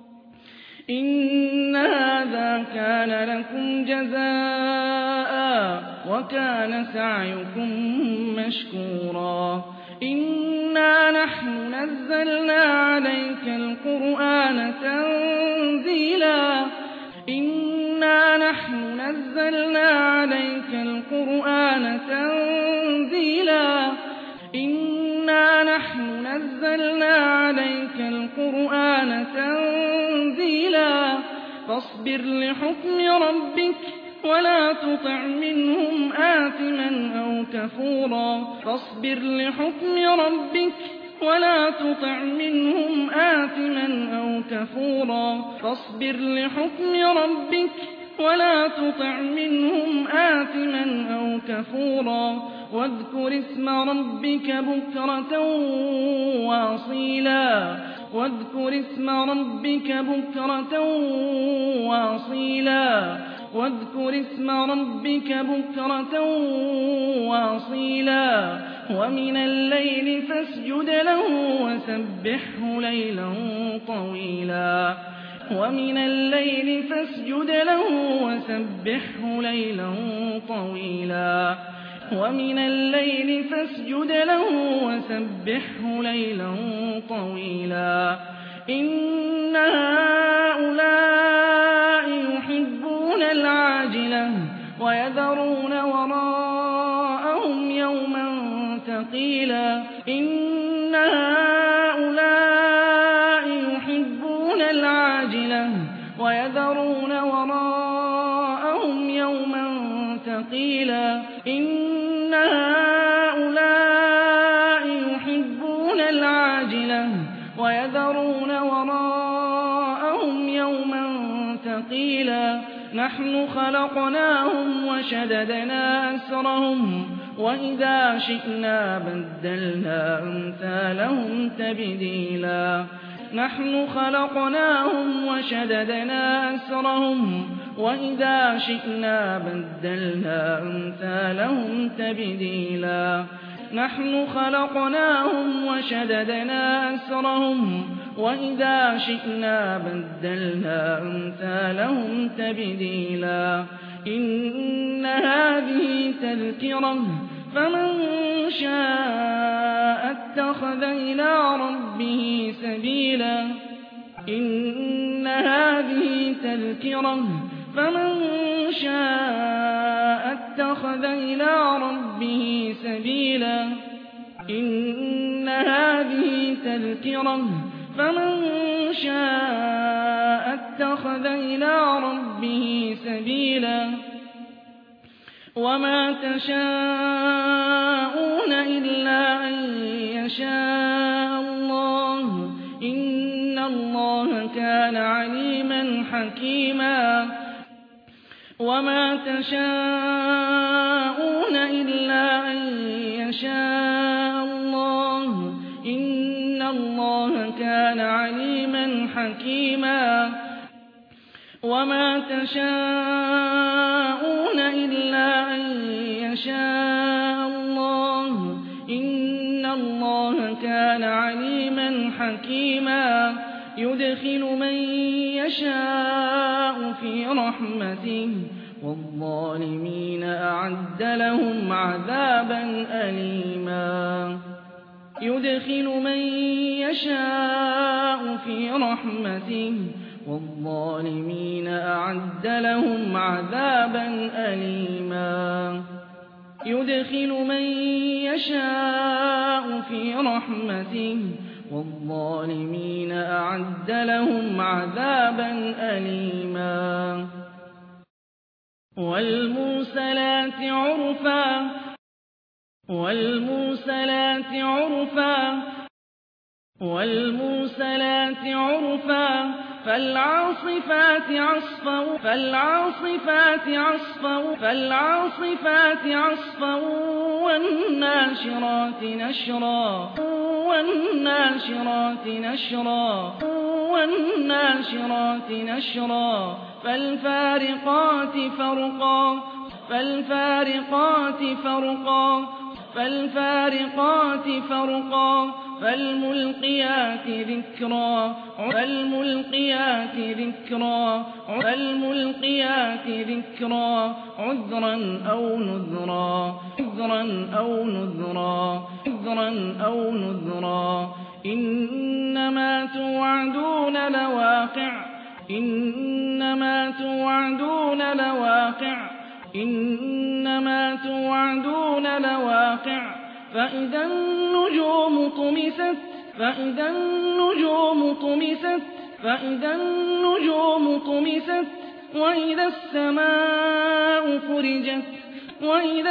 إن هذا كان لكم جزاء وكان سعيكم مشكورا إنا نحن نزلنا عليك القرآن تنزيلا إنا نحن نزلنا عليك القرآن تنزيلا إنا نحن نزلنا عليك القرآن تنزيلا فاصبر لحكم ربك ولا تطع منهم آثما أو كفورا فاصبر لحكم ربك ولا تطع منهم آثما أو كفورا كفورا فاصبر لحكم ربك ولا تطع منهم آثما أو كفورا واذكر اسم ربك بكرة وأصيلا واذكر اسم ربك بكرة وأصيلا واذكر اسم ربك بكرة وأصيلا ومن الليل فاسجد له وسبحه ليلا طويلا ومن الليل فاسجد له وسبحه ليلا طويلا ومن الليل فاسجد له وسبحه ليلا طويلا إن هؤلاء يحبون العاجلة ويذرون وراءهم يوما ثقيلا إن هؤلاء يحبون العاجلة ويذرون وراءهم يوما ثقيلا إن هؤلاء يحبون العاجلة ويذرون وراءهم يوما ثقيلا نحن خلقناهم وشددنا أسرهم وإذا شئنا بدلنا أمثالهم تبديلا نحن خلقناهم وشددنا أسرهم وإذا شئنا بدلنا أمثالهم تبديلا نحن خلقناهم وشددنا أسرهم وإذا شئنا بدلنا أمثالهم تبديلا إن هذه تذكرة فمن شاء اتخذ إلى ربه سبيلا إن هذه تذكرة فمن شاء اتخذ إلى ربه سبيلا إن هذه تذكرة فمن شاء اتخذ إلى ربه سبيلا وما تشاءون إلا أن يشاء الله إن الله كان عليما حكيما وما تشاءون إلا أن يشاء الله إن الله كان عليما حكيما وما تشاءون إلا أن يشاء الله إن الله كان عليما حكيما يدخل من يشاء في رحمته والظالمين أعد لهم عذابا أليما يدخل من يشاء في رحمته والظالمين أعد لهم عذابا أليما يدخل من يشاء في رحمته والظالمين أعد لهم عذابا أليما والمرسلات عرفا والمرسلات عرفا والمرسلات عرفا فالعاصفات عصفا فالعاصفات عصفا فالعاصفات عصفا والناشرات نشرا والناشرات نشرا والناشرات نشرا فالفارقات فرقا فالفارقات فرقا فالفارقات فرقا فالملقيات ذكرا فالملقيات ذكرا فالملقيات ذكرا عذرا أو نذرا عذرا أو نذرا عذرا أو نذرا إنما توعدون لواقع إنما توعدون لواقع إنما توعدون لواقع فإذا النجوم طمست فإذا النجوم طمست فإذا النجوم طمست وإذا السماء فرجت وإذا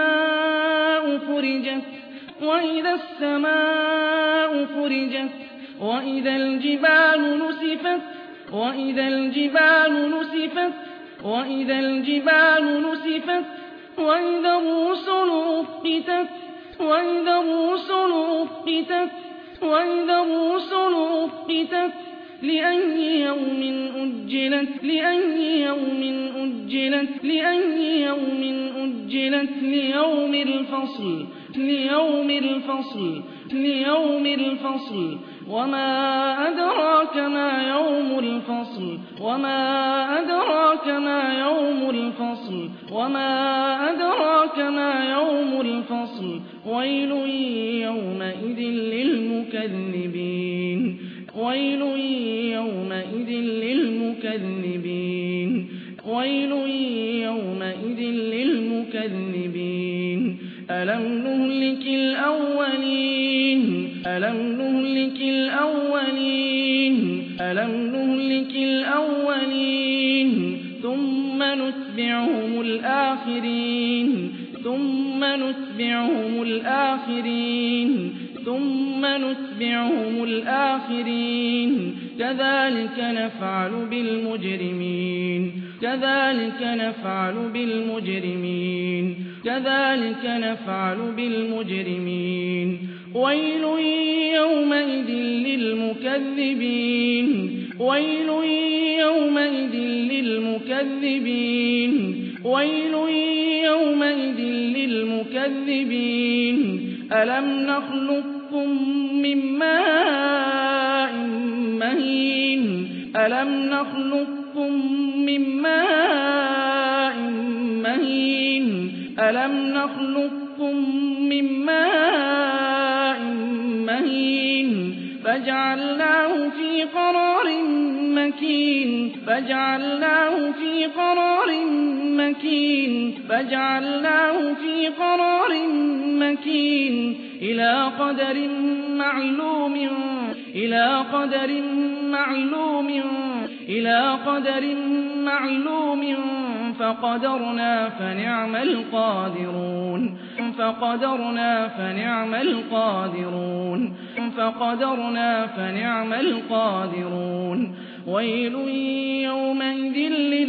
السماء فرجت وإذا السماء فرجت وإذا الجبال نسفت وإذا الجبال نسفت وإذا الجبال نسفت وإذا الرسل أقتت وإذا الرسل أقتت وإذا الرسل أقتت لأي يوم أجلت لأي يوم أجلت لأي يوم أجلت ليوم الفصل ليوم الفصل ليوم الفصل وما أدراك ما يوم الفصل وما أدراك ما يوم الفصل وما أدراك ما يوم الفصل ويل يومئذ للمكذبين ويل يومئذ للمكذبين ويل يومئذ للمكذبين ألم نهلك الأولين ألم نهلك الأولين ألم نهلك الأولين ثم نتبعهم الآخرين ثم نتبعهم الآخرين ثم نتبعهم الآخرين كذلك نفعل بالمجرمين كذلك نفعل بالمجرمين كذلك نفعل بالمجرمين ويل يومئذ للمكذبين ويل يومئذ للمكذبين ويل يومئذ للمكذبين ألم نخلقكم من ماء مهين ألم نخلقكم من ماء مهين ألم نخلقكم من ماء مهين فجعلناه في قرار مكين فجعلناه في قرار مكين فجعلناه في قرار مكين إلى قدر معلوم إلى قدر معلوم إلى قدر معلوم فقدرنا فنعم القادرون فقدرنا فنعم القادرون فقدرنا فنعم القادرون ويل يومئذ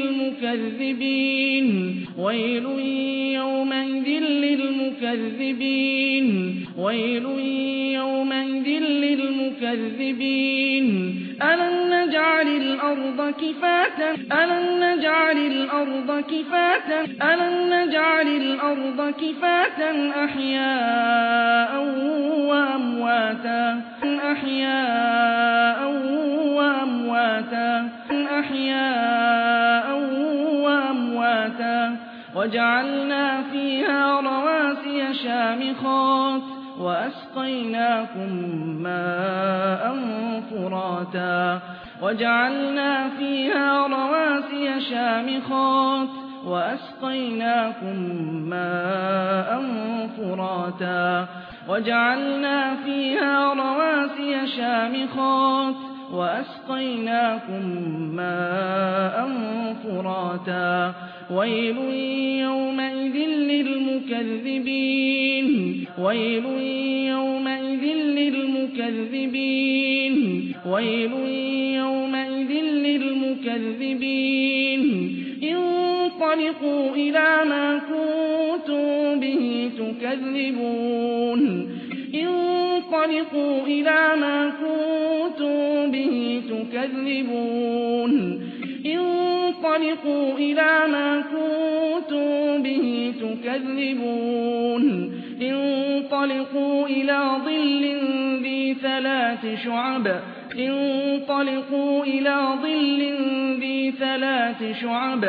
للمكذبين ويل يومئذ للمكذبين ويل يومئذ للمكذبين ألم نجعل الأرض كفاتا ألم نجعل الأرض كفاتا ألم نجعل الأرض كفاتا أحياء وأمواتا أحياء وأمواتا أحياء وأمواتا وجعلنا فيها رواسي شامخات وأسقيناكم ماء فراتا وجعلنا فيها رواسي شامخات وأسقيناكم ماء فراتا وجعلنا فيها رواسي شامخات وأسقيناكم ماء فراتا ويل يومئذ للمكذبين ويل يومئذ للمكذبين ويل يومئذ للمكذبين انطلقوا إلى ما كنتم به تكذبون انطلقوا إلى ما كنتم به تكذبون انطلقوا إلى ما كنتم به تكذبون انطلقوا إلى ظل ذي 3 شعب انطلقوا إلى ظل ذي 3 شعب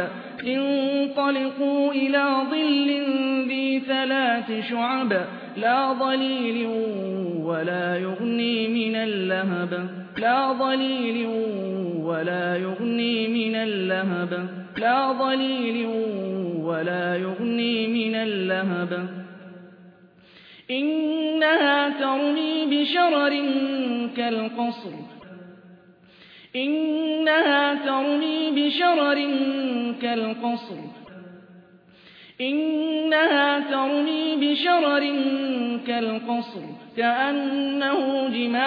انطلقوا إلى ظل ذي 3 شعب لا ظليل ولا يغني من اللهب لا ظليل ولا يغني من اللهب لا ظليل ولا يغني من اللهب إنها ترمي بشرر كالقصر إنها ترمي بشرر كالقصر إنها ترمي بشرر كالقصر كأنه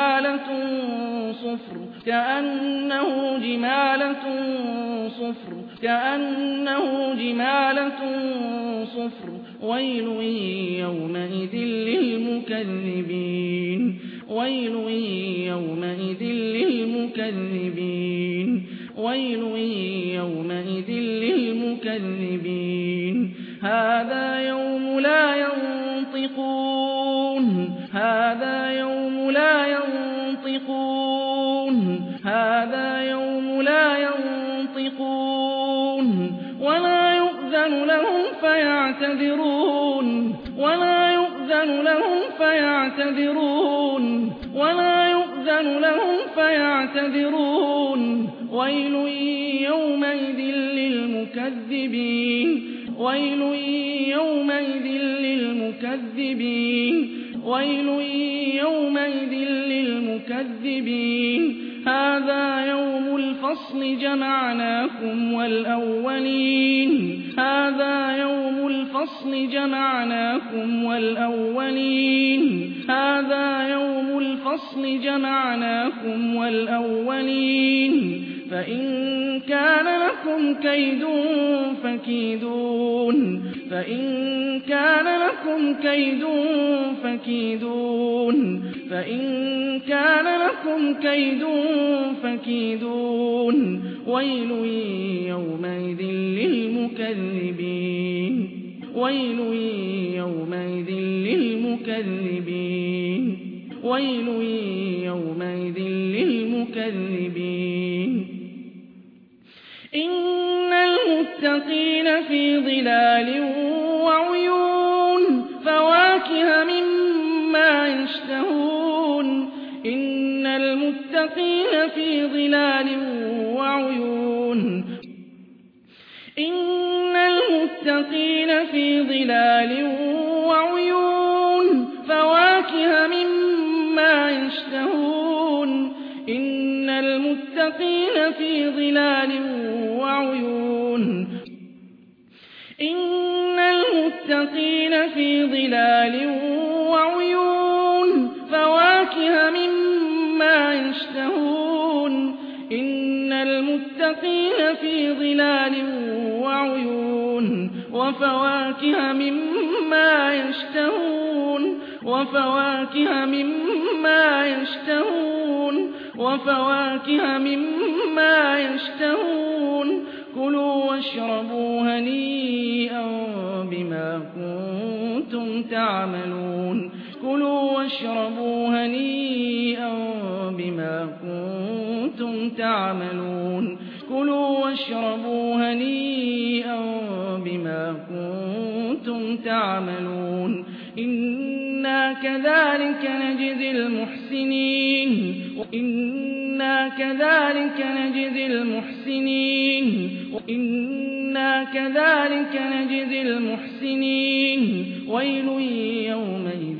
جمالة صفر ويل يومئذ للمكذبين هذا يوم لا ينطقون ولا يؤذن لهم فيعتذرون ويل يومئذ للمكذبين هذا يوم الفصل جمعناكم والأولين فإن كان لكم كيد فكيدون ويل يومئذ للمكذبين إن المتقين في ظلال وعيون فواكه مما يشتهون وفواكه مما يشتهون كلوا واشربوا هنيئا بما كنتم تعملون إنا كذلك نجزي المحسنين ويل يومئذ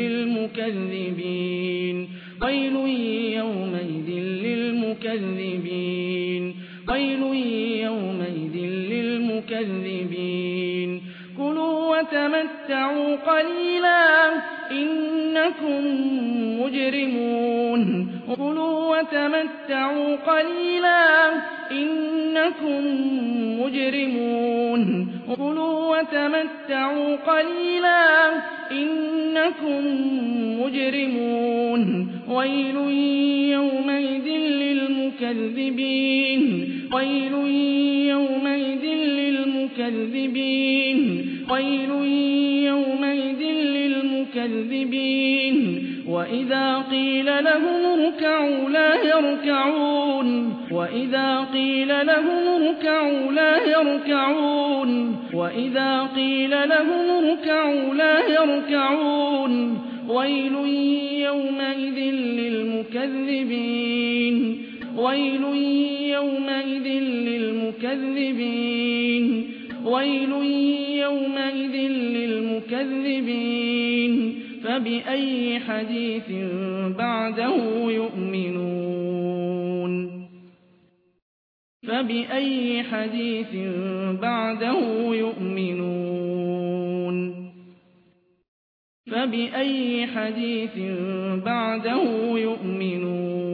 للمكذبين كلوا وتمتعوا قليلا إنكم مجرمون ويل يومئذ للمكذبين وإذا قيل لهم اركعوا لا يركعون ويل يومئذ للمكذبين فبأي حديث بعده يؤمنون فبأي حديث بعده يؤمنون